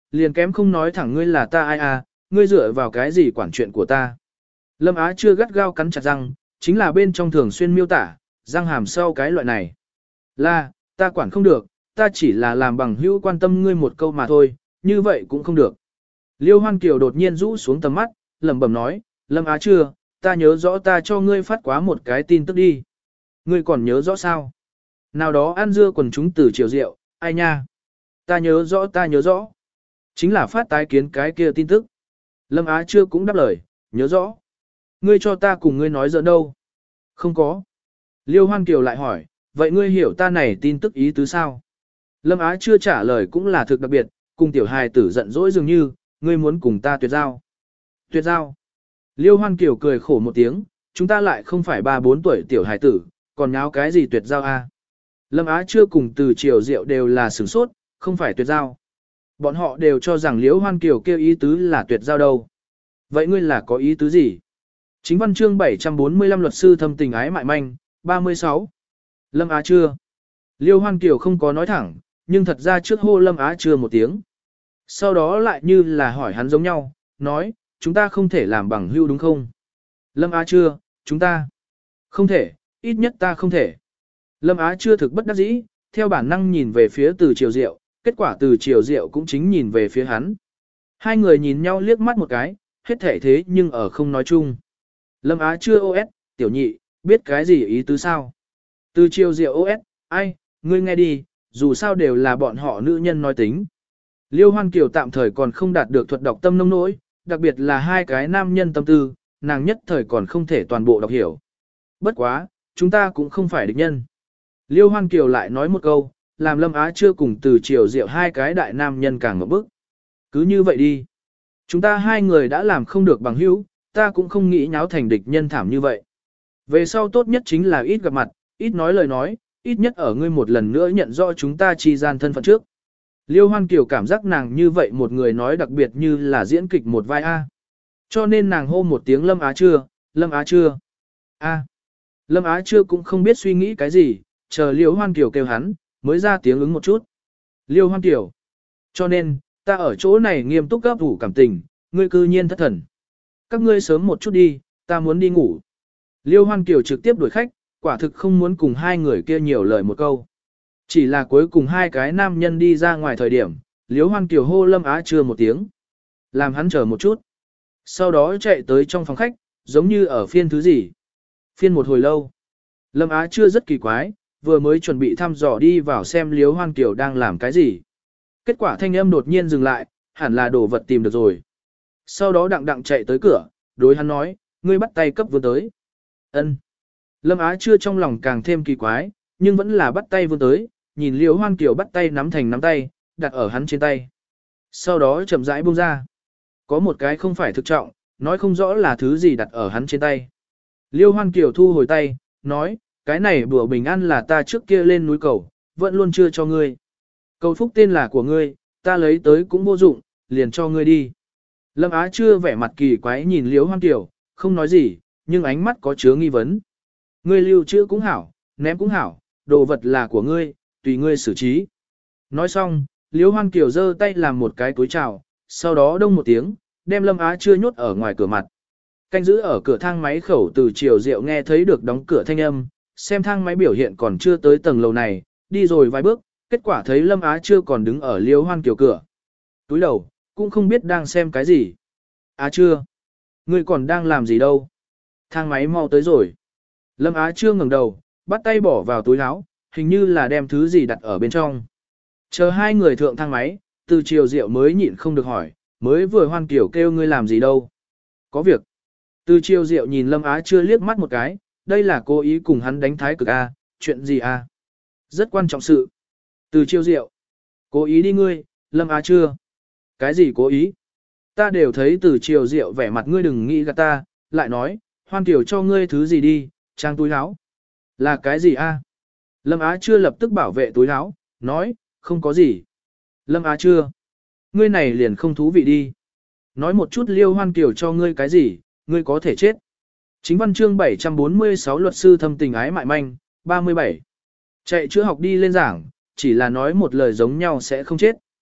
liền kém không nói thẳng ngươi là ta ai à, ngươi dựa vào cái gì quản chuyện của ta. Lâm Á chưa gắt gao cắn chặt răng, chính là bên trong thường xuyên miêu tả, răng hàm sau cái loại này. Là, ta quản không được, ta chỉ là làm bằng hữu quan tâm ngươi một câu mà thôi, như vậy cũng không được. Liêu Hoan Kiều đột nhiên rũ xuống tầm mắt, lẩm bẩm nói, Lâm Á chưa, ta nhớ rõ ta cho ngươi phát quá một cái tin tức đi. Ngươi còn nhớ rõ sao? Nào đó ăn dưa quần chúng từ chiều rượu, ai nha? Ta nhớ rõ. Chính là phát tái kiến cái kia tin tức. Lâm Á chưa cũng đáp lời, nhớ rõ. Ngươi cho ta cùng ngươi nói giỡn đâu? Không có. Liêu Hoan Kiều lại hỏi, vậy ngươi hiểu ta này tin tức ý tứ sao? Lâm Á chưa trả lời cũng là thực đặc biệt, cùng tiểu hài tử giận dỗi dường như, ngươi muốn cùng ta tuyệt giao. Tuyệt giao. Liêu Hoan Kiều cười khổ một tiếng, chúng ta lại không phải 3-4 tuổi tiểu hài tử, còn nháo cái gì tuyệt giao a? Lâm Á chưa cùng từ chiều rượu đều là sửng sốt, không phải tuyệt giao. Bọn họ đều cho rằng Liêu Hoan Kiều kêu ý tứ là tuyệt giao đâu. Vậy ngươi là có ý tứ gì? Chính văn chương 745 luật sư thâm tình ái mại manh, 36. Lâm Á chưa. Liêu Hoan Kiều không có nói thẳng, nhưng thật ra trước hô Lâm Á chưa một tiếng. Sau đó lại như là hỏi hắn giống nhau, nói, chúng ta không thể làm bằng hữu đúng không? Lâm Á chưa, chúng ta không thể, ít nhất ta không thể. Lâm Á chưa thực bất đắc dĩ, theo bản năng nhìn về phía từ chiều rượu, kết quả từ chiều rượu cũng chính nhìn về phía hắn. Hai người nhìn nhau liếc mắt một cái, hết thể thế nhưng ở không nói chung. Lâm Á chưa OS, tiểu nhị, biết cái gì ý tứ sao? Từ chiều rượu OS, ai, ngươi nghe đi, dù sao đều là bọn họ nữ nhân nói tính. Liêu Hoan Kiều tạm thời còn không đạt được thuật đọc tâm nông nỗi, đặc biệt là hai cái nam nhân tâm tư, nàng nhất thời còn không thể toàn bộ đọc hiểu. Bất quá, chúng ta cũng không phải địch nhân. Liêu Hoan Kiều lại nói một câu, làm Lâm Á chưa cùng từ chiều rượu hai cái đại nam nhân càng ngập bức. Cứ như vậy đi. Chúng ta hai người đã làm không được bằng hữu, ta cũng không nghĩ nháo thành địch nhân thảm như vậy. Về sau tốt nhất chính là ít gặp mặt, ít nói lời nói, ít nhất ở ngươi một lần nữa nhận rõ chúng ta chi gian thân phận trước. Liêu Hoan Kiều cảm giác nàng như vậy một người nói đặc biệt như là diễn kịch một vai A. Cho nên nàng hô một tiếng Lâm Á chưa, Lâm Á chưa. A. Lâm Á chưa cũng không biết suy nghĩ cái gì, chờ Liêu Hoan Kiều kêu hắn, mới ra tiếng ứng một chút. Liêu Hoan Kiều. Cho nên, ta ở chỗ này nghiêm túc gấp ủ cảm tình, ngươi cư nhiên thất thần. Các ngươi sớm một chút đi, ta muốn đi ngủ. Liêu Hoan Kiều trực tiếp đuổi khách, quả thực không muốn cùng hai người kia nhiều lời một câu. Chỉ là cuối cùng hai cái nam nhân đi ra ngoài thời điểm, Liêu Hoan Kiều hô Lâm Á chưa một tiếng. Làm hắn chờ một chút. Sau đó chạy tới trong phòng khách, giống như ở phiên thứ gì. Phiên một hồi lâu. Lâm Á chưa rất kỳ quái, vừa mới chuẩn bị thăm dò đi vào xem Liêu Hoan Kiều đang làm cái gì. Kết quả thanh âm đột nhiên dừng lại, hẳn là đồ vật tìm được rồi. Sau đó đặng đặng chạy tới cửa, đối hắn nói, ngươi bắt tay cấp vươn tới. Ân. Lâm Á chưa trong lòng càng thêm kỳ quái, nhưng vẫn là bắt tay vươn tới, nhìn Liêu Hoan Kiều bắt tay nắm thành nắm tay, đặt ở hắn trên tay. Sau đó chậm rãi buông ra. Có một cái không phải thực trọng, nói không rõ là thứ gì đặt ở hắn trên tay. Liêu Hoan Kiều thu hồi tay, nói, cái này bùa bình an là ta trước kia lên núi cầu, vẫn luôn chưa cho ngươi. Cầu phúc tên là của ngươi, ta lấy tới cũng vô dụng, liền cho ngươi đi. Lâm Á chưa vẻ mặt kỳ quái nhìn Liêu Hoan Kiều, không nói gì, nhưng ánh mắt có chứa nghi vấn. Ngươi lưu trữ cũng hảo, ném cũng hảo, đồ vật là của ngươi, tùy ngươi xử trí. Nói xong, Liêu Hoan Kiều giơ tay làm một cái túi chào, sau đó đông một tiếng, đem Lâm Á chưa nhốt ở ngoài cửa mặt. Canh giữ ở cửa thang máy khẩu từ chiều rượu nghe thấy được đóng cửa thanh âm, xem thang máy biểu hiện còn chưa tới tầng lầu này, đi rồi vài bước, kết quả thấy Lâm Á chưa còn đứng ở Liêu Hoan Kiều cửa. Túi đầu, cũng không biết đang xem cái gì. Á chưa? Ngươi còn đang làm gì đâu? Thang máy mau tới rồi. Lâm Á chưa ngẩng đầu, bắt tay bỏ vào túi áo, hình như là đem thứ gì đặt ở bên trong. Chờ hai người thượng thang máy, từ chiều rượu mới nhịn không được hỏi, mới vừa Hoan Kiều kêu ngươi làm gì đâu? Có việc. Từ chiều rượu nhìn Lâm Á chưa liếc mắt một cái, đây là cố ý cùng hắn đánh thái cực A, chuyện gì A? Rất quan trọng sự. Từ chiều rượu. Cố ý đi ngươi, Lâm Á chưa? Cái gì cố ý? Ta đều thấy từ chiều rượu vẻ mặt ngươi đừng nghĩ gạt ta, lại nói, Hoan Kiều cho ngươi thứ gì đi, trang túi áo. Là cái gì A? Lâm Á chưa lập tức bảo vệ túi áo, nói, không có gì. Lâm Á chưa? Ngươi này liền không thú vị đi. Nói một chút Liêu Hoan Kiều cho ngươi cái gì, ngươi có thể chết. Chính văn chương 746 luật sư thâm tình ái mại manh, 37. Chạy chữa học đi lên giảng, chỉ là nói một lời giống nhau sẽ không chết.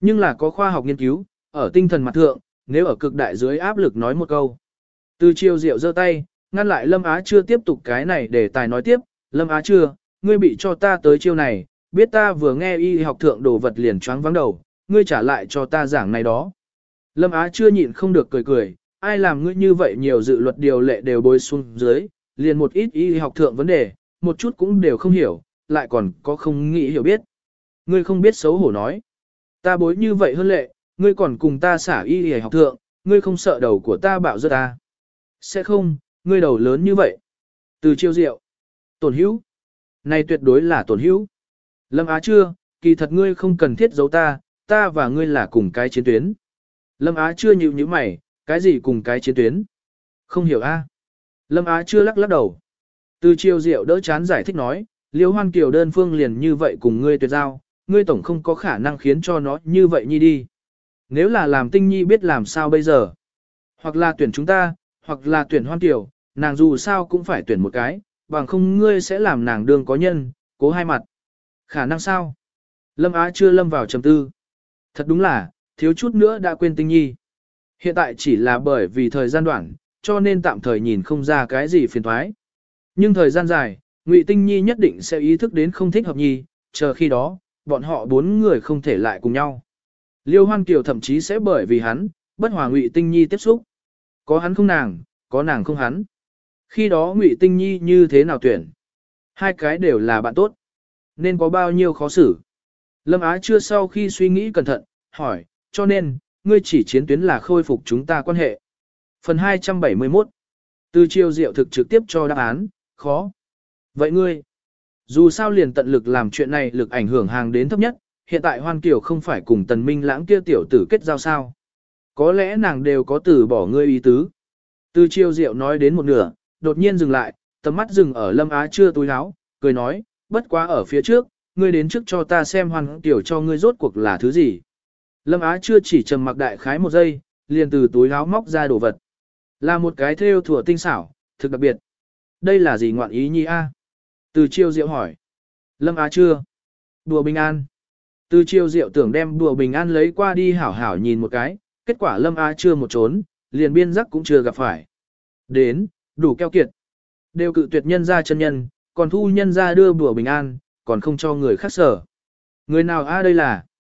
Nhưng là có khoa học nghiên cứu, ở tinh thần mặt thượng, nếu ở cực đại dưới áp lực nói một câu. Từ Chiêu Diệu giơ tay, ngăn lại Lâm Á Chưa tiếp tục cái này để tài nói tiếp, Lâm Á Chưa, ngươi bị cho ta tới chiêu này, biết ta vừa nghe y học thượng đồ vật liền choáng vắng đầu, ngươi trả lại cho ta giảng này đó. Lâm Á Chưa nhịn không được cười cười, ai làm ngươi như vậy nhiều dự luật điều lệ đều bôi xuống dưới, liền một ít y học thượng vấn đề, một chút cũng đều không hiểu, lại còn có không nghĩ hiểu biết. Ngươi không biết xấu hổ nói. Ta bối như vậy hơn lệ, ngươi còn cùng ta xả y học thượng, ngươi không sợ đầu của ta bạo rớt ta. Sẽ không, ngươi đầu lớn như vậy. Từ Chiêu Diệu. Tổn hữu. Này tuyệt đối là tổn hữu. Lâm Á Chưa, kỳ thật ngươi không cần thiết giấu ta, ta và ngươi là cùng cái chiến tuyến. Lâm Á Chưa nhíu nhíu mày, cái gì cùng cái chiến tuyến? Không hiểu a. Lâm Á Chưa lắc lắc đầu. Từ Chiêu Diệu đỡ chán giải thích nói, Liễu Hoan Kiều đơn phương liền như vậy cùng ngươi tuyệt giao, ngươi tổng không có khả năng khiến cho nó như vậy nhi đi. Nếu là làm Tinh Nhi biết làm sao bây giờ? Hoặc là tuyển chúng ta, hoặc là tuyển Hoan Kiều, nàng dù sao cũng phải tuyển một cái, bằng không ngươi sẽ làm nàng đương có nhân, cố hai mặt. Khả năng sao? Lâm Á Chưa lâm vào trầm tư. Thật đúng là, thiếu chút nữa đã quên Tinh Nhi. Hiện tại chỉ là bởi vì thời gian đoạn, cho nên tạm thời nhìn không ra cái gì phiền thoái. Nhưng thời gian dài, Ngụy Tinh Nhi nhất định sẽ ý thức đến không thích hợp nhi, chờ khi đó, bọn họ 4 người không thể lại cùng nhau. Liêu Hoan Kiều thậm chí sẽ bởi vì hắn, bất hòa Ngụy Tinh Nhi tiếp xúc. Có hắn không nàng, có nàng không hắn. Khi đó Ngụy Tinh Nhi như thế nào tuyển? Hai cái đều là bạn tốt. Nên có bao nhiêu khó xử? Lâm Á Chưa sau khi suy nghĩ cẩn thận, hỏi, cho nên, ngươi chỉ chiến tuyến là khôi phục chúng ta quan hệ. Phần 271. Từ Chiêu Diệu thực trực tiếp cho đáp án, khó. Vậy ngươi, dù sao liền tận lực làm chuyện này lực ảnh hưởng hàng đến thấp nhất, hiện tại Hoan Kiều không phải cùng Tần Minh Lãng kia tiểu tử kết giao sao. Có lẽ nàng đều có từ bỏ ngươi ý tứ. Từ Chiêu Diệu nói đến một nửa, đột nhiên dừng lại, tầm mắt dừng ở Lâm Á Chưa túi áo, cười nói, bất quá ở phía trước, ngươi đến trước cho ta xem Hoan Kiều cho ngươi rốt cuộc là thứ gì. Lâm Á Chưa chỉ trầm mặc đại khái một giây, liền từ túi áo móc ra đồ vật. Là một cái thêu thủa tinh xảo, thực đặc biệt. Đây là gì ngoạn ý nhi a? Từ Chiêu Diệu hỏi. Lâm Á Chưa. Đùa bình an. Từ Chiêu Diệu tưởng đem đùa bình an lấy qua đi hảo hảo nhìn một cái, kết quả Lâm Á Chưa một trốn, liền biên giác cũng chưa gặp phải. Đến, đủ keo kiệt. Đều cự tuyệt nhân ra chân nhân, còn thu nhân ra đưa đùa bình an, còn không cho người khác sở. Người nào a đây là?